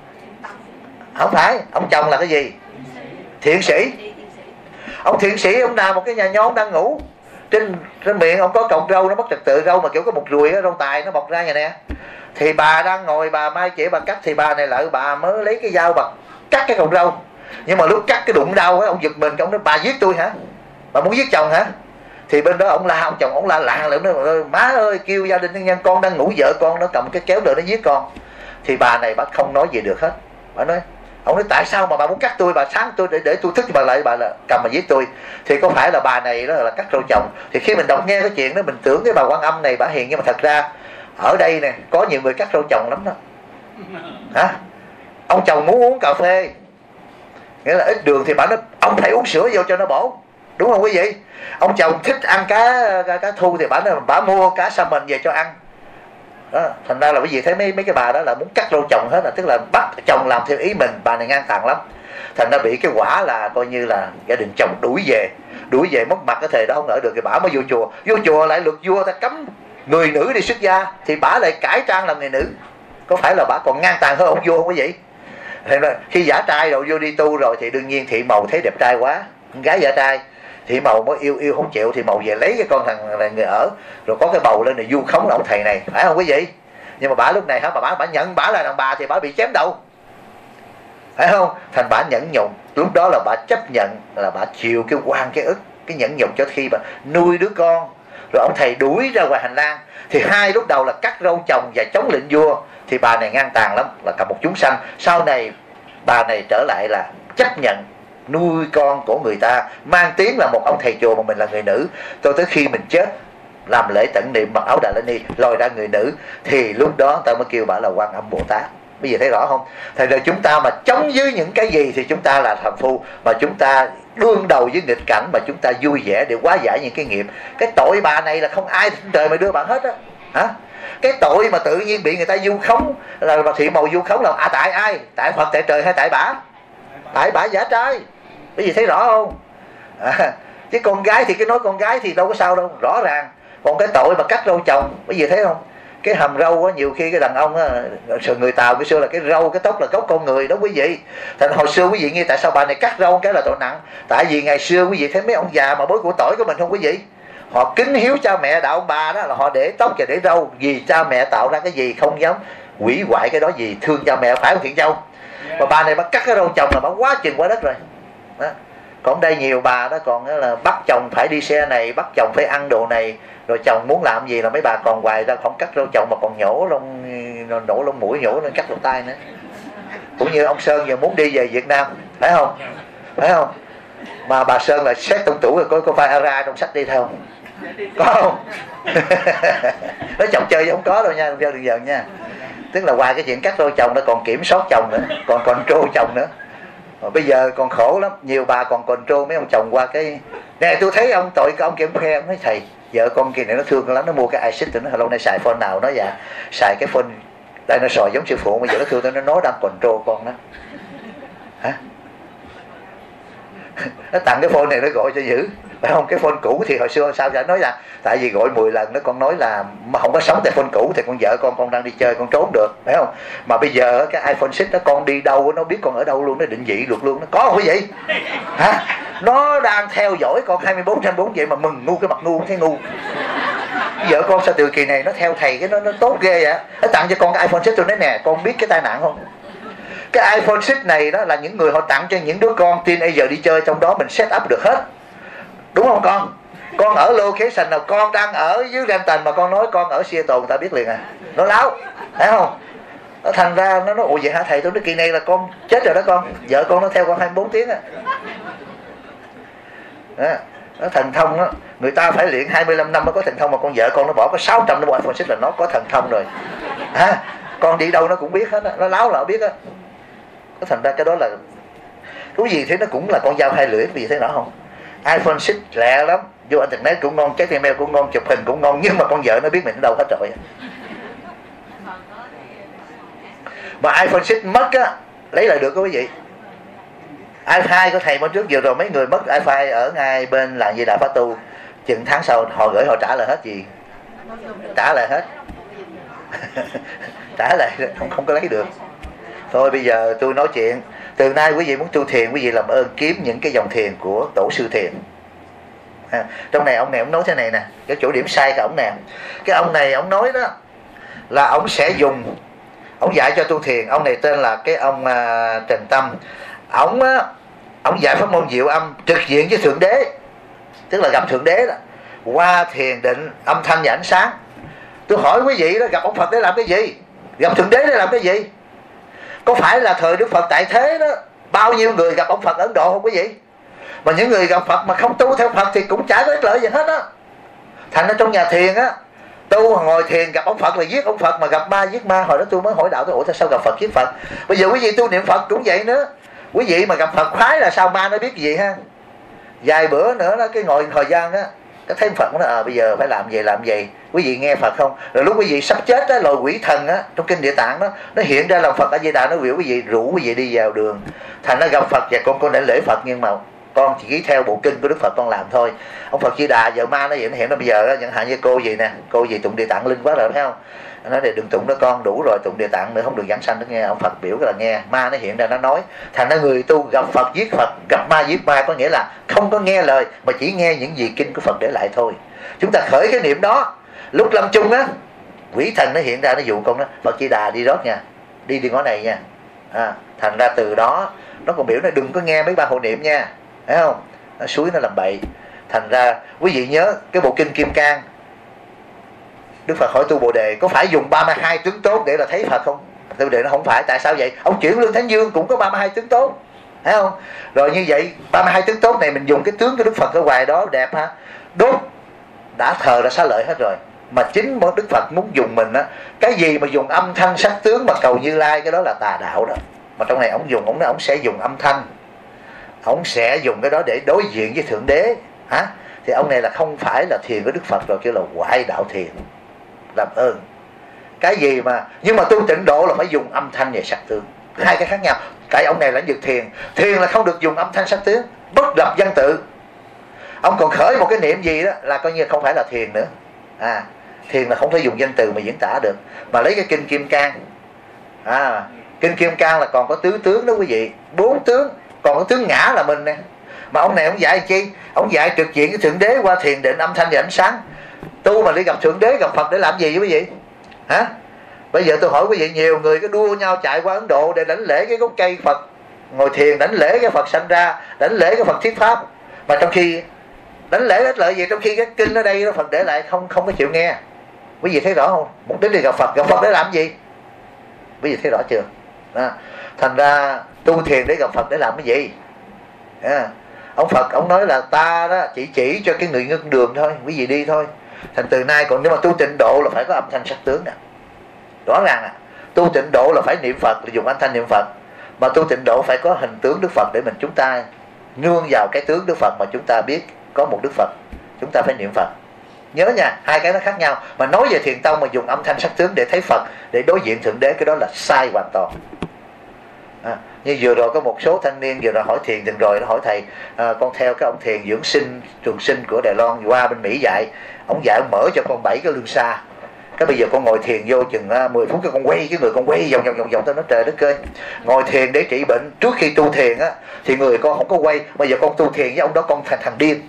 Không phải. Ông chồng là cái gì? Thiện sĩ. Ông thiện sĩ ông làm một cái nhà nho, ông đang ngủ. Trên, trên miệng ông có cọng râu, nó mất trật tự, râu mà kiểu có một ruồi á, râu tài nó mọc ra vậy nè. Thì bà đang ngồi bà mai chỉ bà cắt, thì bà này lại bà mới lấy cái dao bà cắt cái cọng râu. Nhưng mà lúc cắt cái đụng đau á, ông giật mình, ông nói bà giết tôi hả, bà muốn giết chồng hả? Thì bên đó ông la, ông chồng ông la lạng lại, nó má ơi, kêu gia đình nhân con đang ngủ, vợ con nó cầm cái kéo lên nó giết con. Thì bà này bà không nói gì được hết. Bà nói, ông nói tại sao mà bà muốn cắt tôi, bà sáng tôi để để tôi thức bà lại, bà là cầm mà giết tôi. Thì có phải là bà này đó là cắt râu chồng. Thì khi mình đọc nghe cái chuyện đó, mình tưởng cái bà Quan Âm này bà hiền, nhưng mà thật ra ở đây nè có nhiều người cắt râu chồng lắm đó. Hả? Ông chồng muốn uống cà phê, nghĩa là ít đường, thì bà nói ông phải uống sữa vô cho nó bổ, đúng không quý vị? Ông chồng thích ăn cá cá, cá thu thì bà nói bà mua cá salmon về cho ăn đó. Thành ra là quý vị thấy mấy mấy cái bà đó là muốn cắt râu chồng hết, là tức là bắt chồng làm theo ý mình. Bà này ngang tàn lắm, thành ra bị cái quả là coi như là gia đình chồng đuổi về, đuổi về mất mặt. Cái thời đó không ở được thì bà mới vô chùa, vô chùa lại luật vua ta cấm người nữ đi xuất gia, thì bà lại cải trang làm người nữ. Có phải là bà còn ngang tàn hơn ông vua không quý vị? Khi giả trai rồi vô đi tu rồi thì đương nhiên thị màu thấy đẹp trai quá, con gái giả trai, thị màu mới yêu yêu không chịu, thì màu về lấy cái con thằng này người ở, rồi có cái bầu lên này vu khống là ông thầy này, phải không quý vị? Nhưng mà bà lúc này hả, bà bà, bà nhận bà là đàn bà thì bà bị chém đầu, phải không? Thành bà nhẫn nhục, lúc đó là bà chấp nhận là bà chịu cái oan cái ức, cái nhẫn nhục cho khi bà nuôi đứa con. Rồi ông thầy đuổi ra ngoài hành lang, thì hai lúc đầu là cắt râu chồng và chống lệnh vua, thì bà này ngang tàn lắm, là cả một chúng sanh. Sau này bà này trở lại là chấp nhận nuôi con của người ta, mang tiếng là một ông thầy chùa mà mình là người nữ. Cho tới khi mình chết, làm lễ tẩn niệm mặc áo Đà La Ni, lòi ra người nữ, thì lúc đó người ta mới kêu bà là Quan Âm Bồ Tát. Bây giờ thấy rõ không? Thành ra chúng ta mà chống dưới những cái gì thì chúng ta là thằng phu, mà chúng ta đương đầu với nghịch cảnh mà chúng ta vui vẻ để hóa giải những cái nghiệp. Cái tội bà này là không ai trên trời mà đưa bạn hết á. Hả? Cái tội mà tự nhiên bị người ta vu khống, là bà thị màu vu khống là à, tại ai? Tại Phật, tại trời hay tại bả? Tại bả giả trai. Cái gì thấy rõ không? À, chứ con gái thì cái nói con gái thì đâu có sao đâu, rõ ràng. Còn cái tội mà cắt râu chồng, cái gì thấy không? Cái hàm râu á, nhiều khi cái đàn ông á, người Tàu cái xưa là cái râu, cái tóc là gốc con người đó quý vị. Thành hồi xưa quý vị nghe tại sao bà này cắt râu cái là tội nặng? Tại vì ngày xưa quý vị thấy mấy ông già mà bối của tỏi của mình không quý vị? Họ kính hiếu cha mẹ đạo ông bà đó, là họ để tóc và để râu, vì cha mẹ tạo ra cái gì không dám hủy hoại cái đó, gì thương cha mẹ, phải không Thiện Châu? Mà bà này bà cắt cái râu chồng là bà quá chừng quá đất rồi đó. Còn đây nhiều bà đó còn là bắt chồng phải đi xe này, bắt chồng phải ăn đồ này, rồi chồng muốn làm gì là mấy bà còn hoài ra không cắt râu chồng mà còn nhổ lông, nổ lông mũi, nhổ lên cắt lông tay nữa. Cũng như ông Sơn giờ muốn đi về Việt Nam, phải không? Phải không? Mà bà Sơn là xét trong tủ rồi có có phải Ara trong sách đi theo không? Có không? Nó chồng chơi chứ không có đâu nha, đừng giận nha. Tức là ngoài cái chuyện cắt râu chồng nó còn kiểm soát chồng nữa, còn control chồng nữa. Mà bây giờ còn khổ lắm, nhiều bà còn control mấy ông chồng qua cái nè, tôi thấy ông tội cái ông kia ông khoe, ông nói thầy vợ con kia này nó thương lắm, nó mua cái axit nó lâu nay xài phone nào, nó dạ xài cái phone đây nó sòi giống sư phụ, bây giờ nó thương tôi, nó nói đang control con đó. Hả? Nó tặng cái phone này nó gọi cho dữ, phải không? Cái phone cũ thì hồi xưa sao vậy? Nói là tại vì gọi mười lần nó con nói là mà không có sống tại phone cũ thì con vợ con con đang đi chơi con trốn được, phải không? Mà bây giờ cái iPhone sáu đó con đi đâu nó biết con ở đâu luôn, nó định vị được luôn, nó có không quý vị? Hả? Nó đang theo dõi con hai mươi bốn trên bốn vậy mà mừng ngu cái mặt ngu thấy ngu. Vợ con sao từ kỳ này nó theo thầy cái nó nó tốt ghê vậy? Nó tặng cho con cái iPhone sáu, tôi nói nè con biết cái tai nạn không? Cái iPhone sáu này đó là những người họ tặng cho những đứa con teenager đi chơi, trong đó mình set up được hết, đúng không con? Con ở location nào, con đang ở dưới Renton mà con nói con ở Seattle, người ta biết liền à, nó láo, phải không? Nó thành ra nó nói ủa vậy hả thầy? Tôi nói kỳ này là con chết rồi đó con, vợ con nó theo con hai mươi bốn tiếng á. Đó, nó thần thông đó, người ta phải luyện hai mươi lăm năm mới có thần thông, mà con vợ con nó bỏ có sáu trăm nó bỏ iPhone sáu là nó có thần thông rồi. À, con đi đâu nó cũng biết hết á, nó láo là nó biết á. Nó thành ra cái đó là cái gì thế, nó cũng là con dao hai lưỡi, vì thế nào không? iPhone sáu lẹ lắm, vô internet cũng ngon, check email cũng ngon, chụp hình cũng ngon, nhưng mà con vợ nó biết mình ở đâu hết rồi. Mà iPhone sáu mất á, lấy lại được đó quý vị. iPhone của thầy mới trước vừa rồi mấy người mất iPhone ở ngay bên làng Di Đà Pháp Tu, chừng tháng sau họ gửi họ trả lại hết gì, trả lại hết. Trả lại không không có lấy được. Thôi bây giờ tôi nói chuyện, từ nay quý vị muốn tu thiền, quý vị làm ơn kiếm những cái dòng thiền của tổ sư thiền. À, trong này ông này ông nói thế này nè, cái chỗ điểm sai của ông nè. Cái ông này ông nói đó là ông sẽ dùng, ông dạy cho tu thiền, ông này tên là cái ông uh, Trần Tâm. Ông uh, ông dạy pháp môn diệu âm trực diện với Thượng Đế, tức là gặp Thượng Đế đó, qua thiền định âm thanh và ánh sáng. Tôi hỏi quý vị đó, gặp ông Phật để làm cái gì? Gặp Thượng Đế để làm cái gì? Có phải là thời Đức Phật tại thế đó, bao nhiêu người gặp ông Phật Ấn Độ không quý vị? Mà những người gặp Phật mà không tu theo Phật thì cũng chả có ích lợi gì hết á. Thành ra trong nhà thiền á, tu ngồi thiền gặp ông Phật là giết ông Phật, mà gặp ma giết ma. Hồi đó tôi mới hỏi đạo tôi, ủa sao gặp Phật giết Phật? Bây giờ quý vị tu niệm Phật cũng vậy nữa. Quý vị mà gặp Phật khoái là sao ma nó biết gì ha? Vài bữa nữa đó, cái ngồi thời gian á, cái thấy Phật nó à, bây giờ phải làm gì làm gì. Quý vị nghe Phật không? Rồi lúc quý vị sắp chết á, loài quỷ thần á, trong kinh Địa Tạng đó, nó hiện ra làm Phật A Di Đà, nó biểu quý vị, rủ quý vị đi vào đường. Thành nó gặp Phật và con con để lễ Phật, nhưng mà con chỉ ký theo bộ kinh của Đức Phật con làm thôi. Ông Phật Di Đà giờ ma nó hiện nó hiện ra bây giờ đó, chẳng hạn như cô gì nè, cô gì tụng Địa Tạng linh quá rồi, thấy không? Nó nói đừng tụng đó con, đủ rồi, tụng Địa Tạng nữa không được giảng sanh. Nó nghe ông Phật biểu là nghe, ma nó hiện ra nó nói. Thành ra người tu gặp Phật giết Phật, gặp ma giết ma, có nghĩa là không có nghe lời mà chỉ nghe những gì kinh của Phật để lại thôi. Chúng ta khởi cái niệm đó, lúc lâm chung á, quỷ thần nó hiện ra nó dụ con đó, Phật Di Đà đi rót nha, đi đi ngõ này nha. À, thành ra từ đó nó còn biểu là đừng có nghe mấy ba hộ niệm nha, thấy không? Nó suối nó làm bậy. Thành ra quý vị nhớ cái bộ kinh Kim Cang, Đức Phật hỏi tu Bồ Đề có phải dùng ba mươi hai tướng tốt để là thấy Phật không? Tu Bồ Đề nó không phải. Tại sao vậy? Ông chuyển Lương Thánh Dương cũng có ba mươi hai tướng tốt, thấy không? Rồi như vậy ba mươi hai tướng tốt này mình dùng cái tướng của Đức Phật ở ngoài đó đẹp ha, đốt đã thờ đã xá lợi hết rồi. Mà chính Đức Phật muốn dùng mình á, cái gì mà dùng âm thanh sắc tướng mà cầu Như Lai, cái đó là tà đạo đó. Mà trong này ông dùng, ông nói ông sẽ dùng âm thanh, ông sẽ dùng cái đó để đối diện với Thượng Đế hả? Thì ông này là không phải là thiền của Đức Phật rồi, kêu là ngoại đạo thiền. Làm ơn cái gì mà, nhưng mà tu tịnh độ là phải dùng âm thanh và sắc tướng, hai cái khác nhau. Cái ông này là vực thiền, thiền là không được dùng âm thanh sắc tướng, bất lập văn tự. Ông còn khởi một cái niệm gì đó là coi như không phải là thiền nữa. À, thiền là không thể dùng danh từ mà diễn tả được. Mà lấy cái kinh Kim Cang, à, kinh Kim Cang là còn có tứ tướng đó quý vị, bốn tướng, còn có tướng ngã là mình nè. Mà ông này ông dạy chi? Ông dạy trực diện với Thượng Đế qua thiền định âm thanh và ánh sáng. Tu mà đi gặp Thượng Đế gặp Phật để làm gì quý vị? Hả? Bây giờ tôi hỏi quý vị, nhiều người cứ đua nhau chạy qua Ấn Độ để đánh lễ cái gốc cây Phật, ngồi thiền đánh lễ cái Phật sanh ra, đánh lễ cái Phật thuyết pháp. Mà trong khi đánh lễ ích lợi gì, trong khi cái kinh ở đây đó Phật để lại không không có chịu nghe. Quý vị thấy rõ không? Mục đích đi gặp Phật, gặp Phật để làm gì? Quý vị thấy rõ chưa? À, thành ra tu thiền để gặp Phật để làm cái gì? À, ông Phật ông nói là ta đó chỉ chỉ cho cái người ngưng đường thôi, quý vị đi thôi. Thành từ nay còn nếu mà tu tịnh độ là phải có âm thanh sắc tướng nè. Rõ ràng à, tu tịnh độ là phải niệm Phật, là dùng âm thanh niệm Phật. Mà tu tịnh độ phải có hình tướng Đức Phật để mình chúng ta nương vào cái tướng Đức Phật mà chúng ta biết có một Đức Phật, chúng ta phải niệm Phật. Nhớ nha, hai cái nó khác nhau. Mà nói về thiền tông mà dùng âm thanh sắc tướng để thấy Phật, để đối diện Thượng Đế, cái đó là sai hoàn toàn. À, như vừa rồi có một số thanh niên vừa rồi hỏi thiền từng rồi, nó hỏi thầy, à, con theo cái ông thiền dưỡng sinh trường sinh của Đài Loan qua bên Mỹ dạy, ông dạy ông mở cho con bảy cái lương xa. Cái bây giờ con ngồi thiền vô chừng uh, mười phút cái con quay cái người con quay vòng vòng vòng vòng. Tôi nói trời đất ơi, ngồi thiền để trị bệnh, trước khi tu thiền á thì người con không có quay, bây giờ con tu thiền với ông đó con thành thằng điên.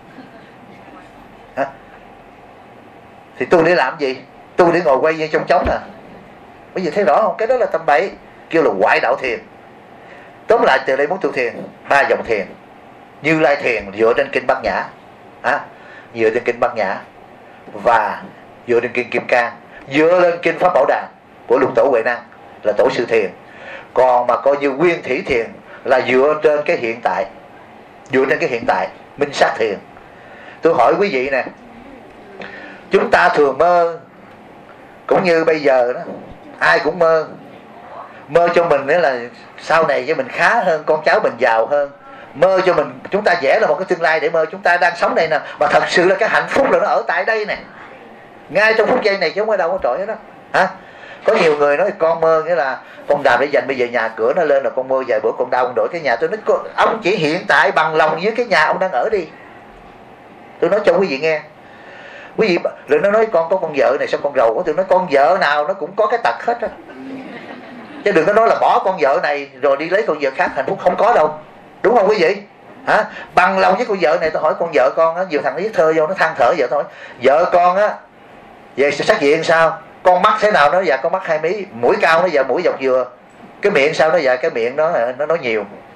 Hả? Thì tu để làm gì? Tu để ngồi quay như trong trống à? Bây giờ thấy rõ không? Cái đó là tầm bậy, kêu là ngoại đạo thiền. Tóm lại từ đây muốn tu thiền, ba dòng thiền. Như Lai thiền dựa trên kinh Bát Nhã, à, dựa trên kinh Bát Nhã, và dựa trên kinh Kim Cang, dựa lên kinh Pháp Bảo Đàn của Lục Tổ Huệ Năng là tổ sư thiền. Còn mà coi như nguyên thủy thiền là dựa trên cái hiện tại, dựa trên cái hiện tại, minh sát thiền. Tôi hỏi quý vị nè, chúng ta thường mơ, cũng như bây giờ đó, ai cũng mơ, mơ cho mình nữa là sau này cho mình khá hơn, con cháu mình giàu hơn, mơ cho mình chúng ta vẽ là một cái tương lai để mơ. Chúng ta đang sống này nè, mà thật sự là cái hạnh phúc là nó ở tại đây nè, ngay trong phút giây này chứ không ở đâu có trội hết đó. Hả? Có nhiều người nói con mơ nghĩa là con đàm để dành, bây giờ nhà cửa nó lên là con mơ vài bữa con đau con đổi cái nhà. Tôi nói ông chỉ hiện tại bằng lòng với cái nhà ông đang ở đi. Tôi nói cho quý vị nghe, quý vị rồi nó nói con có con vợ này sao con giàu quá. Tôi nói con vợ nào nó cũng có cái tật hết á, chứ đừng có nói là bỏ con vợ này rồi đi lấy con vợ khác hạnh phúc, không có đâu, đúng không quý vị? Hả? Bằng lòng với con vợ này. Tôi hỏi con vợ con á, nhiều thằng nó viết thơ vô nó than thở vợ thôi, vợ con á về sắc diện sao, con mắt thế nào, nó dạ con mắt hai mí, mũi cao nó dạ mũi dọc dừa, cái miệng sao nó dạ cái miệng nó nó nói nhiều.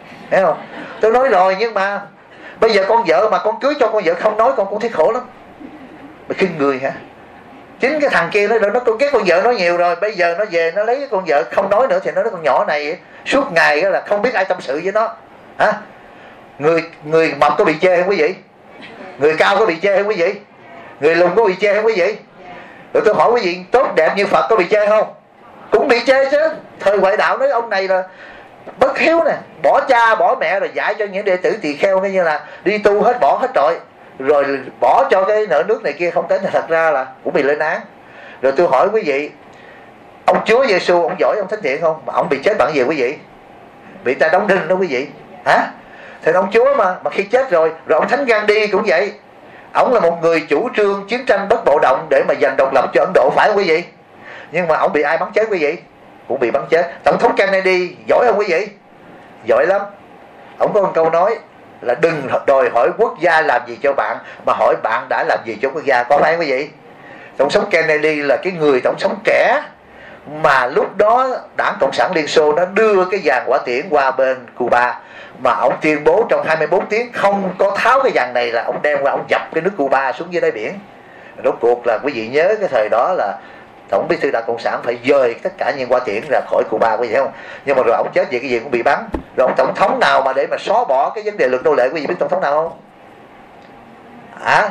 Thấy không? Tôi nói rồi, nhưng mà bây giờ con vợ mà con cưới cho con vợ không nói, con cũng thấy khổ lắm. Mày khinh người hả? Chính cái thằng kia nó nó con ghét con vợ nói nhiều rồi, bây giờ nó về nó lấy con vợ không nói nữa thì nó nói con nhỏ này suốt ngày là không biết ai tâm sự với nó. Hả? Người người mập có bị chê không quý vị? Người cao có bị chê không quý vị? Người lùn có bị chê không quý vị? Rồi tôi hỏi quý vị, tốt đẹp như Phật có bị chê không? Cũng bị chê chứ. Thời ngoại đạo nói ông này là bất hiếu nè, bỏ cha bỏ mẹ rồi dạy cho những đệ tử tỳ kheo như là đi tu hết bỏ hết trọi, rồi bỏ cho cái nợ nước này kia không tính. Thật ra là cũng bị lên án. Rồi tôi hỏi quý vị, ông Chúa Giêsu ông giỏi ông thánh thiện không? Mà ông bị chết bằng gì quý vị? Bị ta đóng đinh đó quý vị. Hả? Thì ông Chúa mà mà khi chết rồi, rồi ông Thánh Gandhi cũng vậy. Ông là một người chủ trương chiến tranh bất bạo động để mà giành độc lập cho Ấn Độ, phải không quý vị? Nhưng mà ông bị ai bắn chết quý vị? Cũng bị bắn chết. Tổng thống Kennedy giỏi không quý vị? Giỏi lắm. Ông có một câu nói là đừng đòi hỏi quốc gia làm gì cho bạn, mà hỏi bạn đã làm gì cho quốc gia, có phải không quý vị? Tổng thống Kennedy là cái người tổng thống trẻ mà lúc đó Đảng Cộng sản Liên Xô nó đưa cái dàn hỏa tiễn qua bên Cuba, mà ông tuyên bố trong hai mươi bốn tiếng không có tháo cái dàn này là ông đem qua ông dập cái nước Cuba xuống dưới đáy biển. Rốt cuộc là quý vị nhớ cái thời đó là Tổng bí thư Đảng Cộng sản phải dời tất cả những hỏa tiễn ra khỏi Cuba, quý vị thấy không? Nhưng mà rồi ông chết vì cái gì cũng bị bắn. Rồi ông tổng thống nào mà để mà xóa bỏ cái vấn đề luật nô lệ, quý vị biết tổng thống nào không? Hả?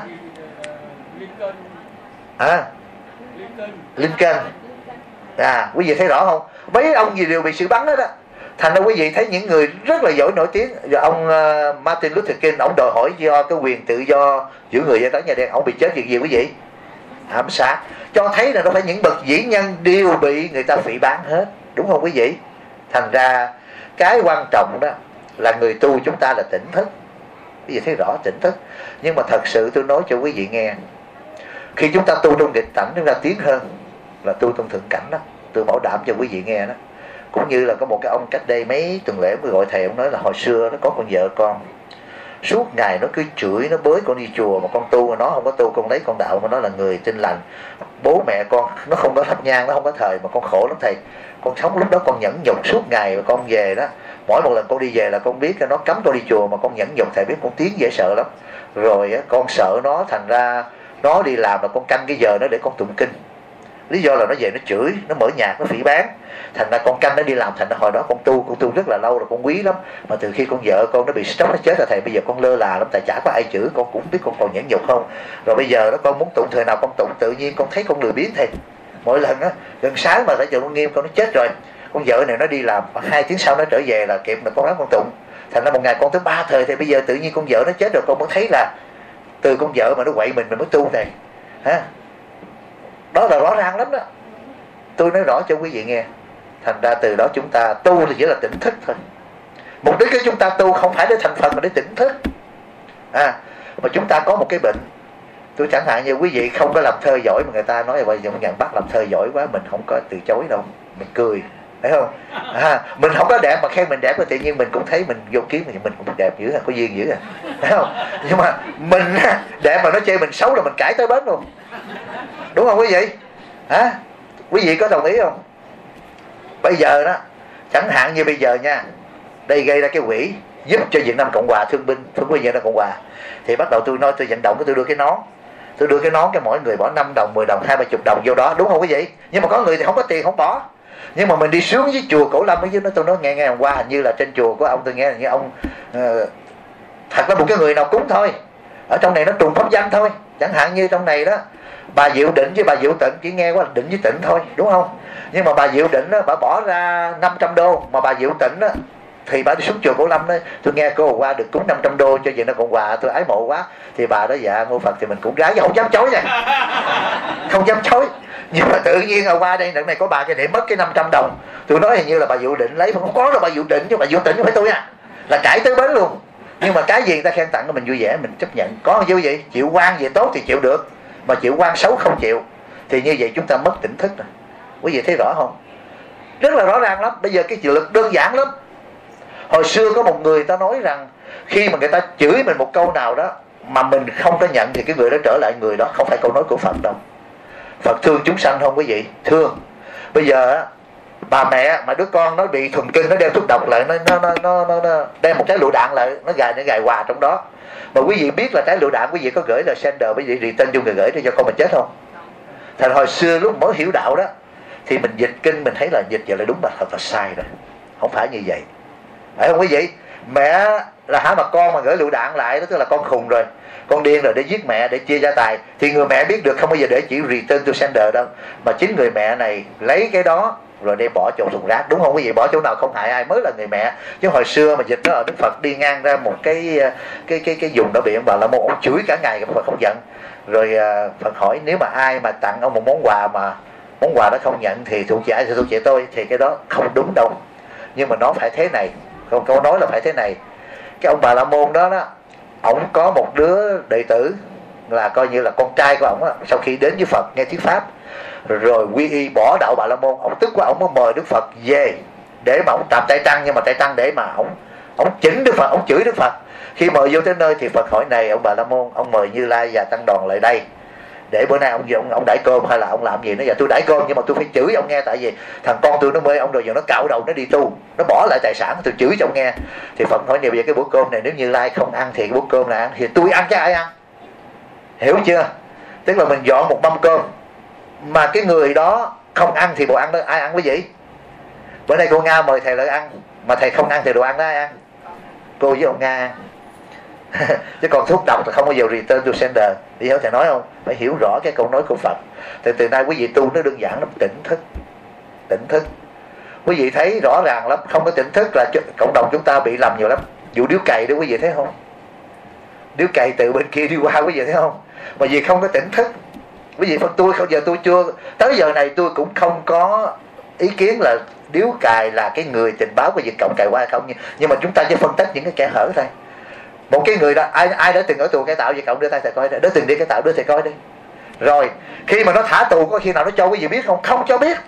À? Lincoln. À, quý vị thấy rõ không? Mấy ông gì đều bị xử bắn hết á. Thành ra quý vị thấy những người rất là giỏi nổi tiếng. Rồi ông uh, Martin Luther King, ông đòi hỏi do cái quyền tự do giữa người da trắng da đen, ông bị chết vì gì quý vị? Ám sát. Cho thấy là nó phải những bậc vĩ nhân đều bị người ta phỉ báng hết, đúng không quý vị? Thành ra cái quan trọng đó là người tu chúng ta là tỉnh thức. Quý vị thấy rõ tỉnh thức. Nhưng mà thật sự tôi nói cho quý vị nghe, khi chúng ta tu trong nghịch cảnh chúng ta tiến hơn là tu trong thượng cảnh đó. Tôi bảo đảm cho quý vị nghe đó. Cũng như là có một cái ông cách đây mấy tuần lễ mới gọi thầy, ông nói là hồi xưa nó có con vợ con, suốt ngày nó cứ chửi, nó bới con đi chùa mà con tu, mà nó không có tu, con lấy con đạo mà nó là người tin lành. Bố mẹ con nó không có thắp nhang, nó không có thời mà con khổ lắm thầy. Con sống lúc đó con nhẫn nhục suốt ngày, mà con về đó, mỗi một lần con đi về là con biết nó cấm con đi chùa mà con nhẫn nhục, thầy biết con tiếng dễ sợ lắm. Rồi con sợ nó, thành ra nó đi làm là con canh cái giờ nó để con tụng kinh. Lý do là nó về nó chửi, nó mở nhạc, nó phỉ báng. Thành ra con canh nó đi làm, thành ra hồi đó con tu, con tu rất là lâu rồi, con quý lắm. Mà từ khi con vợ con nó bị stroke nó chết rồi thầy, bây giờ con lơ là lắm, tại chả có ai chửi, con cũng biết con còn nhẫn nhục không. Rồi bây giờ đó con muốn tụng thời nào con tụng, tự nhiên con thấy con lười biếng thầy. Mỗi lần á, gần sáng mà phải chờ con nghiêm, con nó chết rồi. Con vợ này nó đi làm, hai tiếng sau nó trở về là kịp là con nói con tụng. Thành ra một ngày con tới ba thời thì bây giờ tự nhiên con vợ nó chết rồi, con mới thấy là từ con vợ mà nó quậy mình mình mới tu thầy. Hả? Đó là rõ ràng lắm đó. Tôi nói rõ cho quý vị nghe. Thành ra từ đó chúng ta tu thì chỉ là tỉnh thức thôi. Mục đích của chúng ta tu không phải để thành Phật mà để tỉnh thức. À, mà chúng ta có một cái bệnh. Tôi chẳng hạn như quý vị không có làm thơ giỏi mà người ta nói là bây giờ nhận bắt làm thơ giỏi quá, mình không có từ chối đâu, mình cười, thấy không? À, mình không có đẹp mà khen mình đẹp thì tự nhiên mình cũng thấy mình vô kiếm thì mình cũng đẹp dữ à, có duyên dữ à, thấy không? Nhưng mà mình đẹp mà nó chê mình xấu là mình cãi tới bến luôn, đúng không quý vị? Hả? Quý vị có đồng ý không? Bây giờ đó, chẳng hạn như bây giờ nha, đây gây ra cái quỹ giúp cho Việt Nam Cộng Hòa thương binh, thương binh Việt Nam Cộng Hòa, thì bắt đầu tôi nói tôi vận động, tôi đưa cái nón, tôi đưa cái nón cho mỗi người bỏ năm đồng, mười đồng, hai ba chục đồng vô đó, đúng không quý vị? Nhưng mà có người thì không có tiền không bỏ. Nhưng mà mình đi xuống với chùa Cổ Lâm ở dưới nó, tôi nói nghe nghe hôm qua hình như là trên chùa của ông tôi nghe là như ông uh, thật là một cái người nào cúng thôi, ở trong này nó trùng pháp danh thôi. Chẳng hạn như trong này đó, bà Diệu Định với bà Diệu Tịnh chỉ nghe qua là Định với Tịnh thôi, đúng không? Nhưng mà bà Diệu Định đó, bà bỏ ra năm trăm đô, mà bà Diệu Tịnh đó, thì bà đi xuống chùa Cổ Lâm đó, tôi nghe cô hôm qua được cúng năm trăm đô cho Việt Nam Cộng Hòa, tôi ái mộ quá. Thì bà đó dạ ngô Phật thì mình cũng gái chứ không dám chối nha, không dám chối. Nhưng mà tự nhiên hôm qua đây đợt này có bà kia để mất cái năm trăm đồng, tôi nói hình như là bà Diệu Định lấy, mà không có đâu bà Diệu Định, chứ bà Diệu Tịnh không phải tôi nha, là cãi tới bến luôn. Nhưng mà cái gì người ta khen tặng mình vui vẻ mình chấp nhận, có như vậy chịu quan về tốt thì chịu được, mà chịu quan xấu không chịu thì như vậy chúng ta mất tỉnh thức rồi. Quý vị thấy rõ không? Rất là rõ ràng lắm. Bây giờ cái chịu lực đơn giản lắm. Hồi xưa có một người ta nói rằng khi mà người ta chửi mình một câu nào đó mà mình không có nhận thì cái người đó trở lại người đó không phải câu nói của Phật đâu. Phật thương chúng sanh không quý vị? Thương. Bây giờ bà mẹ mà đứa con nó bị thần kinh, nó đem thuốc độc lại, nó nó nó nó, nó, nó đem một trái lựu đạn lại, nó gài nó gài quà trong đó. Mà quý vị biết là trái lựu đạn quý vị có gửi là sender, quý vị return cho người gửi để cho con mình chết không? Thành hồi xưa lúc mới hiểu đạo đó thì mình dịch kinh mình thấy là dịch vậy là đúng, mà thật là sai rồi, không phải như vậy, phải không quý vị? Mẹ là hả mà con mà gửi lựu đạn lại đó tức là con khùng rồi, con điên rồi, để giết mẹ để chia gia tài, thì người mẹ biết được không bao giờ để chỉ return to sender đâu, mà chính người mẹ này lấy cái đó rồi đem bỏ chỗ thùng rác, đúng không quý vị? Bỏ chỗ nào không hại ai mới là người mẹ. Chứ hồi xưa mà dịch đó ở Đức Phật đi ngang ra một cái cái cái cái vùng đó bị ông Bà La Môn ông chửi cả ngày, Phật không giận. Rồi Phật hỏi nếu mà ai mà tặng ông một món quà mà món quà đó không nhận thì thuộc về ai? Thì thuộc về tôi. Thì cái đó không đúng đâu, nhưng mà nó phải thế này, câu câu nói là phải thế này. Cái ông Bà La Môn đó đó, ổng có một đứa đệ tử là coi như là con trai của ổng á, sau khi đến với Phật nghe thuyết pháp rồi quy y bỏ đạo Bà La Môn, ổng tức quá, ổng mới mời Đức Phật về để mà ổng tạm tay trăng, nhưng mà tay trăng để mà ổng ổng chỉnh Đức Phật, ổng chửi Đức Phật. Khi mời vô tới nơi thì Phật hỏi này ông Bà La Môn, ông mời Như Lai và tăng đoàn lại đây để bữa nay ông ông, ông đãi cơm hay là ông làm gì? Nó giờ tôi đãi cơm nhưng mà tôi phải chửi ông nghe, tại vì thằng con tôi nó mê ông rồi giờ nó cạo đầu nó đi tu, nó bỏ lại tài sản, tôi chửi cho ông nghe. Thì Phật hỏi nhiều về cái bữa cơm này nếu Như Lai không ăn thì cái bữa cơm này ăn thì tôi ăn chứ ai ăn, hiểu chưa? Tức là mình dọn một mâm cơm mà cái người đó không ăn thì bộ ăn đó ai ăn quý vị? Bữa nay cô Nga mời thầy lại ăn mà thầy không ăn thì đồ ăn đó ai ăn? Cô với ông Nga ăn. Chứ còn thuốc độc là không bao giờ return to sender. Đi hiểu thầy nói không? Phải hiểu rõ cái câu nói của Phật. Thì từ nay quý vị tu nó đơn giản lắm, tỉnh thức. Tỉnh thức. Quý vị thấy rõ ràng lắm, không có tỉnh thức là cộng đồng chúng ta bị làm nhiều lắm. Vụ điếu cày đó quý vị thấy không? Điếu cày từ bên kia đi qua quý vị thấy không? Mà vì không có tỉnh thức. Quý vị phân tôi không giờ tôi chưa tới giờ này tôi cũng không có ý kiến là điếu cày là cái người tình báo của Việt Cộng cày qua hay không, nhưng mà chúng ta chỉ phân tích những cái kẽ hở thôi. Một cái người đó ai ai đã từng ở tù cải tạo Việt Cộng đưa tay thầy coi đây, đã từng đi cải tạo đưa thầy coi đi. Rồi khi mà nó thả tù có khi nào nó cho quý vị biết không? Không cho biết.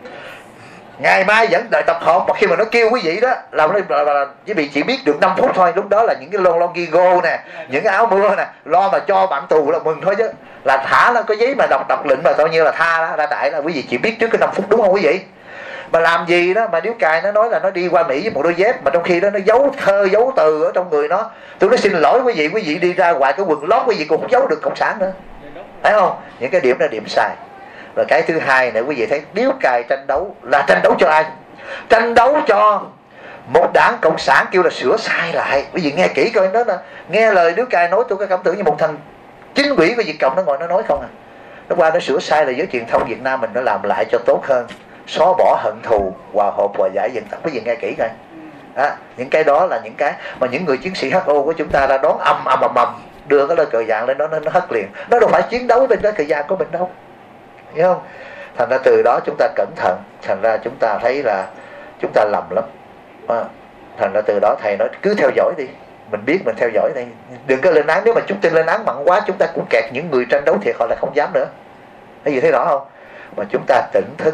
Ngày mai vẫn đợi tập họp, mà khi mà nó kêu quý vị đó là nó là chỉ bị chỉ biết được năm phút thôi. Lúc đó là những cái lon lon gigo nè, những cái áo mưa nè, lo mà cho bạn tù là mừng thôi, chứ là thả nó có giấy mà đọc đọc lệnh mà coi như là tha đó, ra tại là quý vị chỉ biết trước cái năm phút, đúng không quý vị? Mà làm gì đó mà điếu cày nó nói là nó đi qua Mỹ với một đôi dép, mà trong khi đó nó giấu thơ giấu từ ở trong người nó. Tôi nói xin lỗi quý vị, quý vị đi ra ngoài cái quần lót quý vị cũng không giấu được cộng sản nữa, thấy không? Những cái điểm đó điểm sai. Rồi cái thứ hai này quý vị thấy điếu cày tranh đấu là tranh đấu cho ai? Tranh đấu cho một đảng cộng sản kêu là sửa sai lại. Quý vị nghe kỹ coi, nó là nghe lời điếu cày nói, tôi có cảm tưởng như một thằng chính ủy của Việt Cộng nó ngồi nó nói không à. Nó qua nó sửa sai là giới truyền thông Việt Nam mình nó làm lại cho tốt hơn, xóa bỏ hận thù, hòa hợp, hòa giải dân tộc. Quý vị nghe kỹ coi. À, những cái đó là những cái mà những người chiến sĩ hát o của chúng ta đã đón âm âm ầm ầm đưa cái lời cờ vàng lên đó, nó, nó hất liền. Nó đâu phải chiến đấu bên đó cờ vàng của mình đâu, hiểu không? Thành ra từ đó chúng ta cẩn thận, thành ra chúng ta thấy là chúng ta lầm lắm. À, thành ra từ đó thầy nói cứ theo dõi đi, mình biết mình theo dõi đi, đừng có lên án. Nếu mà chúng tin lên án mặn quá chúng ta cũng kẹt những người tranh đấu thiệt, họ lại không dám nữa. Thấy gì thấy rõ không? Mà chúng ta tỉnh thức,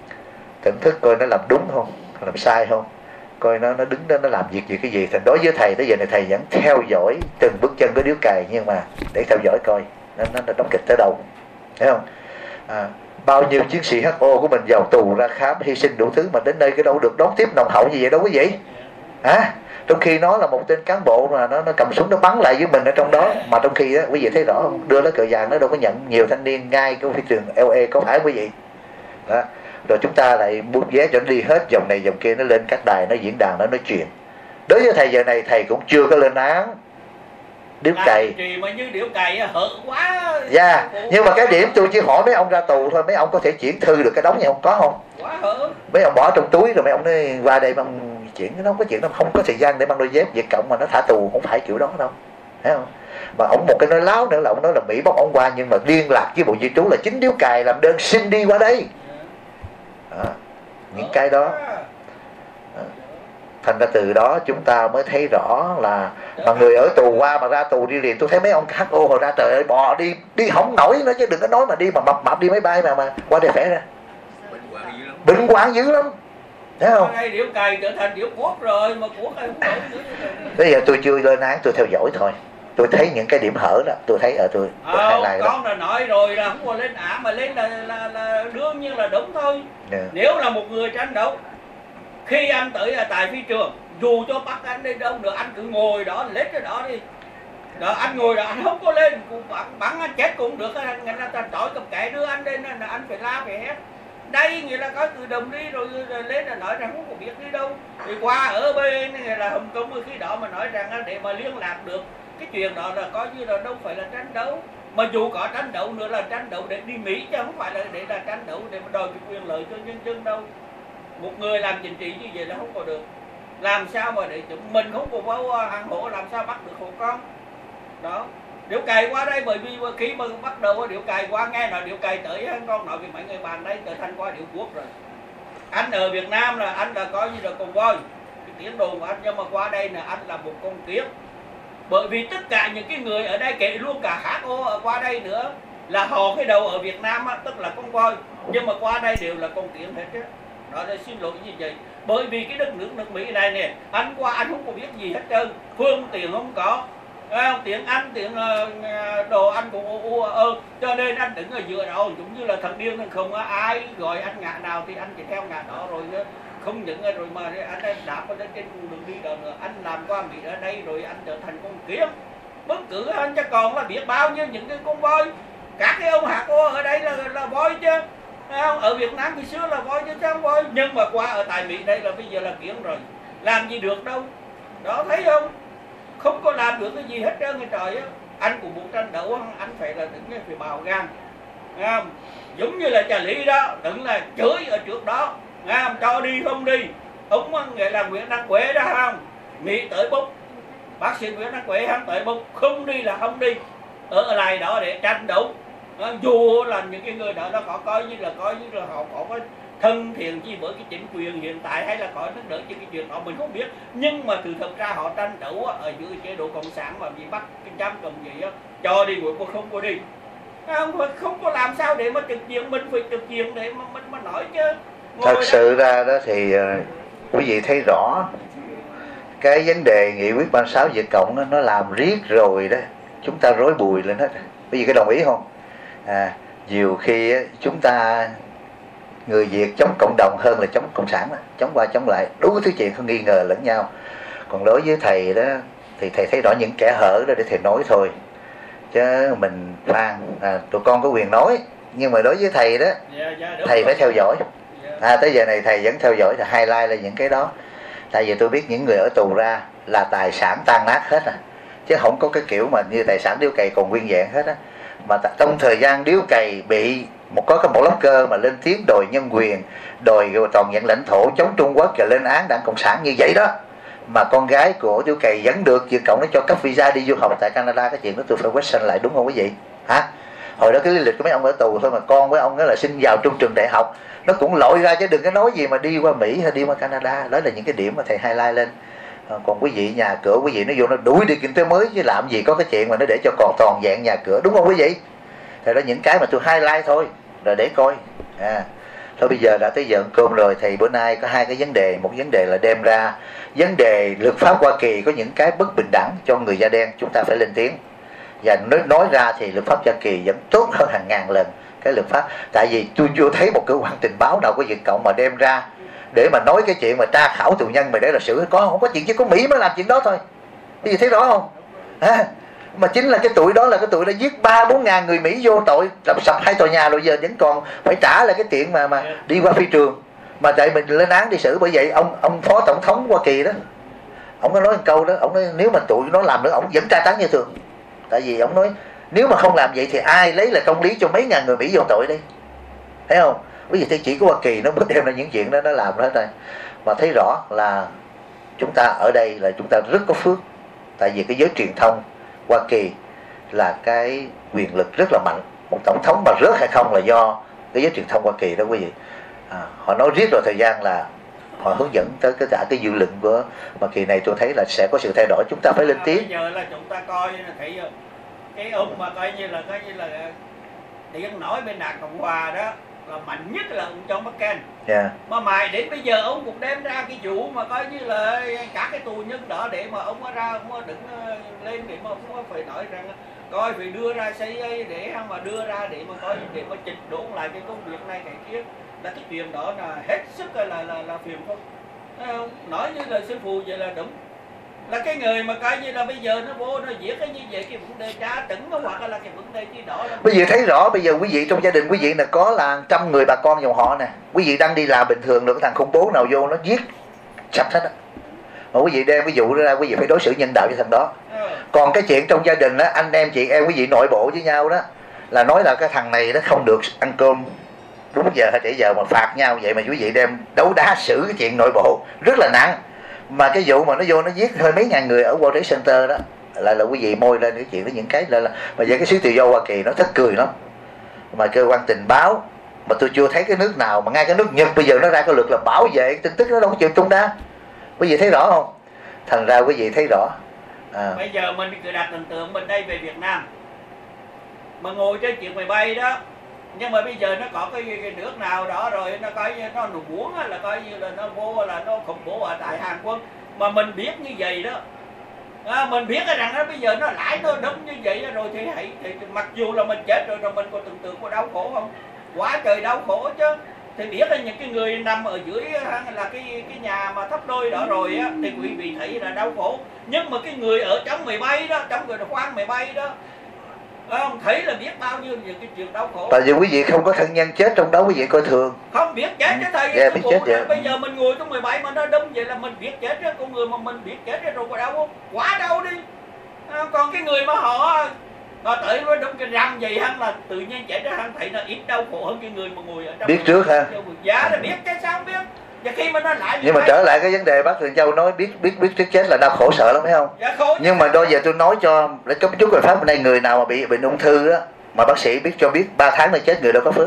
tỉnh thức coi nó làm đúng không, làm sai không, coi nó nó đứng đó nó làm việc gì cái gì. Thành đối với thầy tới giờ này thầy vẫn theo dõi từng bước chân của điếu cày, nhưng mà để theo dõi coi nó nó đóng kịch tới đâu, thấy không? À, bao nhiêu chiến sĩ hát o của mình vào tù ra khám hy sinh đủ thứ mà đến đây cái đâu được đón tiếp nồng hậu như vậy đâu quý vị. À, trong khi nó là một tên cán bộ mà nó nó cầm súng nó bắn lại với mình ở trong đó, mà trong khi đó quý vị thấy rõ không? Đưa lá cờ vàng nó đâu có nhận nhiều thanh niên ngay cái phi trường lờ a, có phải quý vị? Đó. Rồi chúng ta lại mua vé cho nó đi hết vòng này vòng kia, nó lên các đài, nó diễn đàn, nó nói chuyện. Đối với thầy giờ này thầy cũng chưa có lên án điếu cày. Mà như điếu cày hurt quá. Dạ, yeah. Nhưng mà cái điểm tôi chỉ hỏi mấy ông ra tù thôi, mấy ông có thể chuyển thư được cái đống này không? Có không? Quá hurt. Mấy ông bỏ trong túi rồi mấy ông nói qua đây mà ông chuyển, nó không có chuyện đâu, không có thời gian để mang đôi dép Việt Cộng mà nó thả tù, không phải kiểu đó đâu, thấy không? Mà ông một cái nói láo nữa là ông nói là Mỹ bóc ông qua, nhưng mà liên lạc với bộ di trú là chính điếu cày làm đơn xin đi qua đây. À, những cái đó. À, thành ra từ đó chúng ta mới thấy rõ là mà người ở tù qua mà ra tù đi liền. Tôi thấy mấy ông hát o hồi ra trời ơi, bò đi đi không nổi nữa, chứ đừng có nói mà đi mà mập mập đi máy bay mà mà qua đây khỏe ra, bệnh hoạn dữ lắm, thấy không? Đây điếu cày trở thành điếu cuốc rồi mà cuốc ai không nổi nữa. Bây giờ tôi chưa lên án, tôi theo dõi thôi. tôi thấy những cái điểm hở đó, tôi thấy ở tôi, tôi à, highlight đó. Con là nói rồi là không có lên ả mà lên là, là, là đương nhiên là đúng thôi. Yeah. Nếu là một người tranh đấu, khi anh tới tại phi trường, dù cho bắt anh đi đâu nữa, anh cứ ngồi đó, lết cái đó đi. Đó, anh ngồi đó, anh không có lên, bắn, bắn anh chết cũng được, anh người ta trói cầm kẻ đưa anh lên, là anh phải la phải hết. Đây nghĩa là có tự động đi rồi, rồi lên là nói rằng không có biết đi đâu. Thì qua ở bên nghĩa là Hồng Kông khi đó mà nói rằng để mà liên lạc được cái chuyện đó là coi như là đâu phải là tranh đấu. Mà dù có tranh đấu nữa là tranh đấu để đi Mỹ chứ không phải là để là tranh đấu để mà đòi cái quyền lợi cho nhân dân đâu. Một người làm chính trị như vậy là không có được. Làm sao mà để chúng mình không có vào hàng hộ, làm sao bắt được hộ con. Đó. Điệu cày qua đây, bởi vì khi mà bắt đầu điệu cày qua, nghe nói điệu cày tới con nói với mấy người bạn đây trở thành qua điệu quốc rồi. Anh ở Việt Nam là anh là coi như là con voi, cái tiếng đồn của anh, nhưng mà qua đây là anh là một con kiến. Bởi vì tất cả những cái người ở đây, kể luôn cả hát o ở qua đây nữa, là họ cái đầu ở Việt Nam á, tức là con voi, nhưng mà qua đây đều là con kiến hết chứ. Đó là xin lỗi như vậy. Bởi vì cái đất nước nước Mỹ này nè, anh qua anh không có biết gì hết trơn, phương tiện không có, tiếng Anh, tiếng đồ anh cũng u u ơ, cho nên anh đứng ở giữa đó giống như là thằng điên, không ai gọi anh ngã nào thì anh chỉ theo ngã đó rồi, không những rồi mà anh đạp lên trên con đường đi đó nữa. Anh làm qua Mỹ ở đây rồi anh trở thành con kiến, bất cứ anh chắc còn là biết bao nhiêu những cái con voi. Các cái ông hạt ô ở đây là là voi chứ, không? Ở Việt Nam thì xưa là voi chứ không voi, nhưng mà qua ở tại Mỹ đây là bây giờ là kiến rồi, làm gì được đâu. Đó, thấy không? Không có làm được cái gì hết trơn người trời á. Anh cũng muốn tranh đấu, anh phải là đứng phải bào gan, không? Giống như là Trà Lý đó, đừng là chửi ở trước đó, không? Cho đi không đi. Ông người là Nguyễn Đăng Quế đó không? Mỹ tới bốc, bác sĩ Nguyễn Đăng Quế hắn tới bốc, không đi là không đi, ở lại đó để tranh đấu. Dù là những cái người đó nó có coi như là coi như là họ có thân thiện gì với cái chính quyền hiện tại hay là có nước đỡ cho cái chuyện đó mình không biết, nhưng mà từ thực ra họ tranh đấu ở dưới chế độ cộng sản mà bị bắt cái trăm cầm gì á, cho đi rồi không có đi, không, không có làm sao để mà trực diện, mình phải trực diện để mà mình mà nói chứ. Ngồi thật đó. Sự ra đó thì uh, quý vị thấy rõ cái vấn đề nghị quyết ba mươi sáu Việt Cộng đó, nó làm riết rồi đó, chúng ta rối bùi lên hết. Quý vị có đồng ý không? À, nhiều khi chúng ta người Việt chống cộng đồng hơn là chống cộng sản đó. Chống qua chống lại đủ thứ chuyện không nghi ngờ lẫn nhau. Còn đối với thầy đó thì thầy thấy rõ những kẻ hở đó để thầy nói thôi, chứ mình phan à, tụi con có quyền nói, nhưng mà đối với thầy đó yeah, yeah, thầy phải theo dõi. À, tới giờ này thầy vẫn theo dõi, thì highlight là những cái đó. Tại vì tôi biết những người ở tù ra là tài sản tan nát hết à, chứ không có cái kiểu mà như tài sản điếu cày còn nguyên vẹn hết á. Mà trong thời gian điếu cày bị một có cái một lớp cơ mà lên tiếng đòi nhân quyền, đòi toàn vẹn lãnh thổ, chống Trung Quốc và lên án đảng Cộng sản như vậy đó, mà con gái của điếu cày vẫn được Việt Cộng nó cho cấp visa đi du học tại Canada. Cái chuyện đó tôi phải question lại, đúng không quý vị? Hả? Hồi đó cái lý lịch của mấy ông ở tù thôi mà con với ông đó là xin vào trung trường đại học, nó cũng lội ra chứ đừng có nói gì mà đi qua Mỹ hay đi qua Canada. Đó là những cái điểm mà thầy highlight lên. À, còn quý vị nhà cửa quý vị nó vô nó đuổi đi kinh tế mới, chứ làm gì có cái chuyện mà nó để cho còn toàn vẹn nhà cửa, đúng không quý vị? Thì đó những cái mà tôi highlight thôi rồi để coi. À, thôi bây giờ đã tới giờ ăn cơm rồi, thì bữa nay có hai cái vấn đề. Một vấn đề là đem ra vấn đề luật pháp Hoa Kỳ có những cái bất bình đẳng cho người da đen, chúng ta phải lên tiếng. Và nói, nói ra thì luật pháp Hoa Kỳ vẫn tốt hơn hàng ngàn lần cái luật pháp. Tại vì tôi chưa thấy một cơ quan tình báo nào của Việt Cộng mà đem ra để mà nói cái chuyện mà tra khảo tù nhân mà để là xử. Có không có chuyện, chứ có Mỹ mới làm chuyện đó thôi. Quý vị thấy rõ không? À, mà chính là cái tuổi đó là cái tuổi đã giết ba bốn ngàn người Mỹ vô tội, làm sập hai tòa nhà rồi, giờ vẫn còn phải trả lại cái tiền mà mà đi qua phi trường. Mà tại mình lên án đi xử. Bởi vậy ông ông phó tổng thống Hoa Kỳ đó, ông có nói một câu đó, ông nói nếu mà tụi nó làm nữa ông vẫn tra tấn như thường. Tại vì ông nói nếu mà không làm vậy thì ai lấy lại công lý cho mấy ngàn người Mỹ vô tội đây, thấy không? Bởi vì chỉ có Hoa Kỳ nó mới đem ra những chuyện đó nó làm hết rồi. Mà thấy rõ là chúng ta ở đây là chúng ta rất có phước. Tại vì cái giới truyền thông Hoa Kỳ là cái quyền lực rất là mạnh. Một tổng thống mà rớt hay không là do cái giới truyền thông Hoa Kỳ đó quý vị. À, họ nói riết rồi thời gian là họ hướng dẫn tới cái cả cái dư luận của Hoa Kỳ này. Tôi thấy là sẽ có sự thay đổi, chúng ta phải lên tiếng. Bây giờ là chúng ta coi thấy cái ông mà coi như là coi như là tiếng nói bên Đảng Cộng Hòa đó là mạnh nhất là ông John McCain. Yeah. Mà mày đến bây giờ ông cũng đem ra cái vụ mà coi như là cả cái tù nhân đó để mà ông ra ông đứng lên để mà ông phải nói rằng coi phải đưa ra xây để mà đưa ra để mà coi để mà chỉnh đốn lại cái công việc này cái kia, là cái chuyện đó là hết sức là là là, là phiền không. Không nói như là sư phụ vậy là đúng, là cái người mà coi như là bây giờ nó vô nó viết cái như vậy cái vấn đề tra tấn nó hoặc là cái vấn đề gì đó là... Quý vị thấy rõ bây giờ quý vị trong gia đình quý vị là có là trăm người bà con dòng họ nè, quý vị đang đi làm bình thường được cái thằng khủng bố nào vô nó giết sạch hết á, mà quý vị đem ví dụ ra quý vị phải đối xử nhân đạo với thằng đó. Ừ. Còn cái chuyện trong gia đình á, anh em chị em quý vị nội bộ với nhau đó là nói là cái thằng này nó không được ăn cơm đúng giờ hay trễ giờ mà phạt nhau vậy, mà quý vị đem đấu đá xử cái chuyện nội bộ rất là nặng. Mà cái vụ mà nó vô nó giết hơi mấy ngàn người ở World Trade Center đó lại là quý vị môi lên cái chuyện đó, những cái là, là mà về cái xứ tự do Hoa Kỳ nó thất cười lắm. Mà cơ quan tình báo mà tôi chưa thấy cái nước nào mà ngay cái nước Nhật bây giờ nó ra cái luật là bảo vệ tin tức nó đâu có chịu tung ra. Quý vị thấy rõ không? Thành ra quý vị thấy rõ. À. Bây giờ mình cứ đặt hình tượng mình đây về Việt Nam mà ngồi trên chuyện máy bay đó, nhưng mà bây giờ nó có cái, cái nước nào đó rồi nó coi như nó nụ muốn là coi như là nó vô là nó khủng bố ở tại Hàn Quốc mà mình biết như vậy đó. À, mình biết rằng nó bây giờ nó lại nó đúng như vậy rồi thì hãy thì, thì mặc dù là mình chết rồi rồi mình có tưởng tượng có đau khổ không? Quá trời đau khổ chứ. Thì biết là những cái người nằm ở dưới là cái cái nhà mà thấp đôi đó rồi á thì quý vị thấy là đau khổ, nhưng mà cái người ở trong máy bay đó, trong cái khoang máy bay đó không thấy là biết bao nhiêu những cái chuyện đau khổ. Tại vì quý vị không có thân nhân chết trong đó quý vị coi thường. Không biết chết chứ thầy. Yeah, biết chết vậy. Bây giờ mình ngồi trong máy bay mà nó đúng vậy là mình biết chết đó, con người mà mình biết chết rồi có đau không? Quá đau đi. À, còn cái người mà họ họ tới nó đúng cái răng vậy hắn là tự nhiên chết đó, hắn thấy là ít đau khổ hơn cái người mà ngồi ở trong. Biết trước ha. Dạ là biết chứ sao không biết. Và khi mà nó lại nhưng mà trở lại cái vấn đề bác Thường Châu nói biết biết biết trước chết là đau khổ sợ lắm phải không? Dạ khổ. Nhưng mà đôi giờ tôi nói cho để có chút lời pháp bên đây, người nào mà bị bệnh ung thư đó mà bác sĩ biết cho biết ba tháng là chết, người đâu có phước.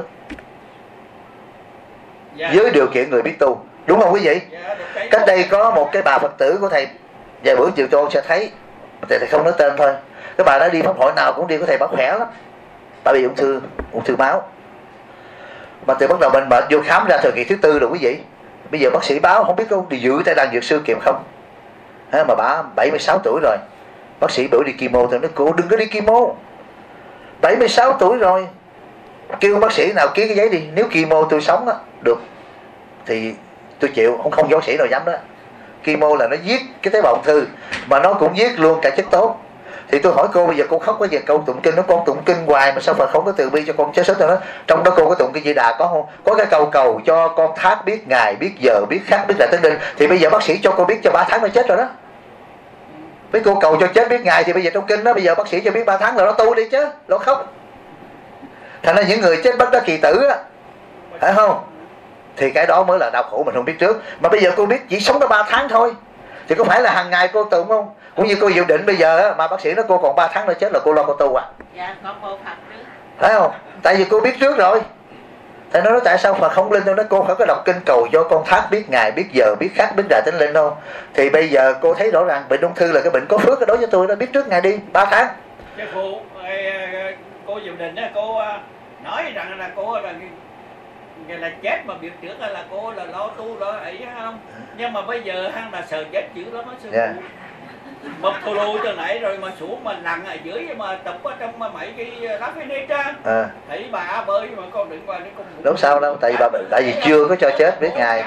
Dạ. Với điều kiện người biết tu, đúng không quý vị? Dạ, cách đây có một cái bà Phật tử của thầy vài bữa chiều tôi sẽ thấy, thầy, thầy không nói tên thôi, cái bà đã đi pháp hội nào cũng đi của thầy, bác khỏe lắm, bà bị ung thư ung thư máu, mà từ bắt đầu bệnh bệnh vô khám ra thời kỳ thứ tư rồi quý vị. Bây giờ bác sĩ báo không biết có đi dự tại đàn dược sư kịp không, à, mà bà bảy mươi sáu tuổi rồi, bác sĩ bảo đi chemo thì nói cô đừng có đi chemo, bảy mươi sáu tuổi rồi, kêu bác sĩ nào ký cái giấy đi, nếu chemo tôi sống á được thì tôi chịu, không không bác sĩ nào dám đó. Chemo là nó giết cái tế bào ung thư mà nó cũng giết luôn cả chất tốt. Thì tôi hỏi cô bây giờ cô khóc cái gì, câu tụng kinh, nó con tụng kinh hoài mà sao Phật không có từ bi cho con chết sớm cho nó. Trong đó cô có tụng cái Di Đà có không? Có cái câu cầu cho con thác biết ngày, biết giờ, biết khắc, biết là tên linh. Thì bây giờ bác sĩ cho cô biết cho ba tháng nó chết rồi đó. Mấy cô cầu cho chết biết ngày thì bây giờ trong kinh đó bây giờ bác sĩ cho biết ba tháng là nó tu đi chứ, nó khóc. Thành ra những người chết bất đắc kỳ tử á, phải không? Thì cái đó mới là đau khổ mình không biết trước. Mà bây giờ cô biết chỉ sống có ba tháng thôi, thì có phải là hàng ngày cô tụng không? Cũng như cô Diệu Định bây giờ mà bác sĩ nói cô còn ba tháng nữa chết là cô lo cô tu à? Dạ, con vô Phật trước. Phải không? Tại vì cô biết trước rồi. Thầy nói tại sao Phật không linh đâu, nói cô phải có đọc kinh cầu cho con thác biết ngày, biết giờ, biết khắc, biết đại tính linh không? Thì bây giờ cô thấy rõ ràng bệnh ung thư là cái bệnh có phước, cái đó cho tôi đó, biết trước ngày đi, ba tháng. Cái cô, cô Diệu Định á, cô nói rằng là cô là vậy là chết mà biết trước là cô là lo tu lo ấy không? Nhưng mà bây giờ hắn là sợ chết dữ lắm á sư phụ. Yeah. Một thù lù cho nãy rồi mà xuống mà nặng ở dưới mà tập ở trong mà mấy cái lá phi nê ra. À. Thấy bà bơi mà con đừng qua để con. Đâu sao đâu, tại vì bà tại vì chưa có cho chết biết ngày.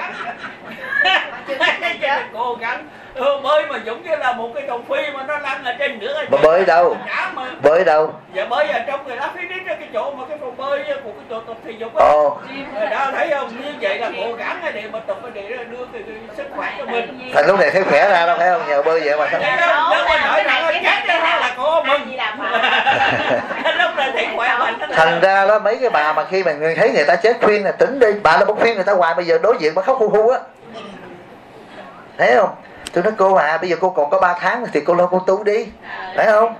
Cố gắng ừ, bơi mà giống như là một cái đồng phi mà nó lăn ở trên nước. Mà bơi đâu? Mà. Bơi đâu? Dạ bơi ở trong cái lá phi nê ra cái chỗ mà cái phòng bơi của cái chỗ tập thể dục á. Ồ. Đó thấy không? Như vậy là cố gắng để mà tập để đưa cái, cái sức khỏe cho mình. Thành lúc này thấy khỏe ra đâu phải không? Nhờ bơi vậy mà sao? Nếu mà nói rằng chết là cô mừng. Lúc này thấy khỏe mạnh. Thành ra đó mấy cái bà mà khi mà người thấy người ta chết khuyên là tỉnh đi, bà nó không khuyên người ta hoài, bây giờ đối diện mà khóc hu hu á. Thấy không? Tôi nói cô à, bây giờ cô còn có ba tháng thì cô lo cô tu đi, à, phải không?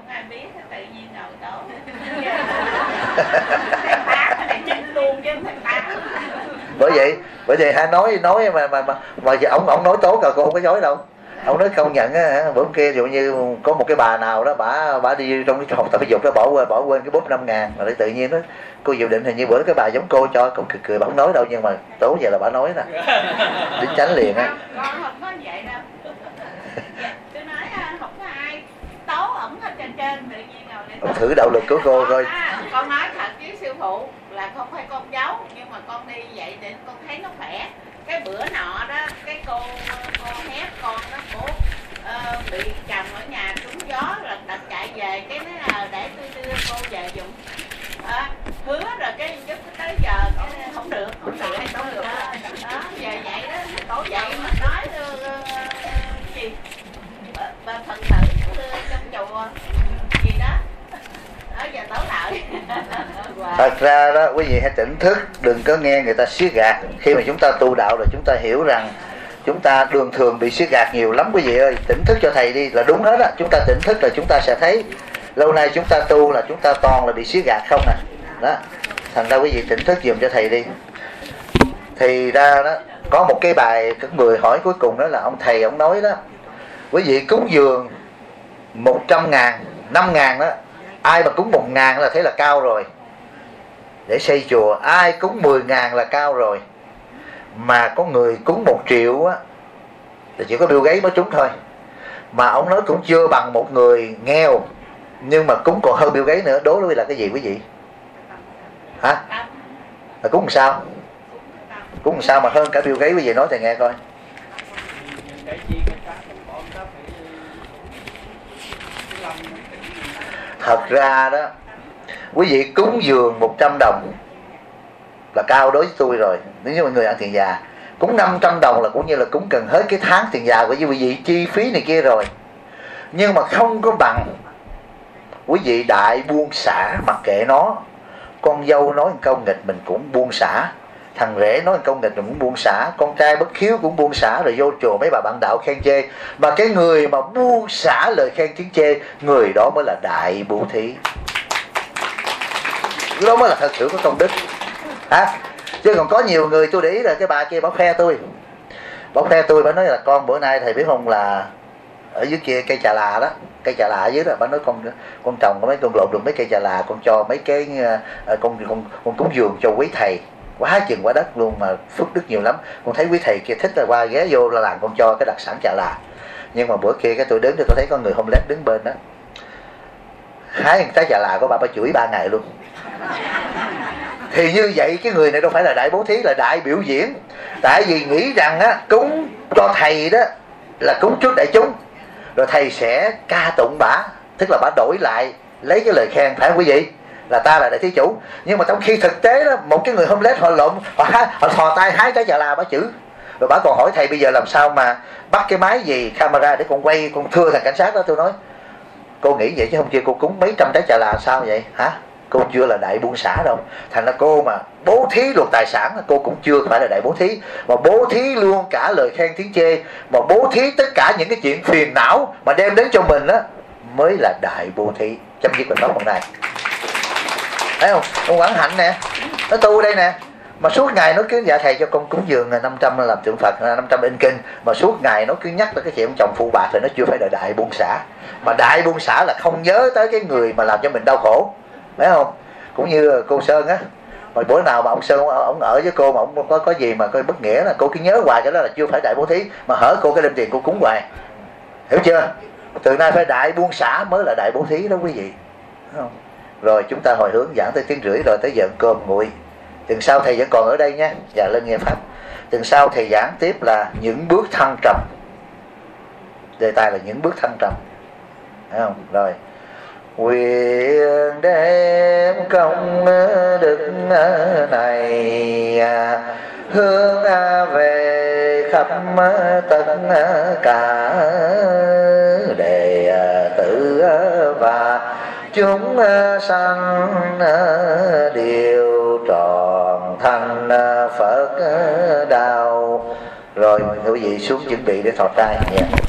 Bởi vậy, bởi vậy hai nói nói mà mà mà mà ông ông nói tốt rồi cô không có dối đâu. Ông nói công nhận á, bữa kia dụ như có một cái bà nào đó bả bả đi trong cái học tập thể dục đó, bỏ quên bỏ quên cái bút năm ngàn rồi tự nhiên đó cô Diệu Định hình như bữa đó cái bà giống cô cho, cũng cười cười bà không nói đâu, nhưng mà tối giờ là bà nói nè, đính chánh liền á. Con không có vậy đâu. Tôi nói không có ai tố ổng hết trên trên tự nhiên nào lên. Ông thử đạo lực của cô coi. À, con nói thật với sư phụ là không phải con giấu, nhưng mà con đi vậy để con thấy nó khỏe. Cái bữa nọ đó cái cô cô hét con nó bố uh, bị chồng ở nhà trúng gió rồi đặt chạy về, cái nói là để tôi đưa cô về dùng. À, hứa rồi cái chút tới giờ cái không được, không được, không được đó. Đó, về vậy đó, cổ vậy mà nói uh, uh, gì bà, bà thần tử uh, trong chùa gì đó. Đó giờ tấu lại. Thật ra đó quý vị hãy tỉnh thức, đừng có nghe người ta siết gạt. Khi mà chúng ta tu đạo rồi chúng ta hiểu rằng chúng ta đường thường bị siết gạt nhiều lắm quý vị ơi. Tỉnh thức cho thầy đi là đúng hết á. Chúng ta tỉnh thức là chúng ta sẽ thấy lâu nay chúng ta tu là chúng ta toàn là bị siết gạt không nè. Đó. Thành ra quý vị tỉnh thức dùm cho thầy đi. Thì ra đó có một cái bài các người hỏi cuối cùng đó là ông thầy ông nói đó, quý vị cúng dường một trăm ngàn, năm ngàn đó, ai mà cúng một ngàn là thấy là cao rồi để xây chùa, ai cúng mười ngàn là cao rồi, mà có người cúng một triệu á thì chỉ có Bill Gates mới trúng thôi. Mà ông nói cũng chưa bằng một người nghèo nhưng mà cúng còn hơn Bill Gates nữa. Đố là cái gì quý vị? Hả? Là cúng làm sao? Cúng làm sao mà hơn cả Bill Gates quý vị nói thầy nghe coi. Thật ra đó quý vị cúng dường một trăm đồng là cao đối với tôi rồi. Nếu như mọi người ăn tiền già, cúng năm trăm đồng là cũng như là cúng gần hết cái tháng tiền già của quý vị, chi phí này kia rồi. Nhưng mà không có bằng quý vị đại buông xả, mặc kệ nó. Con dâu nói một câu nghịch mình cũng buông xả, thằng rể nói một câu nghịch mình cũng buông xả, con trai bất hiếu cũng buông xả, rồi vô chùa mấy bà bạn đạo khen chê. Mà cái người mà buông xả lời khen tiếng chê, người đó mới là đại bố thí. Cái đó mới là thật sự có công đức. Hả? Chứ còn có nhiều người tôi để ý là cái bà kia bảo khoe tôi, bảo khoe tôi, bà nói là con bữa nay thầy biết không là ở dưới kia cây trà là đó, cây trà là ở dưới đó, bà nói con con trồng có mấy con lộn được mấy cây trà là, con cho mấy cái uh, con con con cúng dường cho quý thầy quá chừng quá đất luôn, mà phước đức nhiều lắm. Con thấy quý thầy kia thích là qua ghé vô là làng con cho cái đặc sản trà là. Nhưng mà bữa kia cái tôi đến thì tôi thấy có người homeless đứng bên đó, hái trái trà là của bà, bà chửi ba ngày luôn. Thì như vậy cái người này đâu phải là đại bố thí, là đại biểu diễn. Tại vì nghĩ rằng á, cúng cho thầy đó là cúng trước đại chúng, rồi thầy sẽ ca tụng bả, tức là bả đổi lại lấy cái lời khen, phải không quý vị, là ta là đại thí chủ. Nhưng mà trong khi thực tế đó, một cái người homeless họ lộn, họ, họ thò tay hái trái trà là bả chửi. Rồi bả còn hỏi thầy bây giờ làm sao mà bắt cái máy gì camera để con quay, con thưa thằng cảnh sát đó. Tôi nói cô nghĩ vậy chứ hôm kia cô cúng mấy trăm trái trà là sao vậy hả? Cô chưa là đại buông xả đâu. Thành ra cô mà bố thí luật tài sản, cô cũng chưa phải là đại bố thí. Mà bố thí luôn cả lời khen tiếng chê, mà bố thí tất cả những cái chuyện phiền não mà đem đến cho mình á, mới là đại bố thí. Chấm dứt bài pháp hôm nay. Thấy không? Ông Quảng Hạnh nè, nó tu đây nè, mà suốt ngày nó cứ dạ thầy cho con cúng dường năm trăm làm tượng Phật, năm trăm in kinh, mà suốt ngày nó cứ nhắc tới cái chuyện ông chồng phụ bạc, thì nó chưa phải là đại buông xả. Mà đại buông xả là không nhớ tới cái người mà làm cho mình đau khổ, phải không? Cũng như cô Sơn á, mà bữa nào mà ông Sơn ông ở với cô mà ông có có gì mà coi bất nghĩa là cô cứ nhớ hoài, cái đó là chưa phải đại bố thí. Mà hở cô cái đem tiền cô cúng hoài, hiểu chưa? Từ nay phải đại buông xả mới là đại bố thí đó quý vị, phải không? Rồi chúng ta hồi hướng giảng tới tiếng rưỡi rồi, tới giờ cơm nguội. Tuần sau thầy vẫn còn ở đây nhé, và lên nghe pháp. Tuần sau thầy giảng tiếp là những bước thăng trầm, đề tài là những bước thăng trầm, thấy không? Rồi nguyện đem công đức này hướng về khắp tất cả đệ tử và chúng sanh đều tròn thành Phật đạo. Rồi quý vị xuống chuẩn bị để thọ trai nha.